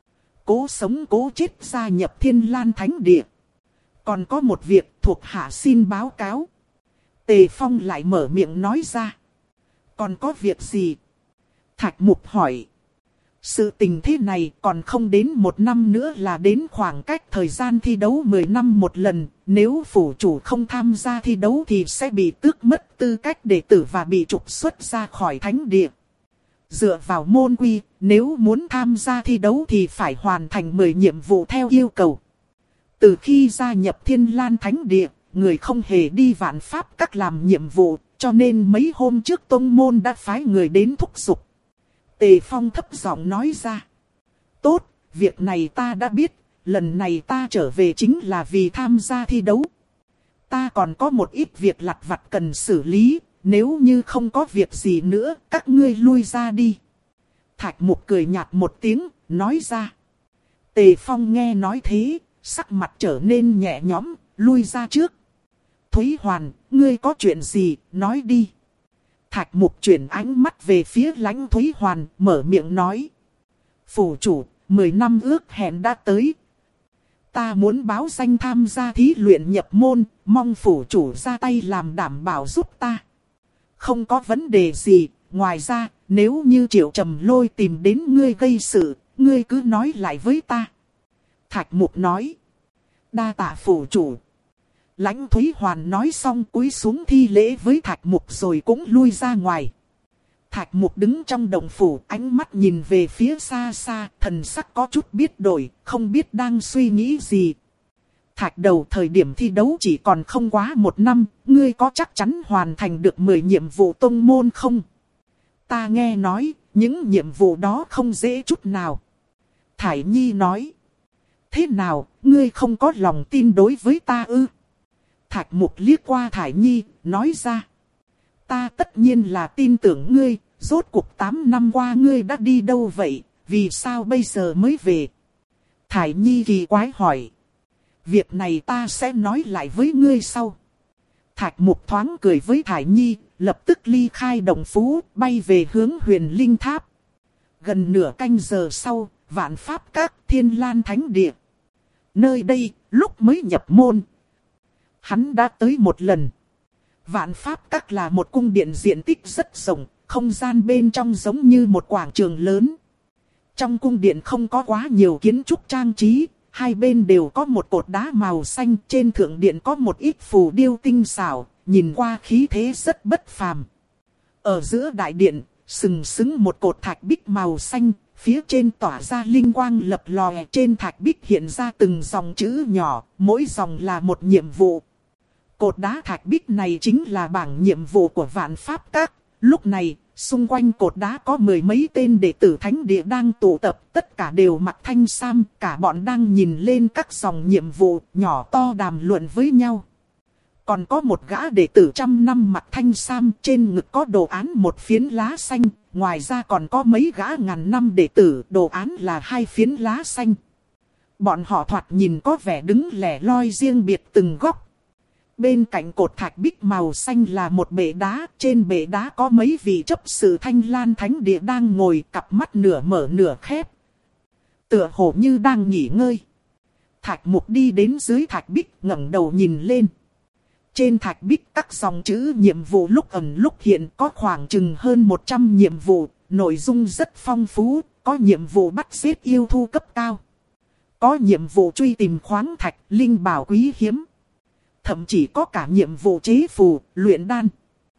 Cố sống cố chết gia nhập Thiên Lan Thánh Địa. Còn có một việc thuộc hạ xin báo cáo. Tề Phong lại mở miệng nói ra. Còn có việc gì? Thạch Mục hỏi. Sự tình thế này còn không đến một năm nữa là đến khoảng cách thời gian thi đấu mười năm một lần. Nếu phủ chủ không tham gia thi đấu thì sẽ bị tước mất tư cách đệ tử và bị trục xuất ra khỏi thánh địa. Dựa vào môn quy, nếu muốn tham gia thi đấu thì phải hoàn thành mười nhiệm vụ theo yêu cầu. Từ khi gia nhập Thiên Lan Thánh Địa, người không hề đi vạn pháp các làm nhiệm vụ, cho nên mấy hôm trước tông môn đã phái người đến thúc giục. Tề Phong thấp giọng nói ra. Tốt, việc này ta đã biết, lần này ta trở về chính là vì tham gia thi đấu. Ta còn có một ít việc lặt vặt cần xử lý, nếu như không có việc gì nữa, các ngươi lui ra đi. Thạch Mục cười nhạt một tiếng, nói ra. Tề Phong nghe nói thế, sắc mặt trở nên nhẹ nhõm, lui ra trước. Thúy Hoàn, ngươi có chuyện gì, nói đi. Thạch Mục chuyển ánh mắt về phía Lãnh Thúy Hoàn, mở miệng nói. Phủ chủ, mười năm ước hẹn đã tới. Ta muốn báo danh tham gia thí luyện nhập môn, mong phủ chủ ra tay làm đảm bảo giúp ta. Không có vấn đề gì, ngoài ra, nếu như Triệu Trầm Lôi tìm đến ngươi gây sự, ngươi cứ nói lại với ta. Thạch Mục nói. Đa tạ phủ chủ. Lãnh Thúy Hoàn nói xong cúi xuống thi lễ với Thạch Mục rồi cũng lui ra ngoài. Thạch Mục đứng trong động phủ, ánh mắt nhìn về phía xa xa, thần sắc có chút biết đổi, không biết đang suy nghĩ gì. Thạch đầu, thời điểm thi đấu chỉ còn không quá một năm, ngươi có chắc chắn hoàn thành được mười nhiệm vụ tông môn không? Ta nghe nói, những nhiệm vụ đó không dễ chút nào. Thải Nhi nói. Thế nào, ngươi không có lòng tin đối với ta ư? Thạch Mục liếc qua Thải Nhi, nói ra. Ta tất nhiên là tin tưởng ngươi, rốt cuộc tám năm qua ngươi đã đi đâu vậy, vì sao bây giờ mới về? Thải Nhi kỳ quái hỏi. Việc này ta sẽ nói lại với ngươi sau. Thạch Mục thoáng cười với Thải Nhi, lập tức ly khai động phủ, bay về hướng Huyền Linh Tháp. Gần nửa canh giờ sau, Vạn Pháp Các, Thiên Lan Thánh Địa. Nơi đây, lúc mới nhập môn, hắn đã tới một lần. Vạn Pháp Các là một cung điện diện tích rất rộng, không gian bên trong giống như một quảng trường lớn. Trong cung điện không có quá nhiều kiến trúc trang trí, hai bên đều có một cột đá màu xanh, trên thượng điện có một ít phù điêu tinh xảo, nhìn qua khí thế rất bất phàm. Ở giữa đại điện, sừng sững một cột thạch bích màu xanh, phía trên tỏa ra linh quang lập lòe, trên thạch bích hiện ra từng dòng chữ nhỏ, mỗi dòng là một nhiệm vụ. Cột đá thạch bích này chính là bảng nhiệm vụ của Vạn Pháp Các. Lúc này, xung quanh cột đá có mười mấy tên đệ tử thánh địa đang tụ tập, tất cả đều mặc thanh sam, cả bọn đang nhìn lên các dòng nhiệm vụ, nhỏ to đàm luận với nhau. Còn có một gã đệ tử trăm năm mặc thanh sam, trên ngực có đồ án một phiến lá xanh, ngoài ra còn có mấy gã ngàn năm đệ tử, đồ án là hai phiến lá xanh. Bọn họ thoạt nhìn có vẻ đứng lẻ loi riêng biệt từng góc. Bên cạnh cột thạch bích màu xanh là một bệ đá, trên bệ đá có mấy vị chấp sự Thanh Lan Thánh Địa đang ngồi, cặp mắt nửa mở nửa khép, tựa hồ như đang nghỉ ngơi. Thạch Mục đi đến dưới thạch bích, ngẩng đầu nhìn lên. Trên thạch bích các dòng chữ nhiệm vụ lúc ẩn lúc hiện, có khoảng chừng hơn một trăm nhiệm vụ, nội dung rất phong phú, có nhiệm vụ bắt giết yêu thú cấp cao, có nhiệm vụ truy tìm khoáng thạch, linh bảo quý hiếm. Thậm chí có cả nhiệm vụ chế phù, luyện đan.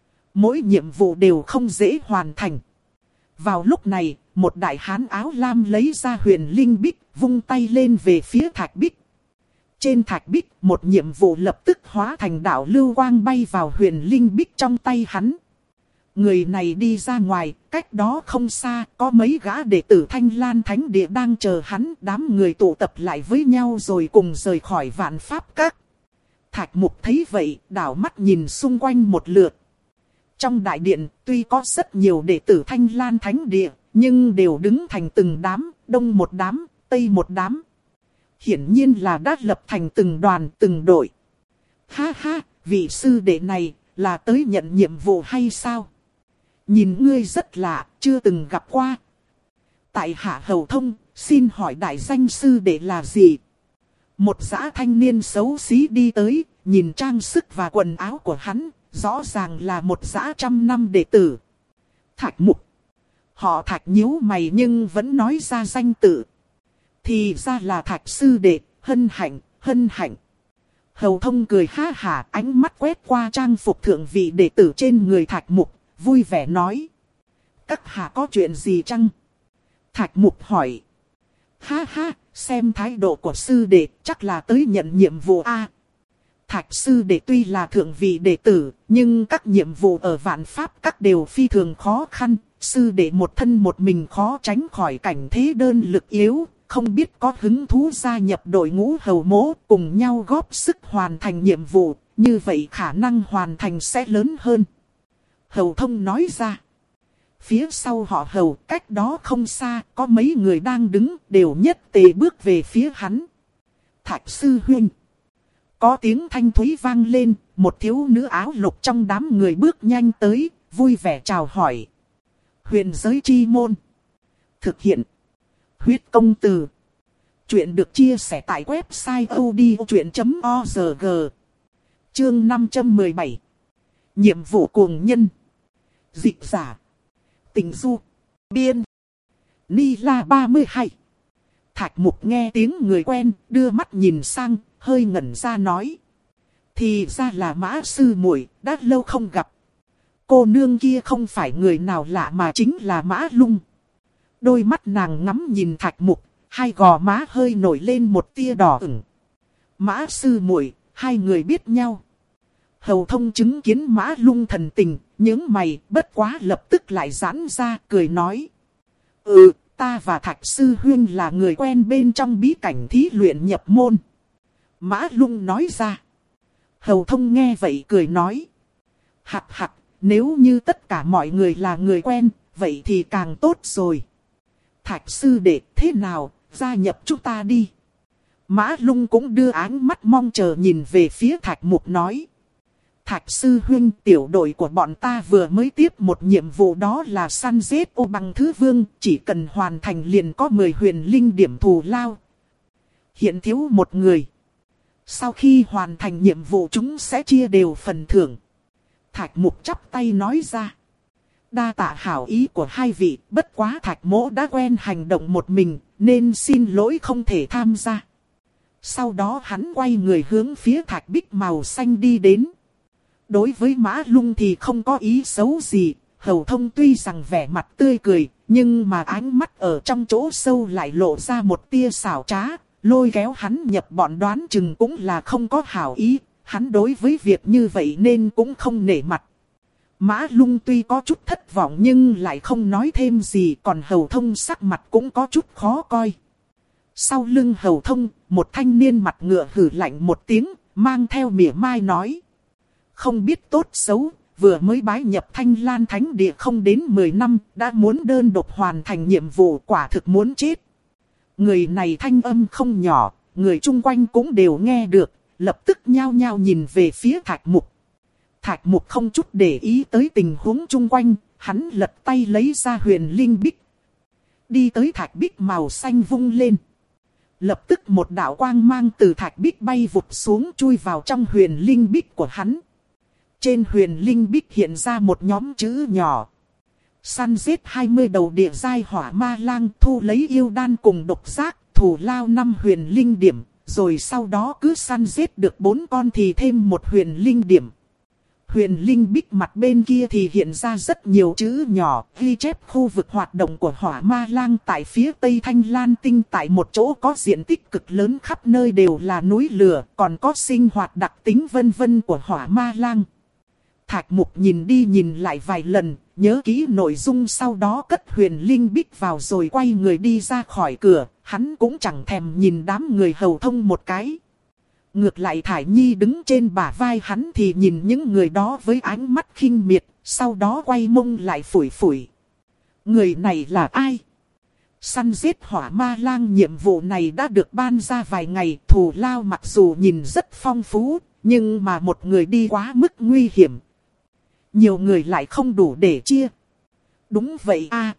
Mỗi nhiệm vụ đều không dễ hoàn thành. Vào lúc này, một đại hán áo lam lấy ra huyền linh bích, vung tay lên về phía thạch bích. Trên thạch bích, một nhiệm vụ lập tức hóa thành đạo lưu quang bay vào huyền linh bích trong tay hắn. Người này đi ra ngoài, cách đó không xa, có mấy gã đệ tử Thanh Lan Thánh Địa đang chờ hắn. Đám người tụ tập lại với nhau rồi cùng rời khỏi Vạn Pháp Các. Thạch Mục thấy vậy, đảo mắt nhìn xung quanh một lượt. Trong đại điện, tuy có rất nhiều đệ tử Thanh Lan Thánh Địa, nhưng đều đứng thành từng đám, đông một đám, tây một đám. Hiển nhiên là đã lập thành từng đoàn, từng đội. Ha ha, vị sư đệ này, là tới nhận nhiệm vụ hay sao? Nhìn ngươi rất lạ, chưa từng gặp qua. Tại hạ Hầu Thông, xin hỏi đại danh sư đệ là gì? Một dã thanh niên xấu xí đi tới, nhìn trang sức và quần áo của hắn, rõ ràng là một dã trăm năm đệ tử. Thạch Mục. Họ Thạch nhíu mày nhưng vẫn nói ra danh tự. Thì ra là Thạch sư đệ, hân hạnh, hân hạnh. Hầu Thông cười ha hả, ánh mắt quét qua trang phục thượng vị đệ tử trên người Thạch Mục, vui vẻ nói. Các hạ có chuyện gì chăng? Thạch Mục hỏi. Ha ha, xem thái độ của sư đệ chắc là tới nhận nhiệm vụ A. Thạch sư đệ tuy là thượng vị đệ tử, nhưng các nhiệm vụ ở Vạn Pháp Các đều phi thường khó khăn. Sư đệ một thân một mình khó tránh khỏi cảnh thế đơn lực yếu, không biết có hứng thú gia nhập đội ngũ hầu mỗ cùng nhau góp sức hoàn thành nhiệm vụ, như vậy khả năng hoàn thành sẽ lớn hơn. Hầu Thông nói ra. Phía sau họ Hầu, cách đó không xa, có mấy người đang đứng, đều nhất tề bước về phía hắn. Thạch sư huynh. Có tiếng thanh thúy vang lên, một thiếu nữ áo lục trong đám người bước nhanh tới, vui vẻ chào hỏi. Huyền giới chi môn. Thực hiện. Huyết công từ. Chuyện được chia sẻ tại website odchuyện chấm org. Chương năm trăm mười bảy. Nhiệm vụ cuồng nhân. Dị giả. Tình du. Biên. Ni la ba mươi hai. Thạch Mục nghe tiếng người quen, đưa mắt nhìn sang, hơi ngẩn ra nói. Thì ra là Mã sư muội, đã lâu không gặp. Cô nương kia không phải người nào lạ mà chính là Mã Lung. Đôi mắt nàng ngắm nhìn Thạch Mục, hai gò má hơi nổi lên một tia đỏ ửng. Mã sư muội, hai người biết nhau. Hầu Thông chứng kiến Mã Lung thần tình, nhướng mày, bất quá lập tức lại giãn ra, cười nói. Ừ, ta và Thạch sư huynh là người quen bên trong bí cảnh thí luyện nhập môn. Mã Lung nói ra. Hầu Thông nghe vậy cười nói. Hạc hạc, nếu như tất cả mọi người là người quen, vậy thì càng tốt rồi. Thạch sư đệ, thế nào, gia nhập chúng ta đi. Mã Lung cũng đưa áng mắt mong chờ nhìn về phía Thạch Mục nói. Thạch sư huynh, tiểu đội của bọn ta vừa mới tiếp một nhiệm vụ, đó là săn giết ô bằng thứ vương, chỉ cần hoàn thành liền có mười huyền linh điểm thù lao. Hiện thiếu một người. Sau khi hoàn thành nhiệm vụ chúng sẽ chia đều phần thưởng. Thạch Mục chắp tay nói ra. Đa tạ hảo ý của hai vị, bất quá Thạch mỗ đã quen hành động một mình, nên xin lỗi không thể tham gia. Sau đó hắn quay người hướng phía thạch bích màu xanh đi đến. Đối với Mã Lung thì không có ý xấu gì, Hầu Thông tuy rằng vẻ mặt tươi cười, nhưng mà ánh mắt ở trong chỗ sâu lại lộ ra một tia xảo trá, lôi kéo hắn nhập bọn, đoán chừng cũng là không có hảo ý, hắn đối với việc như vậy nên cũng không nể mặt. Mã Lung tuy có chút thất vọng nhưng lại không nói thêm gì, còn Hầu Thông sắc mặt cũng có chút khó coi. Sau lưng Hầu Thông, một thanh niên mặt ngựa hử lạnh một tiếng, mang theo mỉa mai nói. Không biết tốt xấu, vừa mới bái nhập Thanh Lan Thánh Địa không đến mười năm, đã muốn đơn độc hoàn thành nhiệm vụ, quả thực muốn chết. Người này thanh âm không nhỏ, người chung quanh cũng đều nghe được, lập tức nhao nhao nhìn về phía Thạch Mục. Thạch Mục không chút để ý tới tình huống chung quanh, hắn lật tay lấy ra huyền linh bích. Đi tới thạch bích màu xanh vung lên. Lập tức một đạo quang mang từ thạch bích bay vụt xuống, chui vào trong huyền linh bích của hắn. Trên huyền linh bích hiện ra một nhóm chữ nhỏ. Săn giết hai mươi đầu địa giai hỏa ma lang, thu lấy yêu đan cùng độc giác, thù lao năm huyền linh điểm. Rồi sau đó cứ săn giết được bốn con thì thêm một huyền linh điểm. Huyền linh bích mặt bên kia thì hiện ra rất nhiều chữ nhỏ, ghi chép khu vực hoạt động của hỏa ma lang tại phía tây Thanh Lan Tinh, tại một chỗ có diện tích cực lớn, khắp nơi đều là núi lửa, còn có sinh hoạt đặc tính vân vân của hỏa ma lang. Thạch Mục nhìn đi nhìn lại vài lần, nhớ kỹ nội dung, sau đó cất huyền linh bích vào rồi quay người đi ra khỏi cửa, hắn cũng chẳng thèm nhìn đám người Hầu Thông một cái. Ngược lại Thải Nhi đứng trên bả vai hắn thì nhìn những người đó với ánh mắt khinh miệt, sau đó quay mông lại phủi phủi. Người này là ai? Săn giết hỏa ma lang nhiệm vụ này đã được ban ra vài ngày, thù lao mặc dù nhìn rất phong phú, nhưng mà một người đi quá mức nguy hiểm. Nhiều người lại không đủ để chia. Đúng vậy a.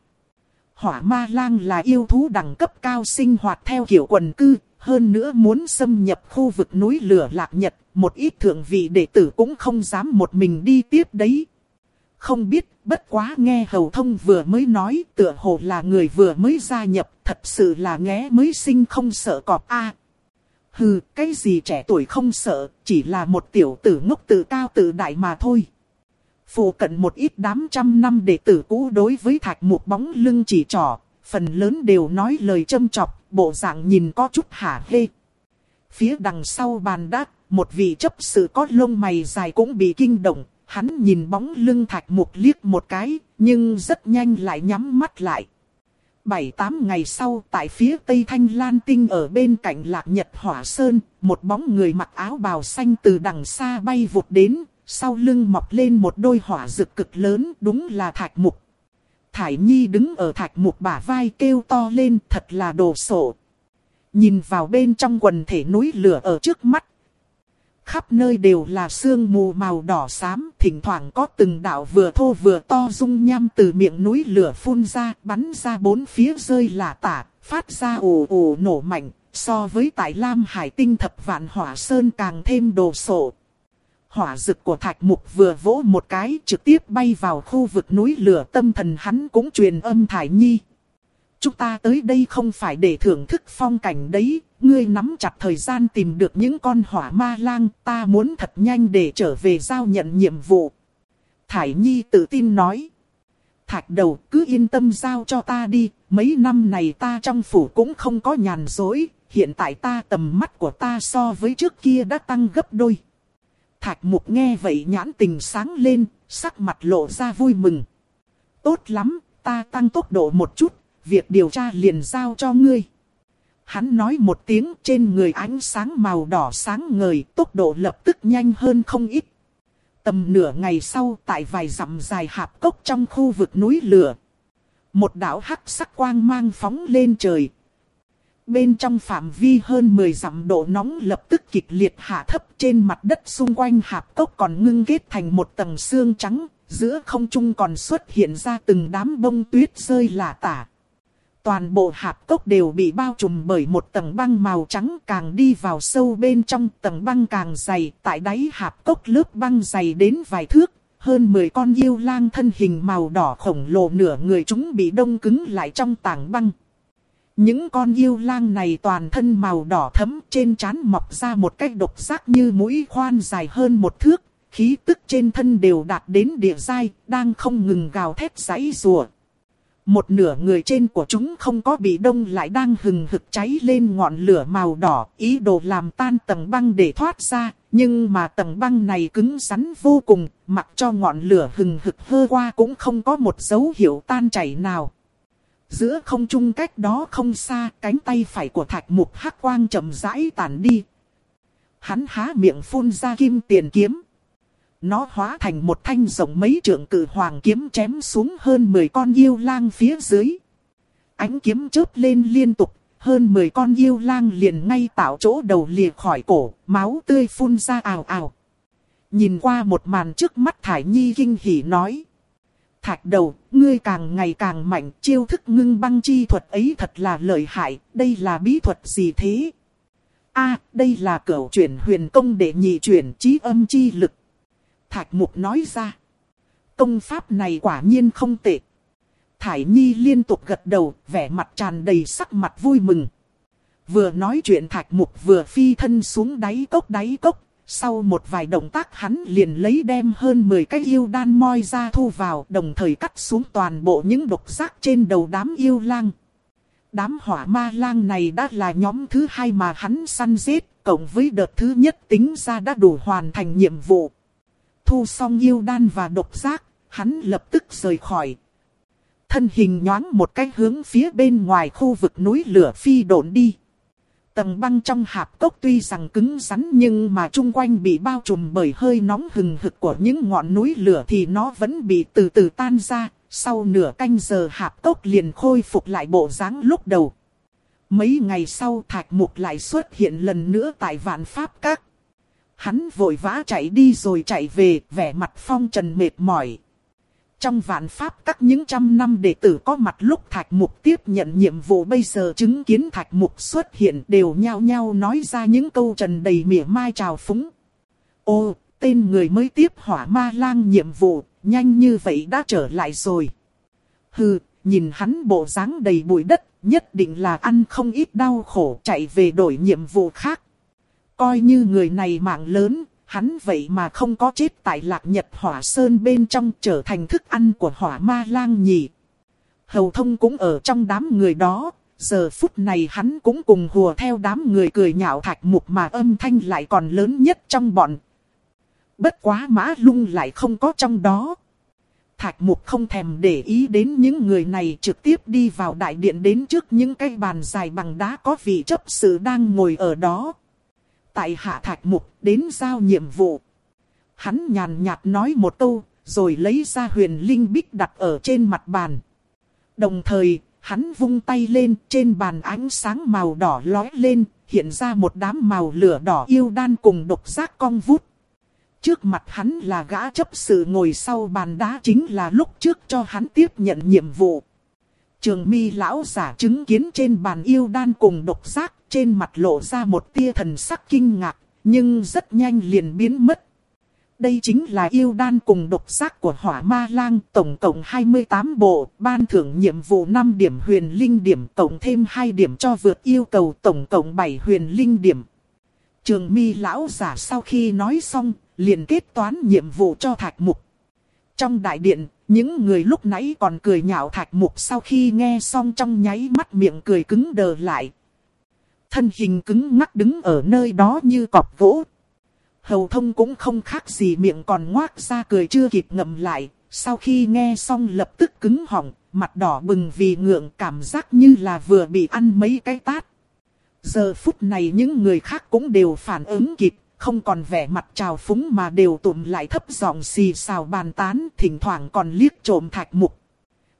Hỏa ma lang là yêu thú đẳng cấp cao, sinh hoạt theo kiểu quần cư. Hơn nữa muốn xâm nhập khu vực núi lửa Lạc Nhật, một ít thượng vị đệ tử cũng không dám một mình đi tiếp đấy. Không biết, bất quá nghe Hầu Thông vừa mới nói, tựa hồ là người vừa mới gia nhập, thật sự là nghé mới sinh không sợ cọp a. Hừ, cái gì trẻ tuổi không sợ, chỉ là một tiểu tử ngốc tự cao tự đại mà thôi. Phụ cận một ít đám trăm năm đệ tử cũ đối với Thạch Mục bóng lưng chỉ trỏ, phần lớn đều nói lời châm chọc, bộ dạng nhìn có chút hả hê. Phía đằng sau bàn đá, một vị chấp sự có lông mày dài cũng bị kinh động, hắn nhìn bóng lưng Thạch Mục liếc một cái, nhưng rất nhanh lại nhắm mắt lại. Bảy tám ngày sau, tại phía tây Thanh Lan Tinh ở bên cạnh Lạc Nhật Hỏa Sơn, một bóng người mặc áo bào xanh từ đằng xa bay vụt đến, sau lưng mọc lên một đôi hỏa rực cực lớn, đúng là Thạch Mục. Thải Nhi đứng ở Thạch Mục bả vai kêu to lên, thật là đồ sộ. Nhìn vào bên trong quần thể núi lửa ở trước mắt. Khắp nơi đều là sương mù màu đỏ xám, thỉnh thoảng có từng đạo vừa thô vừa to dung nham từ miệng núi lửa phun ra, bắn ra bốn phía rơi lả tả, phát ra ồ ồ nổ mạnh, so với tại Lam Hải Tinh Thập Vạn Hỏa Sơn càng thêm đồ sộ. Hỏa dực của Thạch Mục vừa vỗ một cái, trực tiếp bay vào khu vực núi lửa, tâm thần hắn cũng truyền âm Thải Nhi. Chúng ta tới đây không phải để thưởng thức phong cảnh đấy, ngươi nắm chặt thời gian tìm được những con hỏa ma lang, ta muốn thật nhanh để trở về giao nhận nhiệm vụ. Thải Nhi tự tin nói. Thạch đầu, cứ yên tâm giao cho ta đi, mấy năm này ta trong phủ cũng không có nhàn rỗi, hiện tại ta tầm mắt của ta so với trước kia đã tăng gấp đôi. Thạch Mục nghe vậy nhãn tình sáng lên, sắc mặt lộ ra vui mừng. Tốt lắm, ta tăng tốc độ một chút, việc điều tra liền giao cho ngươi. Hắn nói một tiếng, trên người ánh sáng màu đỏ sáng ngời, tốc độ lập tức nhanh hơn không ít. Tầm nửa ngày sau, tại vài dặm dài hạp cốc trong khu vực núi lửa, một đạo hắc sắc quang mang phóng lên trời. bên trong phạm vi hơn mười dặm độ nóng lập tức kịch liệt hạ thấp, trên mặt đất xung quanh hạp cốc còn ngưng kết thành một tầng sương trắng, giữa không trung còn xuất hiện ra từng đám bông tuyết rơi lả tả. Toàn bộ hạp cốc đều bị bao trùm bởi một tầng băng màu trắng, càng đi vào sâu bên trong tầng băng càng dày, tại đáy hạp cốc lớp băng dày đến vài thước, hơn mười con yêu lang thân hình màu đỏ khổng lồ nửa người chúng bị đông cứng lại trong tảng băng. Những con yêu lang này toàn thân màu đỏ thẫm, trên trán mọc ra một cái độc giác như mũi khoan dài hơn một thước, khí tức trên thân đều đạt đến địa giai, đang không ngừng gào thét giãy giụa. Một nửa người trên của chúng không có bị đông lại đang hừng hực cháy lên ngọn lửa màu đỏ, ý đồ làm tan tầng băng để thoát ra, nhưng mà tầng băng này cứng rắn vô cùng, mặc cho ngọn lửa hừng hực hơ qua cũng không có một dấu hiệu tan chảy nào. Giữa không trung cách đó không xa, cánh tay phải của Thạch Mục hắc quang chậm rãi tản đi. Hắn há miệng phun ra kim tiền kiếm. Nó hóa thành một thanh rộng mấy trượng cự hoàng kiếm chém xuống hơn mười con yêu lang phía dưới. Ánh kiếm chớp lên liên tục, hơn mười con yêu lang liền ngay tạo chỗ đầu lìa khỏi cổ, máu tươi phun ra ào ào. Nhìn qua một màn trước mắt Thải Nhi kinh hỉ nói: Thạch đầu, ngươi càng ngày càng mạnh, chiêu thức ngưng băng chi thuật ấy thật là lợi hại, đây là bí thuật gì thế? A, đây là cửu chuyển huyền công đệ nhị chuyển chí âm chi lực. Thạch Mục nói ra. Công pháp này quả nhiên không tệ. Thải Nhi liên tục gật đầu, vẻ mặt tràn đầy sắc mặt vui mừng. Vừa nói chuyện Thạch Mục vừa phi thân xuống đáy cốc đáy cốc. Sau một vài động tác hắn liền lấy đem hơn mười cái yêu đan moi ra thu vào, đồng thời cắt xuống toàn bộ những độc giác trên đầu đám yêu lang. Đám hỏa ma lang này đã là nhóm thứ hai mà hắn săn giết, cộng với đợt thứ nhất tính ra đã đủ hoàn thành nhiệm vụ. Thu xong yêu đan và độc giác, hắn lập tức rời khỏi. Thân hình nhoáng một cái hướng phía bên ngoài khu vực núi lửa phi độn đi. Tầng băng trong hạp cốc tuy rằng cứng rắn nhưng mà chung quanh bị bao trùm bởi hơi nóng hừng hực của những ngọn núi lửa thì nó vẫn bị từ từ tan ra. Sau nửa canh giờ hạp cốc liền khôi phục lại bộ dáng lúc đầu. Mấy ngày sau Thạch Mục lại xuất hiện lần nữa tại Vạn Pháp Các. Hắn vội vã chạy đi rồi chạy về, vẻ mặt phong trần mệt mỏi. Trong Vạn Pháp Các những trăm năm đệ tử có mặt lúc Thạch Mục tiếp nhận nhiệm vụ bây giờ chứng kiến Thạch Mục xuất hiện đều nhao nhao nói ra những câu trần đầy mỉa mai trào phúng. Ô, tên người mới tiếp hỏa ma lang nhiệm vụ, nhanh như vậy đã trở lại rồi. Hừ, nhìn hắn bộ dáng đầy bụi đất, nhất định là ăn không ít đau khổ chạy về đổi nhiệm vụ khác. Coi như người này mạng lớn, hắn vậy mà không có chết tại Lạc Nhật Hỏa Sơn bên trong trở thành thức ăn của hỏa ma lang nhỉ. Hầu Thông cũng ở trong đám người đó, giờ phút này hắn cũng cùng hùa theo đám người cười nhạo Thạch Mục mà âm thanh lại còn lớn nhất trong bọn. Bất quá Mã Lung lại không có trong đó. Thạch Mục không thèm để ý đến những người này, trực tiếp đi vào đại điện đến trước những cái bàn dài bằng đá có vị chấp sự đang ngồi ở đó. Tại hạ Thạch Mục đến giao nhiệm vụ. Hắn nhàn nhạt nói một câu, rồi lấy ra huyền linh bích đặt ở trên mặt bàn. Đồng thời, hắn vung tay lên, trên bàn ánh sáng màu đỏ lóe lên, hiện ra một đám màu lửa đỏ yêu đan cùng độc giác cong vút. Trước mặt hắn là gã chấp sự ngồi sau bàn đá, chính là lúc trước cho hắn tiếp nhận nhiệm vụ. Trường Mi lão giả chứng kiến trên bàn yêu đan cùng độc giác, trên mặt lộ ra một tia thần sắc kinh ngạc, nhưng rất nhanh liền biến mất. Đây chính là yêu đan cùng độc giác của hỏa ma lang, tổng cộng hai mươi tám bộ, ban thưởng nhiệm vụ năm điểm huyền linh điểm, tổng thêm hai điểm cho vượt yêu cầu, tổng cộng bảy huyền linh điểm. Trường Mi lão giả sau khi nói xong, liền kết toán nhiệm vụ cho Thạch Mục. Trong đại điện, những người lúc nãy còn cười nhạo Thạch Mục sau khi nghe xong trong nháy mắt miệng cười cứng đờ lại. Thân hình cứng ngắc đứng ở nơi đó như cọp gỗ. Hầu Thông cũng không khác gì, miệng còn ngoác ra cười chưa kịp ngậm lại. Sau khi nghe xong lập tức cứng họng, mặt đỏ bừng vì ngượng, cảm giác như là vừa bị ăn mấy cái tát. Giờ phút này những người khác cũng đều phản ứng kịp, không còn vẻ mặt trào phúng mà đều tụm lại thấp giọng xì xào bàn tán, thỉnh thoảng còn liếc trộm Thạch Mục.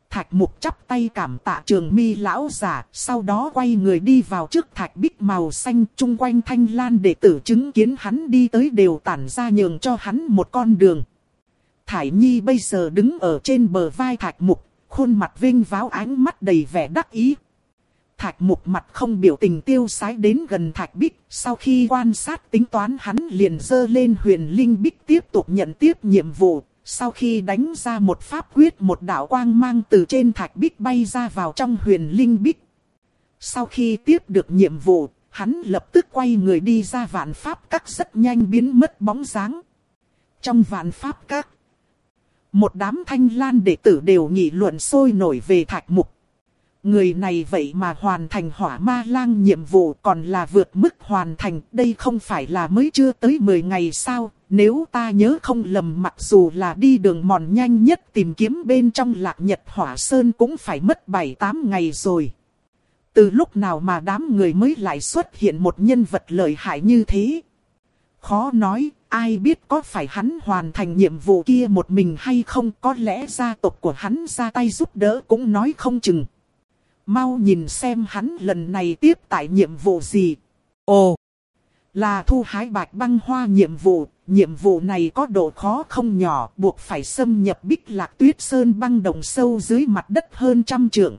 Thạch Mục chắp tay cảm tạ Trường Mi lão giả, sau đó quay người đi vào trước thạch bích màu xanh, chung quanh Thanh Lan đệ tử chứng kiến hắn đi tới đều tản ra nhường cho hắn một con đường. Thải Nhi bây giờ đứng ở trên bờ vai Thạch Mục, khuôn mặt vinh váo, ánh mắt đầy vẻ đắc ý. Thạch Mục mặt không biểu tình tiêu sái đến gần Thạch Bích, sau khi quan sát tính toán hắn liền giơ lên Huyền Linh Bích tiếp tục nhận tiếp nhiệm vụ. Sau khi đánh ra một pháp quyết, một đạo quang mang từ trên Thạch Bích bay ra vào trong Huyền Linh Bích. Sau khi tiếp được nhiệm vụ, hắn lập tức quay người đi ra Vạn Pháp Các, rất nhanh biến mất bóng dáng. Trong Vạn Pháp Các, một đám Thanh Lan đệ tử đều nghị luận sôi nổi về Thạch Mục. Người này vậy mà hoàn thành Hỏa Ma Lang nhiệm vụ, còn là vượt mức hoàn thành, đây không phải là mới chưa tới mười ngày sao? Nếu ta nhớ không lầm, mặc dù là đi đường mòn nhanh nhất tìm kiếm bên trong Lạc Nhật Hỏa Sơn cũng phải mất bảy tám ngày rồi. Từ lúc nào mà đám người mới lại xuất hiện một nhân vật lợi hại như thế? Khó nói, ai biết có phải hắn hoàn thành nhiệm vụ kia một mình hay không, có lẽ gia tộc của hắn ra tay giúp đỡ cũng nói không chừng. Mau nhìn xem hắn lần này tiếp tại nhiệm vụ gì. Ồ, là thu hái bạch băng hoa nhiệm vụ. Nhiệm vụ này có độ khó không nhỏ, buộc phải xâm nhập Bích Lạc Tuyết Sơn băng đồng sâu dưới mặt đất hơn trăm trượng.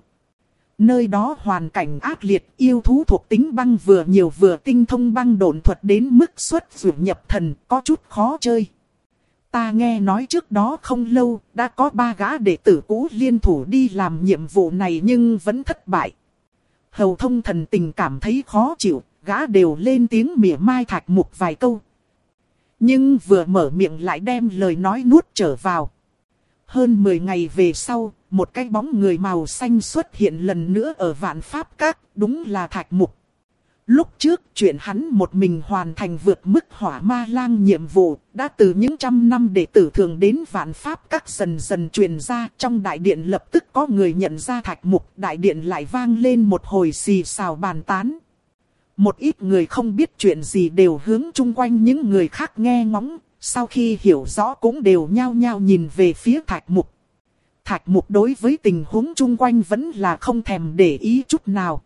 Nơi đó hoàn cảnh ác liệt, yêu thú thuộc tính băng vừa nhiều vừa tinh thông băng độn thuật đến mức xuất dụ nhập thần, có chút khó chơi. Ta nghe nói trước đó không lâu, đã có ba gã đệ tử cũ liên thủ đi làm nhiệm vụ này nhưng vẫn thất bại. Hầu Thông Thần tình cảm thấy khó chịu, gã đều lên tiếng mỉa mai Thạch Mục vài câu. Nhưng vừa mở miệng lại đem lời nói nuốt trở vào. Hơn mười ngày về sau, một cái bóng người màu xanh xuất hiện lần nữa ở Vạn Pháp Các, đúng là Thạch Mục. Lúc trước chuyện hắn một mình hoàn thành vượt mức Hỏa Ma Lang nhiệm vụ, đã từ những trăm năm đệ tử thường đến Vạn Pháp Các dần dần truyền ra. Trong đại điện lập tức có người nhận ra Thạch Mục, đại điện lại vang lên một hồi xì xào bàn tán. Một ít người không biết chuyện gì đều hướng chung quanh những người khác nghe ngóng, sau khi hiểu rõ cũng đều nhao nhao nhìn về phía Thạch Mục. Thạch Mục đối với tình huống chung quanh vẫn là không thèm để ý chút nào.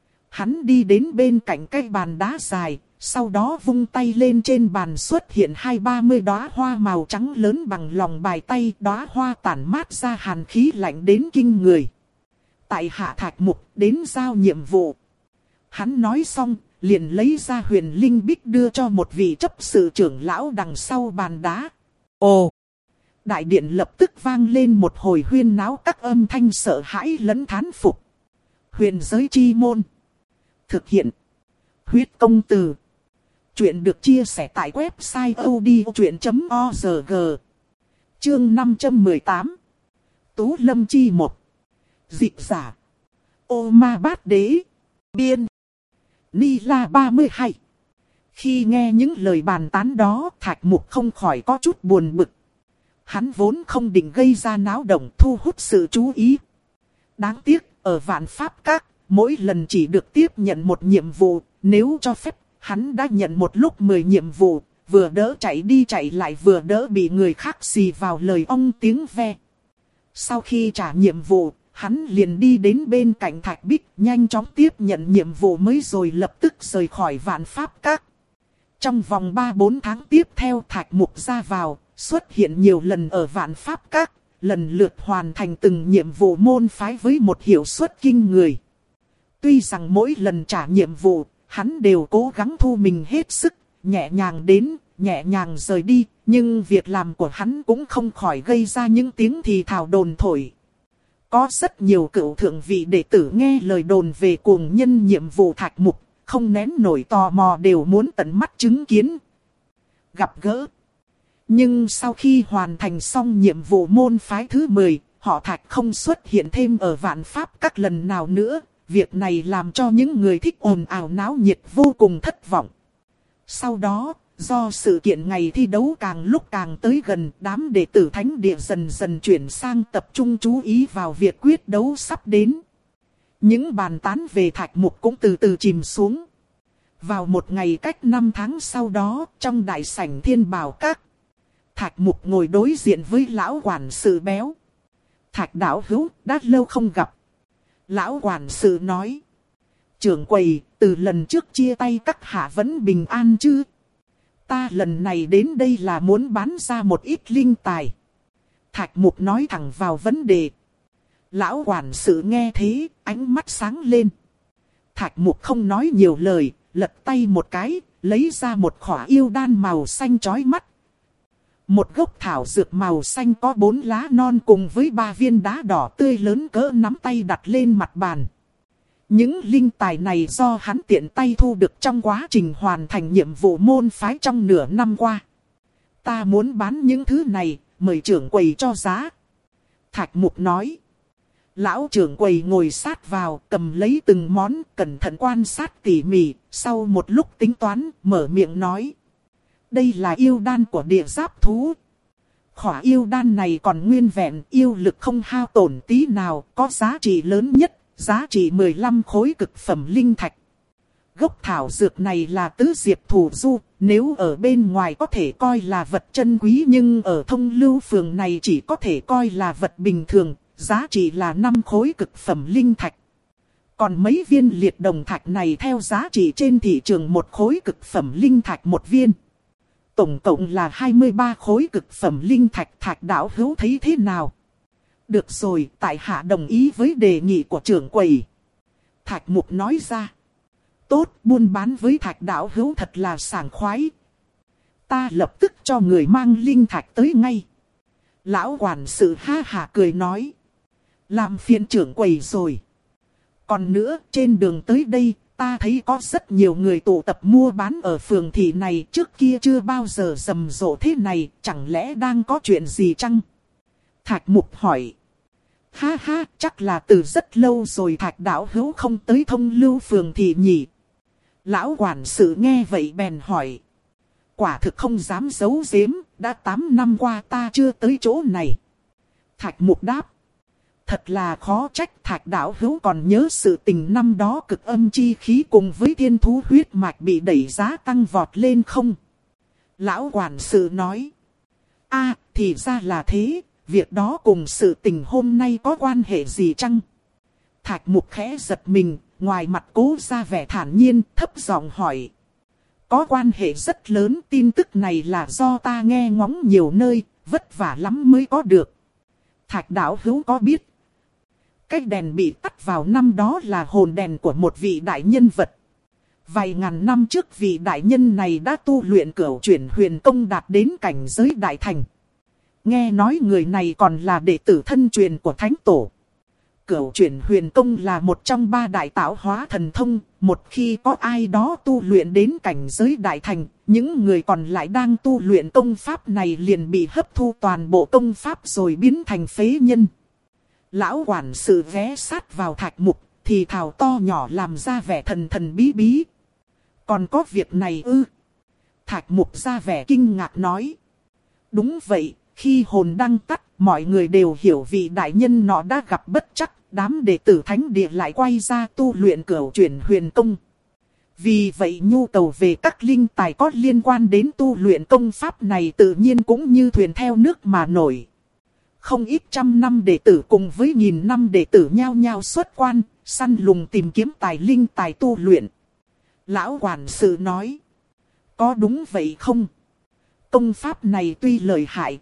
Hắn đi đến bên cạnh cái bàn đá dài, sau đó vung tay lên, trên bàn xuất hiện hai ba mươi đóa hoa màu trắng lớn bằng lòng bàn tay, đóa hoa tản mát ra hàn khí lạnh đến kinh người. Tại hạ Thạch Mục đến giao nhiệm vụ. Hắn nói xong, liền lấy ra Huyền Linh Bích đưa cho một vị chấp sự trưởng lão đằng sau bàn đá. Ồ! Đại điện lập tức vang lên một hồi huyên náo, các âm thanh sợ hãi lẫn thán phục. Huyền giới chi môn. Thực hiện. Huyết công từ. Chuyện được chia sẻ tại website odchuyện chấm org. Chương năm trăm mười tám. Tú Lâm Chi một. Dịch giả. Ô Ma Bát Đế. Biên. Ni La ba mươi hai. Khi nghe những lời bàn tán đó, Thạch Mục không khỏi có chút buồn bực. Hắn vốn không định gây ra náo động thu hút sự chú ý. Đáng tiếc, ở Vạn Pháp Các, mỗi lần chỉ được tiếp nhận một nhiệm vụ, nếu cho phép, hắn đã nhận một lúc mười nhiệm vụ, vừa đỡ chạy đi chạy lại vừa đỡ bị người khác xì vào lời ong tiếng ve. Sau khi trả nhiệm vụ, hắn liền đi đến bên cạnh Thạch Bích, nhanh chóng tiếp nhận nhiệm vụ mới rồi lập tức rời khỏi Vạn Pháp Các. Trong vòng ba bốn tháng tiếp theo, Thạch Mục ra vào, xuất hiện nhiều lần ở Vạn Pháp Các, lần lượt hoàn thành từng nhiệm vụ môn phái với một hiệu suất kinh người. Tuy rằng mỗi lần trả nhiệm vụ, hắn đều cố gắng thu mình hết sức, nhẹ nhàng đến, nhẹ nhàng rời đi, nhưng việc làm của hắn cũng không khỏi gây ra những tiếng thì thào đồn thổi. Có rất nhiều cựu thượng vị đệ tử nghe lời đồn về cuồng nhân nhiệm vụ Thạch Mục, không nén nổi tò mò đều muốn tận mắt chứng kiến. Gặp gỡ. Nhưng sau khi hoàn thành xong nhiệm vụ môn phái thứ mười, họ Thạch không xuất hiện thêm ở Vạn Pháp Các lần nào nữa. Việc này làm cho những người thích ồn ào náo nhiệt vô cùng thất vọng. Sau đó, do sự kiện ngày thi đấu càng lúc càng tới gần, đám đệ tử thánh địa dần dần chuyển sang tập trung chú ý vào việc quyết đấu sắp đến. Những bàn tán về Thạch Mục cũng từ từ chìm xuống. Vào một ngày cách năm tháng sau đó, trong đại sảnh Thiên Bảo Các, Thạch Mục ngồi đối diện với lão quản sự béo. Thạch đạo hữu, đã lâu không gặp. Lão quản sự nói. Trưởng quầy, từ lần trước chia tay các hạ vẫn bình an chứ? Ta lần này đến đây là muốn bán ra một ít linh tài. Thạch Mục nói thẳng vào vấn đề. Lão quản sự nghe thế, ánh mắt sáng lên. Thạch Mục không nói nhiều lời, lật tay một cái, lấy ra một khỏa yêu đan màu xanh chói mắt. Một gốc thảo dược màu xanh có bốn lá non cùng với ba viên đá đỏ tươi lớn cỡ nắm tay đặt lên mặt bàn. Những linh tài này do hắn tiện tay thu được trong quá trình hoàn thành nhiệm vụ môn phái trong nửa năm qua. Ta muốn bán những thứ này, mời trưởng quầy cho giá. Thạch Mục nói. Lão trưởng quầy ngồi sát vào, cầm lấy từng món, cẩn thận quan sát tỉ mỉ, sau một lúc tính toán, mở miệng nói. Đây là yêu đan của địa giáp thú. Khỏa yêu đan này còn nguyên vẹn, yêu lực không hao tổn tí nào, có giá trị lớn nhất, giá trị mười lăm khối cực phẩm linh thạch. Gốc thảo dược này là tứ diệp thủ du, nếu ở bên ngoài có thể coi là vật chân quý nhưng ở thông lưu phường này chỉ có thể coi là vật bình thường, giá trị là năm khối cực phẩm linh thạch. Còn mấy viên liệt đồng thạch này theo giá trị trên thị trường một khối cực phẩm linh thạch một viên. Tổng cộng là hai mươi ba khối cực phẩm linh thạch. Thạch đạo hữu thấy thế nào? Được rồi, tại hạ đồng ý với đề nghị của trưởng quầy. Thạch Mục nói ra. Tốt, buôn bán với Thạch đạo hữu thật là sảng khoái. Ta lập tức cho người mang linh thạch tới ngay. Lão quản sự ha hả cười nói. Làm phiền trưởng quầy rồi. Còn nữa, trên đường tới đây, ta thấy có rất nhiều người tụ tập mua bán ở phường thị này, trước kia chưa bao giờ rầm rộ thế này, chẳng lẽ đang có chuyện gì chăng? Thạch Mục hỏi. Ha ha, chắc là từ rất lâu rồi Thạch đạo hữu không tới thông lưu phường thị nhỉ? Lão quản sự nghe vậy bèn hỏi. Quả thực không dám giấu giếm, đã tám năm qua ta chưa tới chỗ này. Thạch Mục đáp. Thật là khó trách Thạch đạo hữu còn nhớ sự tình năm đó cực âm chi khí cùng với thiên thú huyết mạch bị đẩy giá tăng vọt lên không? Lão quản sự nói. A, thì ra là thế, việc đó cùng sự tình hôm nay có quan hệ gì chăng? Thạch Mục khẽ giật mình, ngoài mặt cố ra vẻ thản nhiên, thấp giọng hỏi. Có quan hệ rất lớn, tin tức này là do ta nghe ngóng nhiều nơi, vất vả lắm mới có được. Thạch đạo hữu có biết? Cái đèn bị tắt vào năm đó là hồn đèn của một vị đại nhân vật. Vài ngàn năm trước vị đại nhân này đã tu luyện cửu chuyển huyền công đạt đến cảnh giới đại thành. Nghe nói người này còn là đệ tử thân truyền của Thánh Tổ. Cửu chuyển huyền công là một trong ba đại tạo hóa thần thông. Một khi có ai đó tu luyện đến cảnh giới đại thành, những người còn lại đang tu luyện công pháp này liền bị hấp thu toàn bộ công pháp rồi biến thành phế nhân. Lão quản sự ghé sát vào Thạch Mục, thì thào to nhỏ làm ra vẻ thần thần bí bí. Còn có việc này ư? Thạch Mục ra vẻ kinh ngạc nói. Đúng vậy, khi hồn đăng tắt, mọi người đều hiểu vị đại nhân nọ đã gặp bất trắc, đám đệ tử thánh địa lại quay ra tu luyện cửu chuyển huyền công. Vì vậy nhu cầu về các linh tài có liên quan đến tu luyện công pháp này tự nhiên cũng như thuyền theo nước mà nổi. Không ít trăm năm đệ tử cùng với nghìn năm đệ tử nhao nhao xuất quan, săn lùng tìm kiếm tài linh tài tu luyện. Lão quản sự nói. Có đúng vậy không? Công pháp này tuy lợi hại,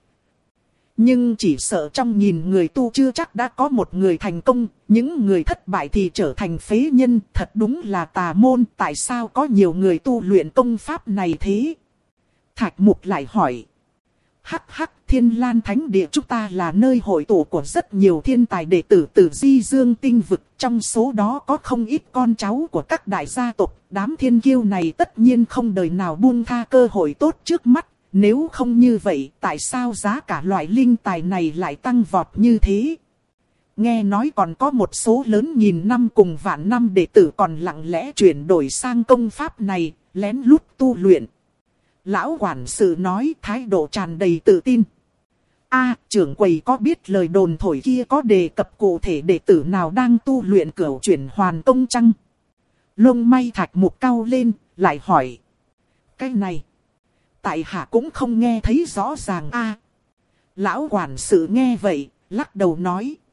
nhưng chỉ sợ trong nghìn người tu chưa chắc đã có một người thành công, những người thất bại thì trở thành phế nhân, thật đúng là tà môn, tại sao có nhiều người tu luyện công pháp này thế? Thạch Mục lại hỏi. Hắc hắc, Thiên Lan Thánh Địa chúng ta là nơi hội tụ của rất nhiều thiên tài đệ tử từ Di Dương tinh vực, trong số đó có không ít con cháu của các đại gia tộc, đám thiên kiêu này tất nhiên không đời nào buông tha cơ hội tốt trước mắt. Nếu không như vậy, tại sao giá cả loại linh tài này lại tăng vọt như thế? Nghe nói còn có một số lớn nghìn năm cùng vạn năm đệ tử còn lặng lẽ chuyển đổi sang công pháp này, lén lút tu luyện. Lão quản sự nói thái độ tràn đầy tự tin. A, trưởng quầy có biết lời đồn thổi kia có đề cập cụ thể đệ tử nào đang tu luyện cửu chuyển hoàn công chăng? Lông may Thạch Mục cau lên, lại hỏi. Cái này, tại hạ cũng không nghe thấy rõ ràng a. Lão quản sự nghe vậy, lắc đầu nói.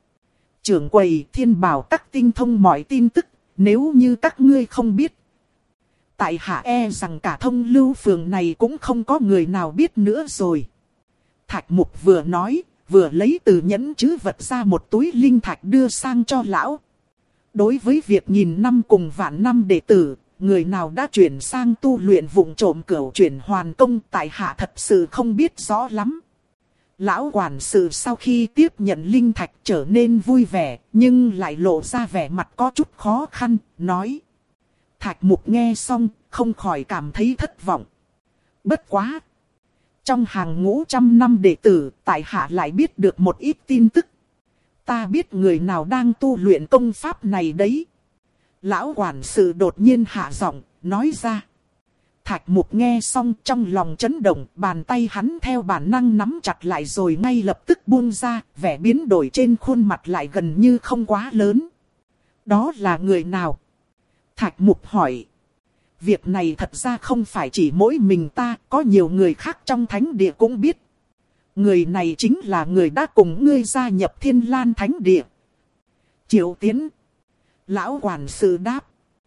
Trưởng quầy Thiên Bảo các tinh thông mọi tin tức, nếu như các ngươi không biết. Tại hạ e rằng cả Thông Lưu phường này cũng không có người nào biết nữa rồi. Thạch Mục vừa nói, vừa lấy từ nhẫn trữ vật ra một túi linh thạch đưa sang cho lão. Đối với việc nghìn năm cùng vạn năm đệ tử, người nào đã chuyển sang tu luyện vụng trộm cửu chuyển hoàn công, tại hạ thật sự không biết rõ lắm. Lão quản sự sau khi tiếp nhận linh thạch trở nên vui vẻ, nhưng lại lộ ra vẻ mặt có chút khó khăn, nói. Thạch Mục nghe xong, không khỏi cảm thấy thất vọng. Bất quá! Trong hàng ngũ trăm năm đệ tử, tại hạ lại biết được một ít tin tức. Ta biết người nào đang tu luyện công pháp này đấy. Lão quản sự đột nhiên hạ giọng, nói ra. Thạch Mục nghe xong trong lòng chấn động, bàn tay hắn theo bản năng nắm chặt lại rồi ngay lập tức buông ra, vẻ biến đổi trên khuôn mặt lại gần như không quá lớn. Đó là người nào? Thạch Mục hỏi. Việc này thật ra không phải chỉ mỗi mình ta, có nhiều người khác trong thánh địa cũng biết. Người này chính là người đã cùng ngươi gia nhập Thiên Lan Thánh Địa. Triệu Tiến. Lão quản sự đáp.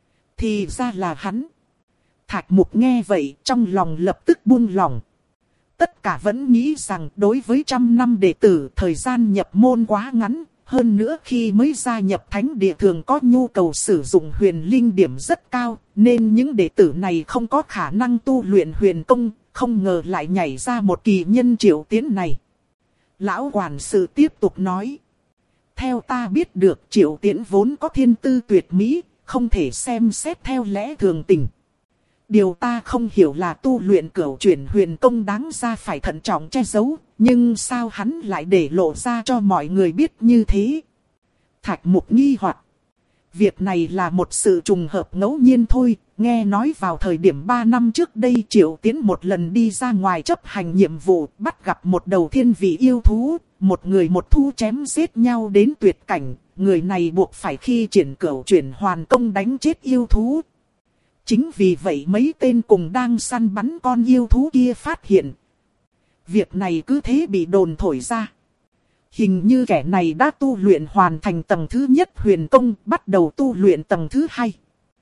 Thì ra là hắn. Thạch Mục nghe vậy trong lòng lập tức buông lòng. Tất cả vẫn nghĩ rằng đối với trăm năm đệ tử thời gian nhập môn quá ngắn. Hơn nữa khi mới gia nhập thánh địa thường có nhu cầu sử dụng huyền linh điểm rất cao. Nên những đệ tử này không có khả năng tu luyện huyền công. Không ngờ lại nhảy ra một kỳ nhân Triệu Tiến này. Lão quản sự tiếp tục nói. Theo ta biết được Triệu Tiến vốn có thiên tư tuyệt mỹ. Không thể xem xét theo lẽ thường tình. Điều ta không hiểu là tu luyện cửu chuyển huyền công đáng ra phải thận trọng che giấu. Nhưng sao hắn lại để lộ ra cho mọi người biết như thế? Thạch Mục nghi hoặc. Việc này là một sự trùng hợp ngẫu nhiên thôi. Nghe nói vào thời điểm ba năm trước đây Triệu Tiến một lần đi ra ngoài chấp hành nhiệm vụ. Bắt gặp một đầu thiên vị yêu thú. Một người một thú chém giết nhau đến tuyệt cảnh. Người này buộc phải khi triển cửu chuyển hoàn công đánh chết yêu thú. Chính vì vậy mấy tên cùng đang săn bắn con yêu thú kia phát hiện. Việc này cứ thế bị đồn thổi ra. Hình như kẻ này đã tu luyện hoàn thành tầng thứ nhất huyền công, bắt đầu tu luyện tầng thứ hai.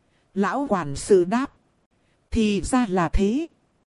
Lão quản sự đáp. Thì ra là thế.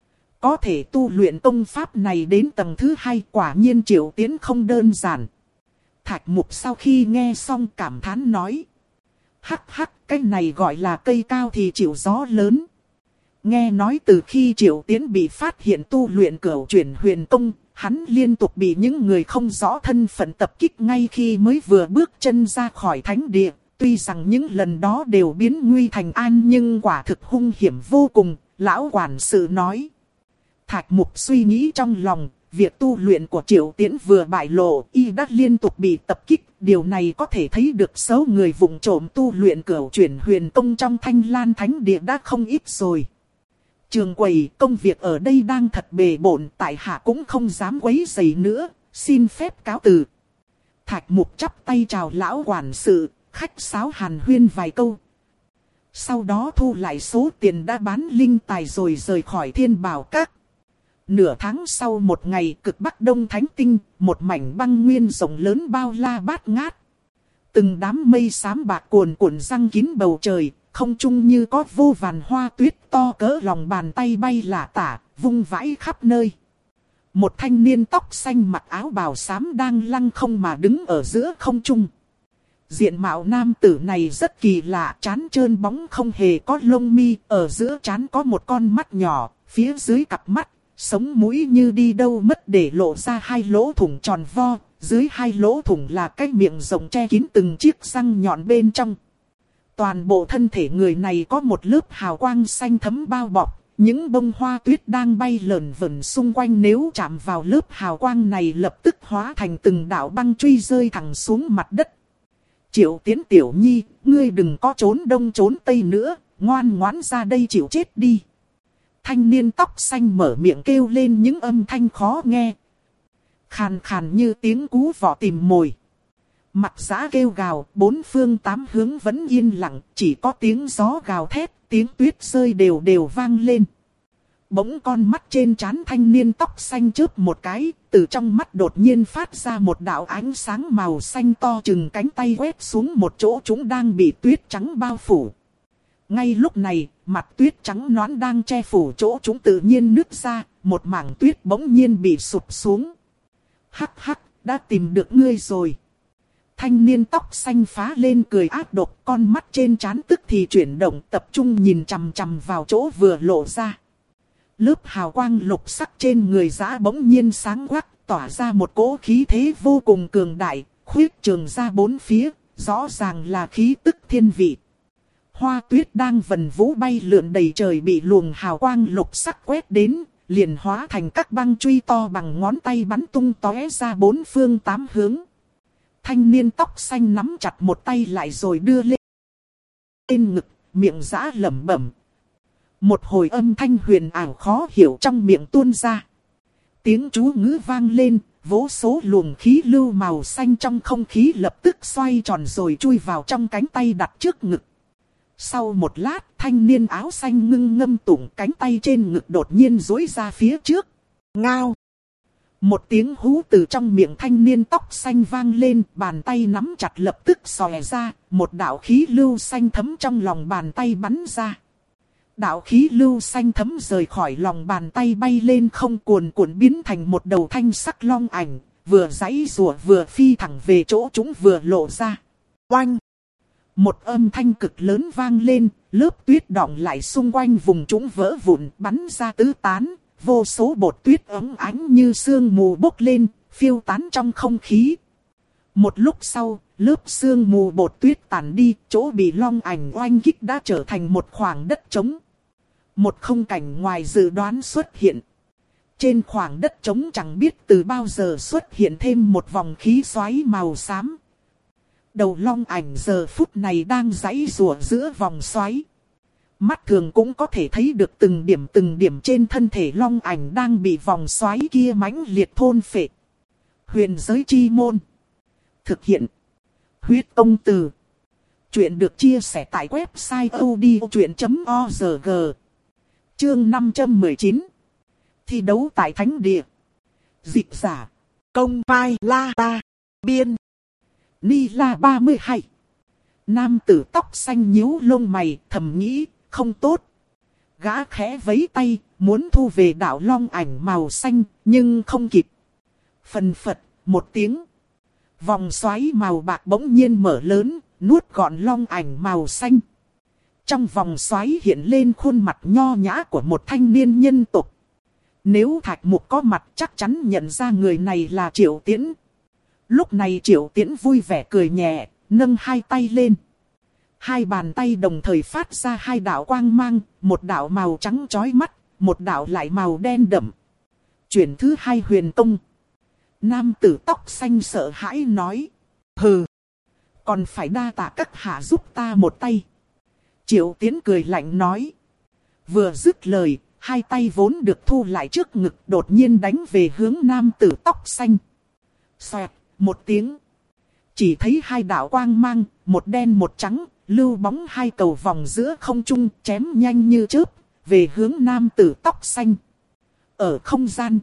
Có thể tu luyện công pháp này đến tầng thứ hai, quả nhiên Triệu Tiến không đơn giản. Thạch Mục sau khi nghe xong cảm thán nói. Hắc hắc, cái này gọi là cây cao thì chịu gió lớn. Nghe nói từ khi Triệu Tiến bị phát hiện tu luyện cửu chuyển huyền công, hắn liên tục bị những người không rõ thân phận tập kích ngay khi mới vừa bước chân ra khỏi thánh địa. Tuy rằng những lần đó đều biến nguy thành an nhưng quả thực hung hiểm vô cùng, lão quản sự nói. Thạch Mục suy nghĩ trong lòng, việc tu luyện của Triệu Tiến vừa bại lộ, y đã liên tục bị tập kích. Điều này có thể thấy được số người vụng trộm tu luyện cửu chuyển huyền công trong Thanh Lan Thánh Địa đã không ít rồi. Trường quầy, công việc ở đây đang thật bề bộn, tại hạ cũng không dám quấy rầy nữa, xin phép cáo từ. Thạch Mục chắp tay chào lão quản sự, khách sáo hàn huyên vài câu. Sau đó thu lại số tiền đã bán linh tài rồi rời khỏi Thiên Bảo Các. Nửa tháng sau một ngày cực Bắc Đông Thánh Tinh, một mảnh băng nguyên rộng lớn bao la bát ngát. Từng đám mây xám bạc cuồn cuộn răng kín bầu trời, không trung như có vô vàn hoa tuyết to cỡ lòng bàn tay bay lả tả, vung vãi khắp nơi. Một thanh niên tóc xanh mặc áo bào xám đang lăng không mà đứng ở giữa không trung. Diện mạo nam tử này rất kỳ lạ, trán trơn bóng không hề có lông mi, ở giữa trán có một con mắt nhỏ, phía dưới cặp mắt. Sống mũi như đi đâu mất để lộ ra hai lỗ thủng tròn vo, dưới hai lỗ thủng là cái miệng rộng che kín từng chiếc răng nhọn bên trong. Toàn bộ thân thể người này có một lớp hào quang xanh thấm bao bọc, những bông hoa tuyết đang bay lởn vởn xung quanh nếu chạm vào lớp hào quang này lập tức hóa thành từng đạo băng truy rơi thẳng xuống mặt đất. Triệu Tiến tiểu nhi, ngươi đừng có trốn đông trốn tây nữa, ngoan ngoãn ra đây chịu chết đi. Thanh niên tóc xanh mở miệng kêu lên những âm thanh khó nghe. Khàn khàn như tiếng cú vọ tìm mồi. Mặt giã kêu gào, bốn phương tám hướng vẫn yên lặng, chỉ có tiếng gió gào thét, tiếng tuyết rơi đều đều vang lên. Bỗng con mắt trên trán thanh niên tóc xanh chớp một cái, từ trong mắt đột nhiên phát ra một đạo ánh sáng màu xanh to chừng cánh tay quét xuống một chỗ chúng đang bị tuyết trắng bao phủ. Ngay lúc này, mặt tuyết trắng nõn đang che phủ chỗ chúng tự nhiên nứt ra, một mảng tuyết bỗng nhiên bị sụp xuống. Hắc hắc, đã tìm được ngươi rồi. Thanh niên tóc xanh phá lên cười ác độc, con mắt trên trán tức thì chuyển động tập trung nhìn chằm chằm vào chỗ vừa lộ ra. Lớp hào quang lục sắc trên người dã bỗng nhiên sáng quắc, tỏa ra một cỗ khí thế vô cùng cường đại, khuyết trường ra bốn phía, rõ ràng là khí tức thiên vị. Hoa tuyết đang vần vũ bay lượn đầy trời bị luồng hào quang lục sắc quét đến, liền hóa thành các băng truy to bằng ngón tay bắn tung tóe ra bốn phương tám hướng. Thanh niên tóc xanh nắm chặt một tay lại rồi đưa lên, lên ngực, miệng dã lẩm bẩm. Một hồi âm thanh huyền ảo khó hiểu trong miệng tuôn ra. Tiếng chú ngữ vang lên, vô số luồng khí lưu màu xanh trong không khí lập tức xoay tròn rồi chui vào trong cánh tay đặt trước ngực. Sau một lát, thanh niên áo xanh ngưng ngâm tụng, cánh tay trên ngực đột nhiên duỗi ra phía trước. Ngao! Một tiếng hú từ trong miệng thanh niên tóc xanh vang lên, bàn tay nắm chặt lập tức xòe ra, một đạo khí lưu xanh thấm trong lòng bàn tay bắn ra. Đạo khí lưu xanh thấm rời khỏi lòng bàn tay bay lên không, cuồn cuộn biến thành một đầu thanh sắc long ảnh, vừa giãy giụa vừa phi thẳng về chỗ chúng vừa lộ ra. Oanh! Một âm thanh cực lớn vang lên, lớp tuyết đọng lại xung quanh vùng chúng vỡ vụn bắn ra tứ tán, vô số bột tuyết óng ánh như sương mù bốc lên, phiêu tán trong không khí. Một lúc sau, lớp sương mù bột tuyết tản đi, chỗ bị long ảnh oanh kích đã trở thành một khoảng đất trống. Một khung cảnh ngoài dự đoán xuất hiện. Trên khoảng đất trống chẳng biết từ bao giờ xuất hiện thêm một vòng khí xoáy màu xám. Đầu long ảnh giờ phút này đang giãy giụa giữa vòng xoáy. Mắt thường cũng có thể thấy được từng điểm từng điểm trên thân thể long ảnh đang bị vòng xoáy kia mãnh liệt thôn phệ. Huyền giới chi môn. Thực hiện. Huyết công từ. Chuyện được chia sẻ tại website odchuyện chấm org. Chương năm trăm mười chín. Thi đấu tại Thánh Địa. Dịch giả. Công vai la ta. Biên. Ni la ba mươi hai. Nam tử tóc xanh nhíu lông mày thầm nghĩ không tốt. Gã khẽ vẫy tay muốn thu về đạo long ảnh màu xanh nhưng không kịp. Phần phật một tiếng. Vòng xoáy màu bạc bỗng nhiên mở lớn nuốt gọn long ảnh màu xanh. Trong vòng xoáy hiện lên khuôn mặt nho nhã của một thanh niên nhân tộc. Nếu Thạch Mục có mặt chắc chắn nhận ra người này là Triệu Tiễn. Lúc này Triệu Tiễn vui vẻ cười nhẹ, nâng hai tay lên. Hai bàn tay đồng thời phát ra hai đạo quang mang, một đạo màu trắng chói mắt, một đạo lại màu đen đậm. Chuyển thứ hai huyền tông. Nam tử tóc xanh sợ hãi nói. Hừ, còn phải đa tạ các hạ giúp ta một tay. Triệu Tiễn cười lạnh nói. Vừa dứt lời, hai tay vốn được thu lại trước ngực đột nhiên đánh về hướng nam tử tóc xanh. Xoẹt, một tiếng. Chỉ thấy hai đạo quang mang, một đen một trắng, lưu bóng hai cầu vòng giữa không trung chém nhanh như chớp, về hướng nam tử tóc xanh. Ở không gian,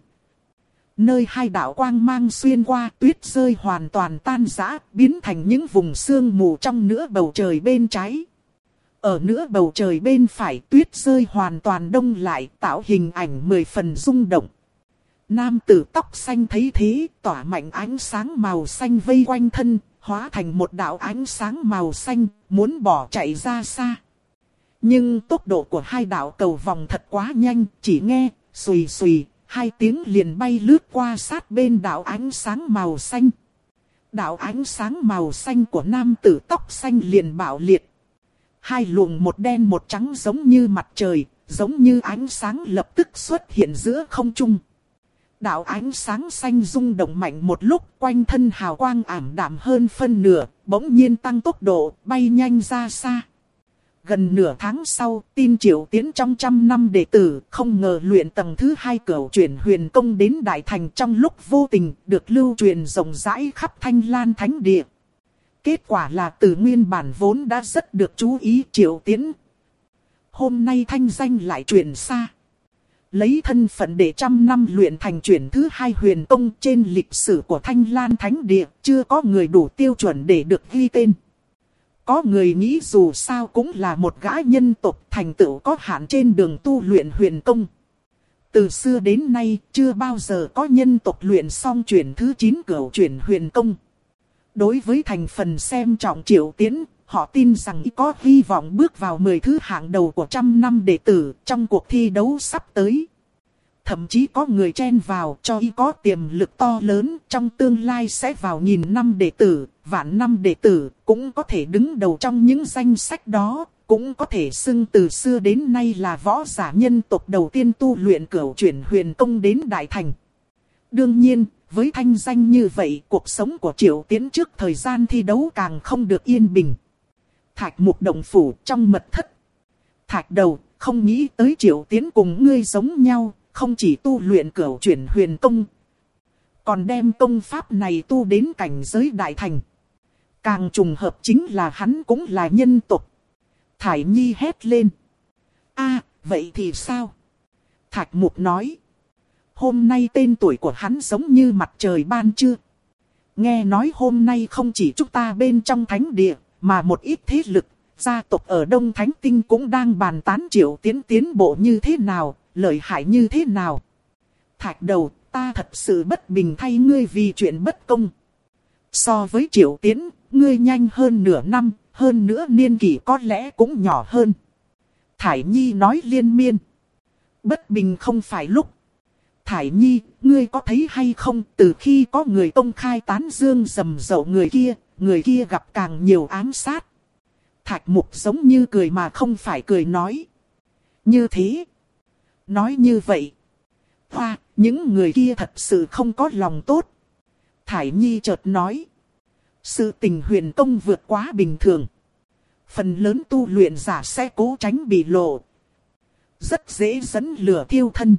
nơi hai đạo quang mang xuyên qua tuyết rơi hoàn toàn tan rã, biến thành những vùng sương mù trong nửa bầu trời bên trái. Ở nửa bầu trời bên phải tuyết rơi hoàn toàn đông lại tạo hình ảnh mười phần rung động. Nam tử tóc xanh thấy thế tỏa mạnh ánh sáng màu xanh vây quanh thân, hóa thành một đạo ánh sáng màu xanh, muốn bỏ chạy ra xa. Nhưng tốc độ của hai đạo cầu vòng thật quá nhanh, chỉ nghe xùy xùy, hai tiếng liền bay lướt qua sát bên đạo ánh sáng màu xanh. Đạo ánh sáng màu xanh của nam tử tóc xanh liền bạo liệt. Hai luồng một đen một trắng giống như mặt trời, giống như ánh sáng lập tức xuất hiện giữa không trung. Đạo ánh sáng xanh rung động mạnh một lúc, quanh thân hào quang ảm đạm hơn phân nửa, bỗng nhiên tăng tốc độ, bay nhanh ra xa. Gần nửa tháng sau, tin Triệu Tiễn trong trăm năm đệ tử, không ngờ luyện tầng thứ hai cửu chuyển huyền công đến Đại Thành trong lúc vô tình, được lưu truyền rộng rãi khắp Thanh Lan Thánh Địa. Kết quả là từ nguyên bản vốn đã rất được chú ý Triệu Tiễn. Hôm nay thanh danh lại truyền xa. lấy thân phận để trăm năm luyện thành chuyển thứ hai huyền công trên lịch sử của Thanh Lan Thánh Địa, chưa có người đủ tiêu chuẩn để được ghi tên. Có người nghĩ dù sao cũng là một gã nhân tộc thành tựu có hạn trên đường tu luyện huyền công. Từ xưa đến nay chưa bao giờ có nhân tộc luyện xong chuyển thứ chín cửu chuyển huyền công. Đối với thành phần xem trọng Triệu Tiến, họ tin rằng có hy vọng bước vào mười thứ hạng đầu của trăm năm đệ tử trong cuộc thi đấu sắp tới. Thậm chí có người chen vào cho y có tiềm lực to lớn trong tương lai sẽ vào nghìn năm đệ tử, vạn năm đệ tử, cũng có thể đứng đầu trong những danh sách đó, cũng có thể xưng từ xưa đến nay là võ giả nhân tộc đầu tiên tu luyện cửu chuyển huyền công đến đại thành. Đương nhiên, với thanh danh như vậy, cuộc sống của Triệu Tiến trước thời gian thi đấu càng không được yên bình. Thạch Mục động phủ trong mật thất. Thạch Đầu, không nghĩ tới Triệu Tiến cùng ngươi giống nhau, không chỉ tu luyện cửu chuyển huyền công, còn đem công pháp này tu đến cảnh giới đại thành. Càng trùng hợp chính là hắn cũng là nhân tộc. Thải Nhi hét lên. A, vậy thì sao? Thạch Mục nói. Hôm nay tên tuổi của hắn giống như mặt trời ban trưa. Nghe nói hôm nay không chỉ chúng ta bên trong thánh địa, mà một ít thế lực, gia tộc ở Đông Thánh Tinh cũng đang bàn tán Triệu Tiến tiến bộ như thế nào, lợi hại như thế nào. Thạch Đầu, ta thật sự bất bình thay ngươi vì chuyện bất công. So với Triệu Tiến, ngươi nhanh hơn nửa năm, hơn nữa niên kỷ có lẽ cũng nhỏ hơn. Thải Nhi nói liên miên. Bất bình không phải lúc. Thải Nhi, ngươi có thấy hay không, từ khi có người công khai tán dương rầm rộ người kia, người kia gặp càng nhiều ám sát. Thạch Mục giống như cười mà không phải cười nói. Như thế. Nói như vậy. Hoa, những người kia thật sự không có lòng tốt. Thải Nhi chợt nói. Sự tình huyền công vượt quá bình thường. Phần lớn tu luyện giả sẽ cố tránh bị lộ. Rất dễ dẫn lửa thiêu thân.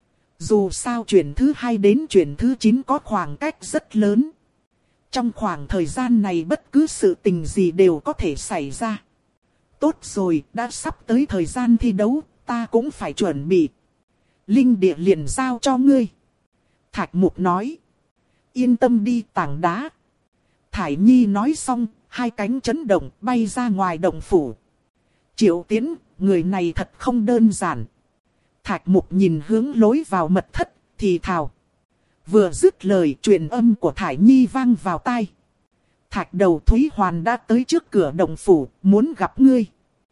Dù sao chuyển thứ hai đến chuyển thứ chín có khoảng cách rất lớn. Trong khoảng thời gian này bất cứ sự tình gì đều có thể xảy ra. Tốt rồi, đã sắp tới thời gian thi đấu, ta cũng phải chuẩn bị. Linh địa liền giao cho ngươi. Thạch Mục nói. Yên tâm đi tảng đá. Thải Nhi nói xong, hai cánh chấn động bay ra ngoài động phủ. Triệu Tiến, người này thật không đơn giản. Thạch Mục nhìn hướng lối vào mật thất, thì thào. Vừa dứt lời, truyền âm của Thải Nhi vang vào tai. Thạch Đầu, Thúy Hoàn đã tới trước cửa động phủ, muốn gặp ngươi.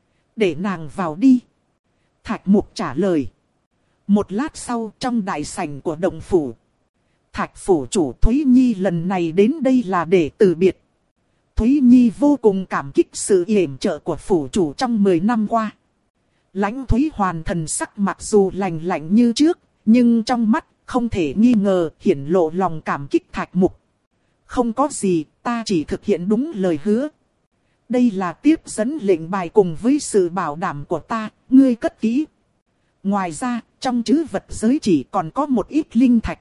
Để nàng vào đi. Thạch Mục trả lời. Một lát sau, trong đại sảnh của động phủ. Thạch phủ chủ Thúy Nhi lần này đến đây là để từ biệt. Thúy Nhi vô cùng cảm kích sự yểm trợ của phủ chủ trong mười năm qua. Lãnh Thúy Hoàn thần sắc mặc dù lạnh lạnh như trước, nhưng trong mắt không thể nghi ngờ hiển lộ lòng cảm kích Thạch Mục. Không có gì, ta chỉ thực hiện đúng lời hứa. Đây là tiếp dẫn lệnh bài cùng với sự bảo đảm của ta, ngươi cất kỹ. Ngoài ra, trong trữ vật giới chỉ còn có một ít linh thạch.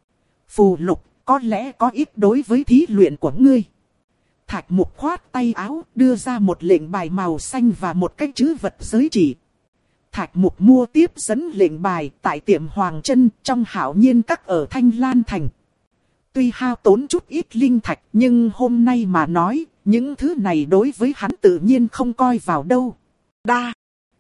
Phù lục, có lẽ có ít đối với thí luyện của ngươi. Thạch Mục khoát tay áo, đưa ra một lệnh bài màu xanh và một cái trữ vật giới chỉ. Thạch Mục mua tiếp dẫn lệnh bài tại tiệm Hoàng Trân trong Hảo Nhiên Các ở Thanh Lan Thành. Tuy hao tốn chút ít linh thạch, nhưng hôm nay mà nói, những thứ này đối với hắn tự nhiên không coi vào đâu. Đa,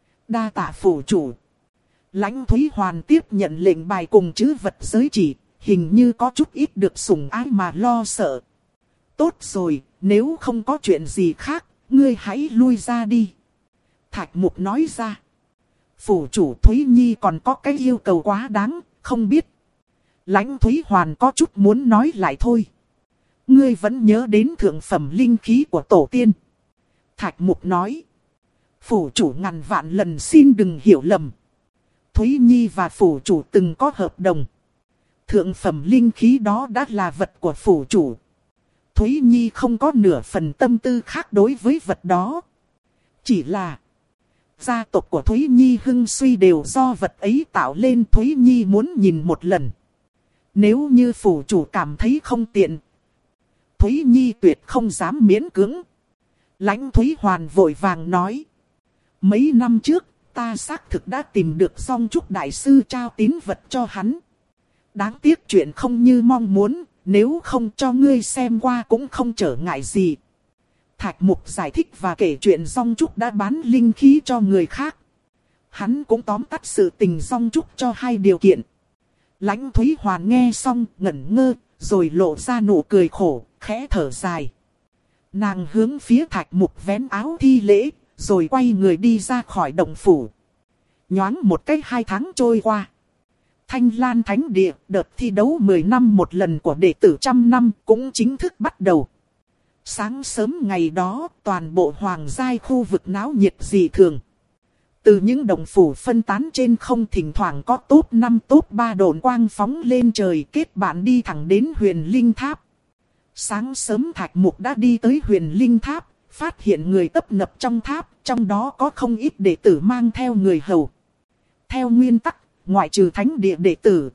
đa tạ phủ chủ. Lãnh Thúy Hoàn tiếp nhận lệnh bài cùng trữ vật giới chỉ, hình như có chút ít được sủng ái mà lo sợ. Tốt rồi, nếu không có chuyện gì khác, ngươi hãy lui ra đi. Thạch Mục nói ra. Phủ chủ Thúy Nhi còn có cái yêu cầu quá đáng, không biết. Lãnh Thúy Hoàn có chút muốn nói lại thôi. Ngươi vẫn nhớ đến thượng phẩm linh khí của tổ tiên. Thạch Mục nói. Phủ chủ ngàn vạn lần xin đừng hiểu lầm. Thúy Nhi và phủ chủ từng có hợp đồng. Thượng phẩm linh khí đó đã là vật của phủ chủ. Thúy Nhi không có nửa phần tâm tư khác đối với vật đó. Chỉ là gia tộc của Thúy Nhi hưng suy đều do vật ấy tạo lên, Thúy Nhi muốn nhìn một lần. Nếu như phủ chủ cảm thấy không tiện, Thúy Nhi tuyệt không dám miễn cưỡng. Lãnh Thúy Hoàn vội vàng nói. Mấy năm trước, ta xác thực đã tìm được Song Trúc Đại Sư trao tín vật cho hắn. Đáng tiếc chuyện không như mong muốn, nếu không cho ngươi xem qua cũng không trở ngại gì. Thạch Mục giải thích và kể chuyện Song Trúc đã bán linh khí cho người khác. Hắn cũng tóm tắt sự tình Song Trúc cho hai điều kiện. Lãnh Thúy Hoàn nghe xong ngẩn ngơ, rồi lộ ra nụ cười khổ, khẽ thở dài. Nàng hướng phía Thạch Mục vén áo thi lễ, rồi quay người đi ra khỏi động phủ. Nhoáng một cái hai tháng trôi qua. Thanh Lan Thánh Địa, đợt thi đấu mười năm một lần của đệ tử trăm năm cũng chính thức bắt đầu. Sáng sớm ngày đó, toàn bộ hoàng giai khu vực náo nhiệt dị thường. Từ những đồng phủ phân tán trên không thỉnh thoảng có top năm top ba độn quang phóng lên trời kết bạn đi thẳng đến Huyền Linh Tháp. Sáng sớm Thạch Mục đã đi tới Huyền Linh Tháp, phát hiện người tấp nập trong tháp, trong đó có không ít đệ tử mang theo người hầu. Theo nguyên tắc, ngoại trừ thánh địa đệ tử,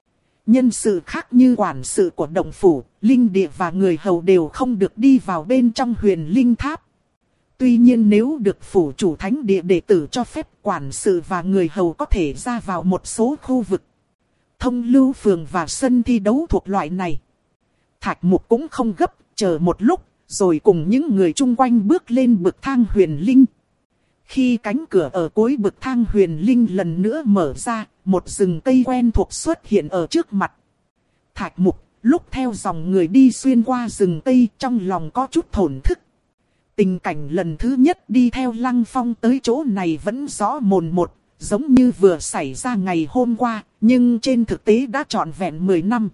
nhân sự khác như quản sự của động phủ, linh địa và người hầu đều không được đi vào bên trong Huyền Linh Tháp. Tuy nhiên nếu được phủ chủ thánh địa đệ tử cho phép, quản sự và người hầu có thể ra vào một số khu vực. Thông lưu phường và sân thi đấu thuộc loại này. Thạch Mục cũng không gấp, chờ một lúc, rồi cùng những người chung quanh bước lên bậc thang Huyền Linh. Khi cánh cửa ở cuối bậc thang Huyền Linh lần nữa mở ra, một rừng cây quen thuộc xuất hiện ở trước mặt. Thạch Mục lúc theo dòng người đi xuyên qua rừng cây, trong lòng có chút thổn thức. Tình cảnh lần thứ nhất đi theo Lăng Phong tới chỗ này vẫn rõ mồn một, giống như vừa xảy ra ngày hôm qua, nhưng trên thực tế đã trọn vẹn mười năm.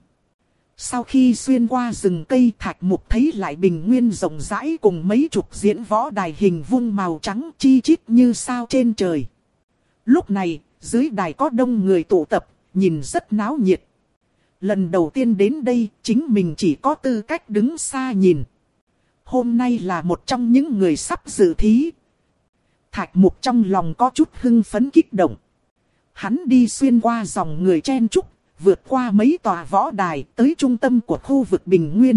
Sau khi xuyên qua rừng cây, Thạch Mục thấy lại bình nguyên rộng rãi cùng mấy chục diễn võ đài hình vuông màu trắng chi chít như sao trên trời. Lúc này, dưới đài có đông người tụ tập, nhìn rất náo nhiệt. Lần đầu tiên đến đây, chính mình chỉ có tư cách đứng xa nhìn. Hôm nay là một trong những người sắp dự thí. Thạch Mục trong lòng có chút hưng phấn kích động. Hắn đi xuyên qua dòng người chen chúc, vượt qua mấy tòa võ đài tới trung tâm của khu vực Bình Nguyên.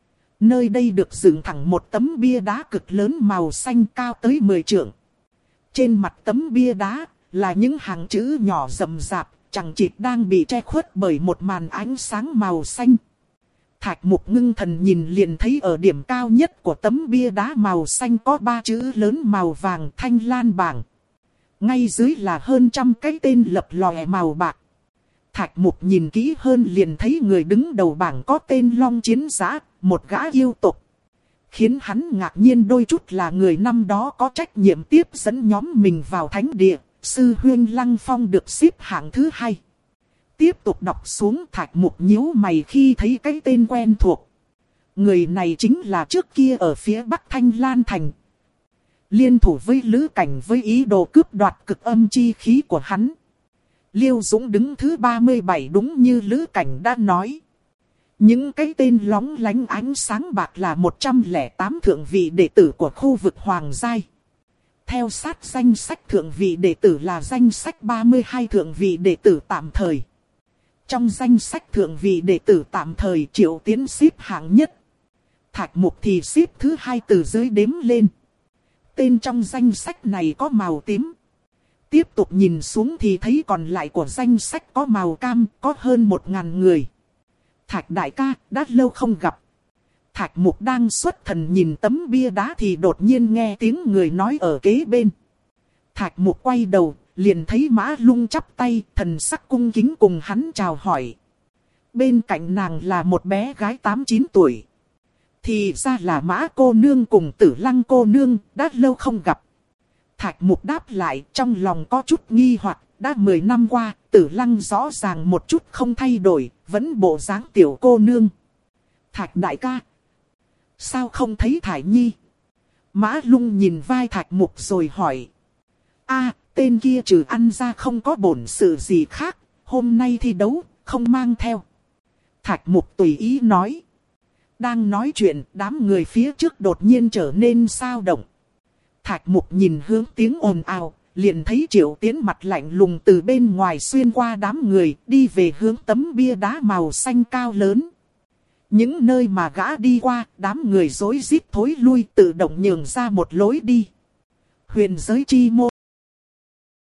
Nơi đây được dựng thẳng một tấm bia đá cực lớn màu xanh cao tới mười trượng. Trên mặt tấm bia đá là những hàng chữ nhỏ rậm rạp, chằng chịt đang bị che khuất bởi một màn ánh sáng màu xanh. Thạch Mục ngưng thần nhìn liền thấy ở điểm cao nhất của tấm bia đá màu xanh có ba chữ lớn màu vàng Thanh Lan bảng. Ngay dưới là hơn trăm cái tên lập lòe màu bạc. Thạch Mục nhìn kỹ hơn liền thấy người đứng đầu bảng có tên Long Chiến Giã, một gã yêu tộc. Khiến hắn ngạc nhiên đôi chút là người năm đó có trách nhiệm tiếp dẫn nhóm mình vào thánh địa, sư huynh Lăng Phong được xếp hạng thứ hai. Tiếp tục đọc xuống, Thạch Mục nhíu mày khi thấy cái tên quen thuộc. Người này chính là trước kia ở phía Bắc Thanh Lan Thành. Liên thủ với Lữ Cảnh với ý đồ cướp đoạt cực âm chi khí của hắn. Liêu Dũng đứng thứ ba mươi bảy đúng như Lữ Cảnh đã nói. Những cái tên lóng lánh ánh sáng bạc là một trăm lẻ tám thượng vị đệ tử của khu vực Hoàng Giai. Theo sát danh sách thượng vị đệ tử là danh sách ba mươi hai thượng vị đệ tử tạm thời. Trong danh sách thượng vị đệ tử tạm thời, Triệu Tiến xếp hạng nhất. Thạch Mục thì xếp thứ hai từ dưới đếm lên. Tên trong danh sách này có màu tím. Tiếp tục nhìn xuống thì thấy còn lại của danh sách có màu cam, có hơn một ngàn người. Thạch đại ca, đã lâu không gặp. Thạch Mục đang xuất thần nhìn tấm bia đá thì đột nhiên nghe tiếng người nói ở kế bên. Thạch Mục quay đầu, liền thấy Mã Lung chắp tay, thần sắc cung kính cùng hắn chào hỏi. Bên cạnh nàng là một bé gái tám chín tuổi. Thì ra là Mã cô nương cùng Tử Lăng cô nương, đã lâu không gặp. Thạch Mục đáp lại, trong lòng có chút nghi hoặc, đã mười năm qua, Tử Lăng rõ ràng một chút không thay đổi, vẫn bộ dáng tiểu cô nương. Thạch đại ca, sao không thấy Thải Nhi? Mã Lung nhìn vai Thạch Mục rồi hỏi. A, tên kia trừ ăn ra không có bổn sự gì khác, hôm nay thi đấu, không mang theo. Thạch Mục tùy ý nói. Đang nói chuyện, đám người phía trước đột nhiên trở nên sao động. Thạch Mục nhìn hướng tiếng ồn ào, liền thấy Triệu Tiến mặt lạnh lùng từ bên ngoài xuyên qua đám người, đi về hướng tấm bia đá màu xanh cao lớn. Những nơi mà gã đi qua, đám người rối rít thối lui, tự động nhường ra một lối đi. Huyền giới chi môn.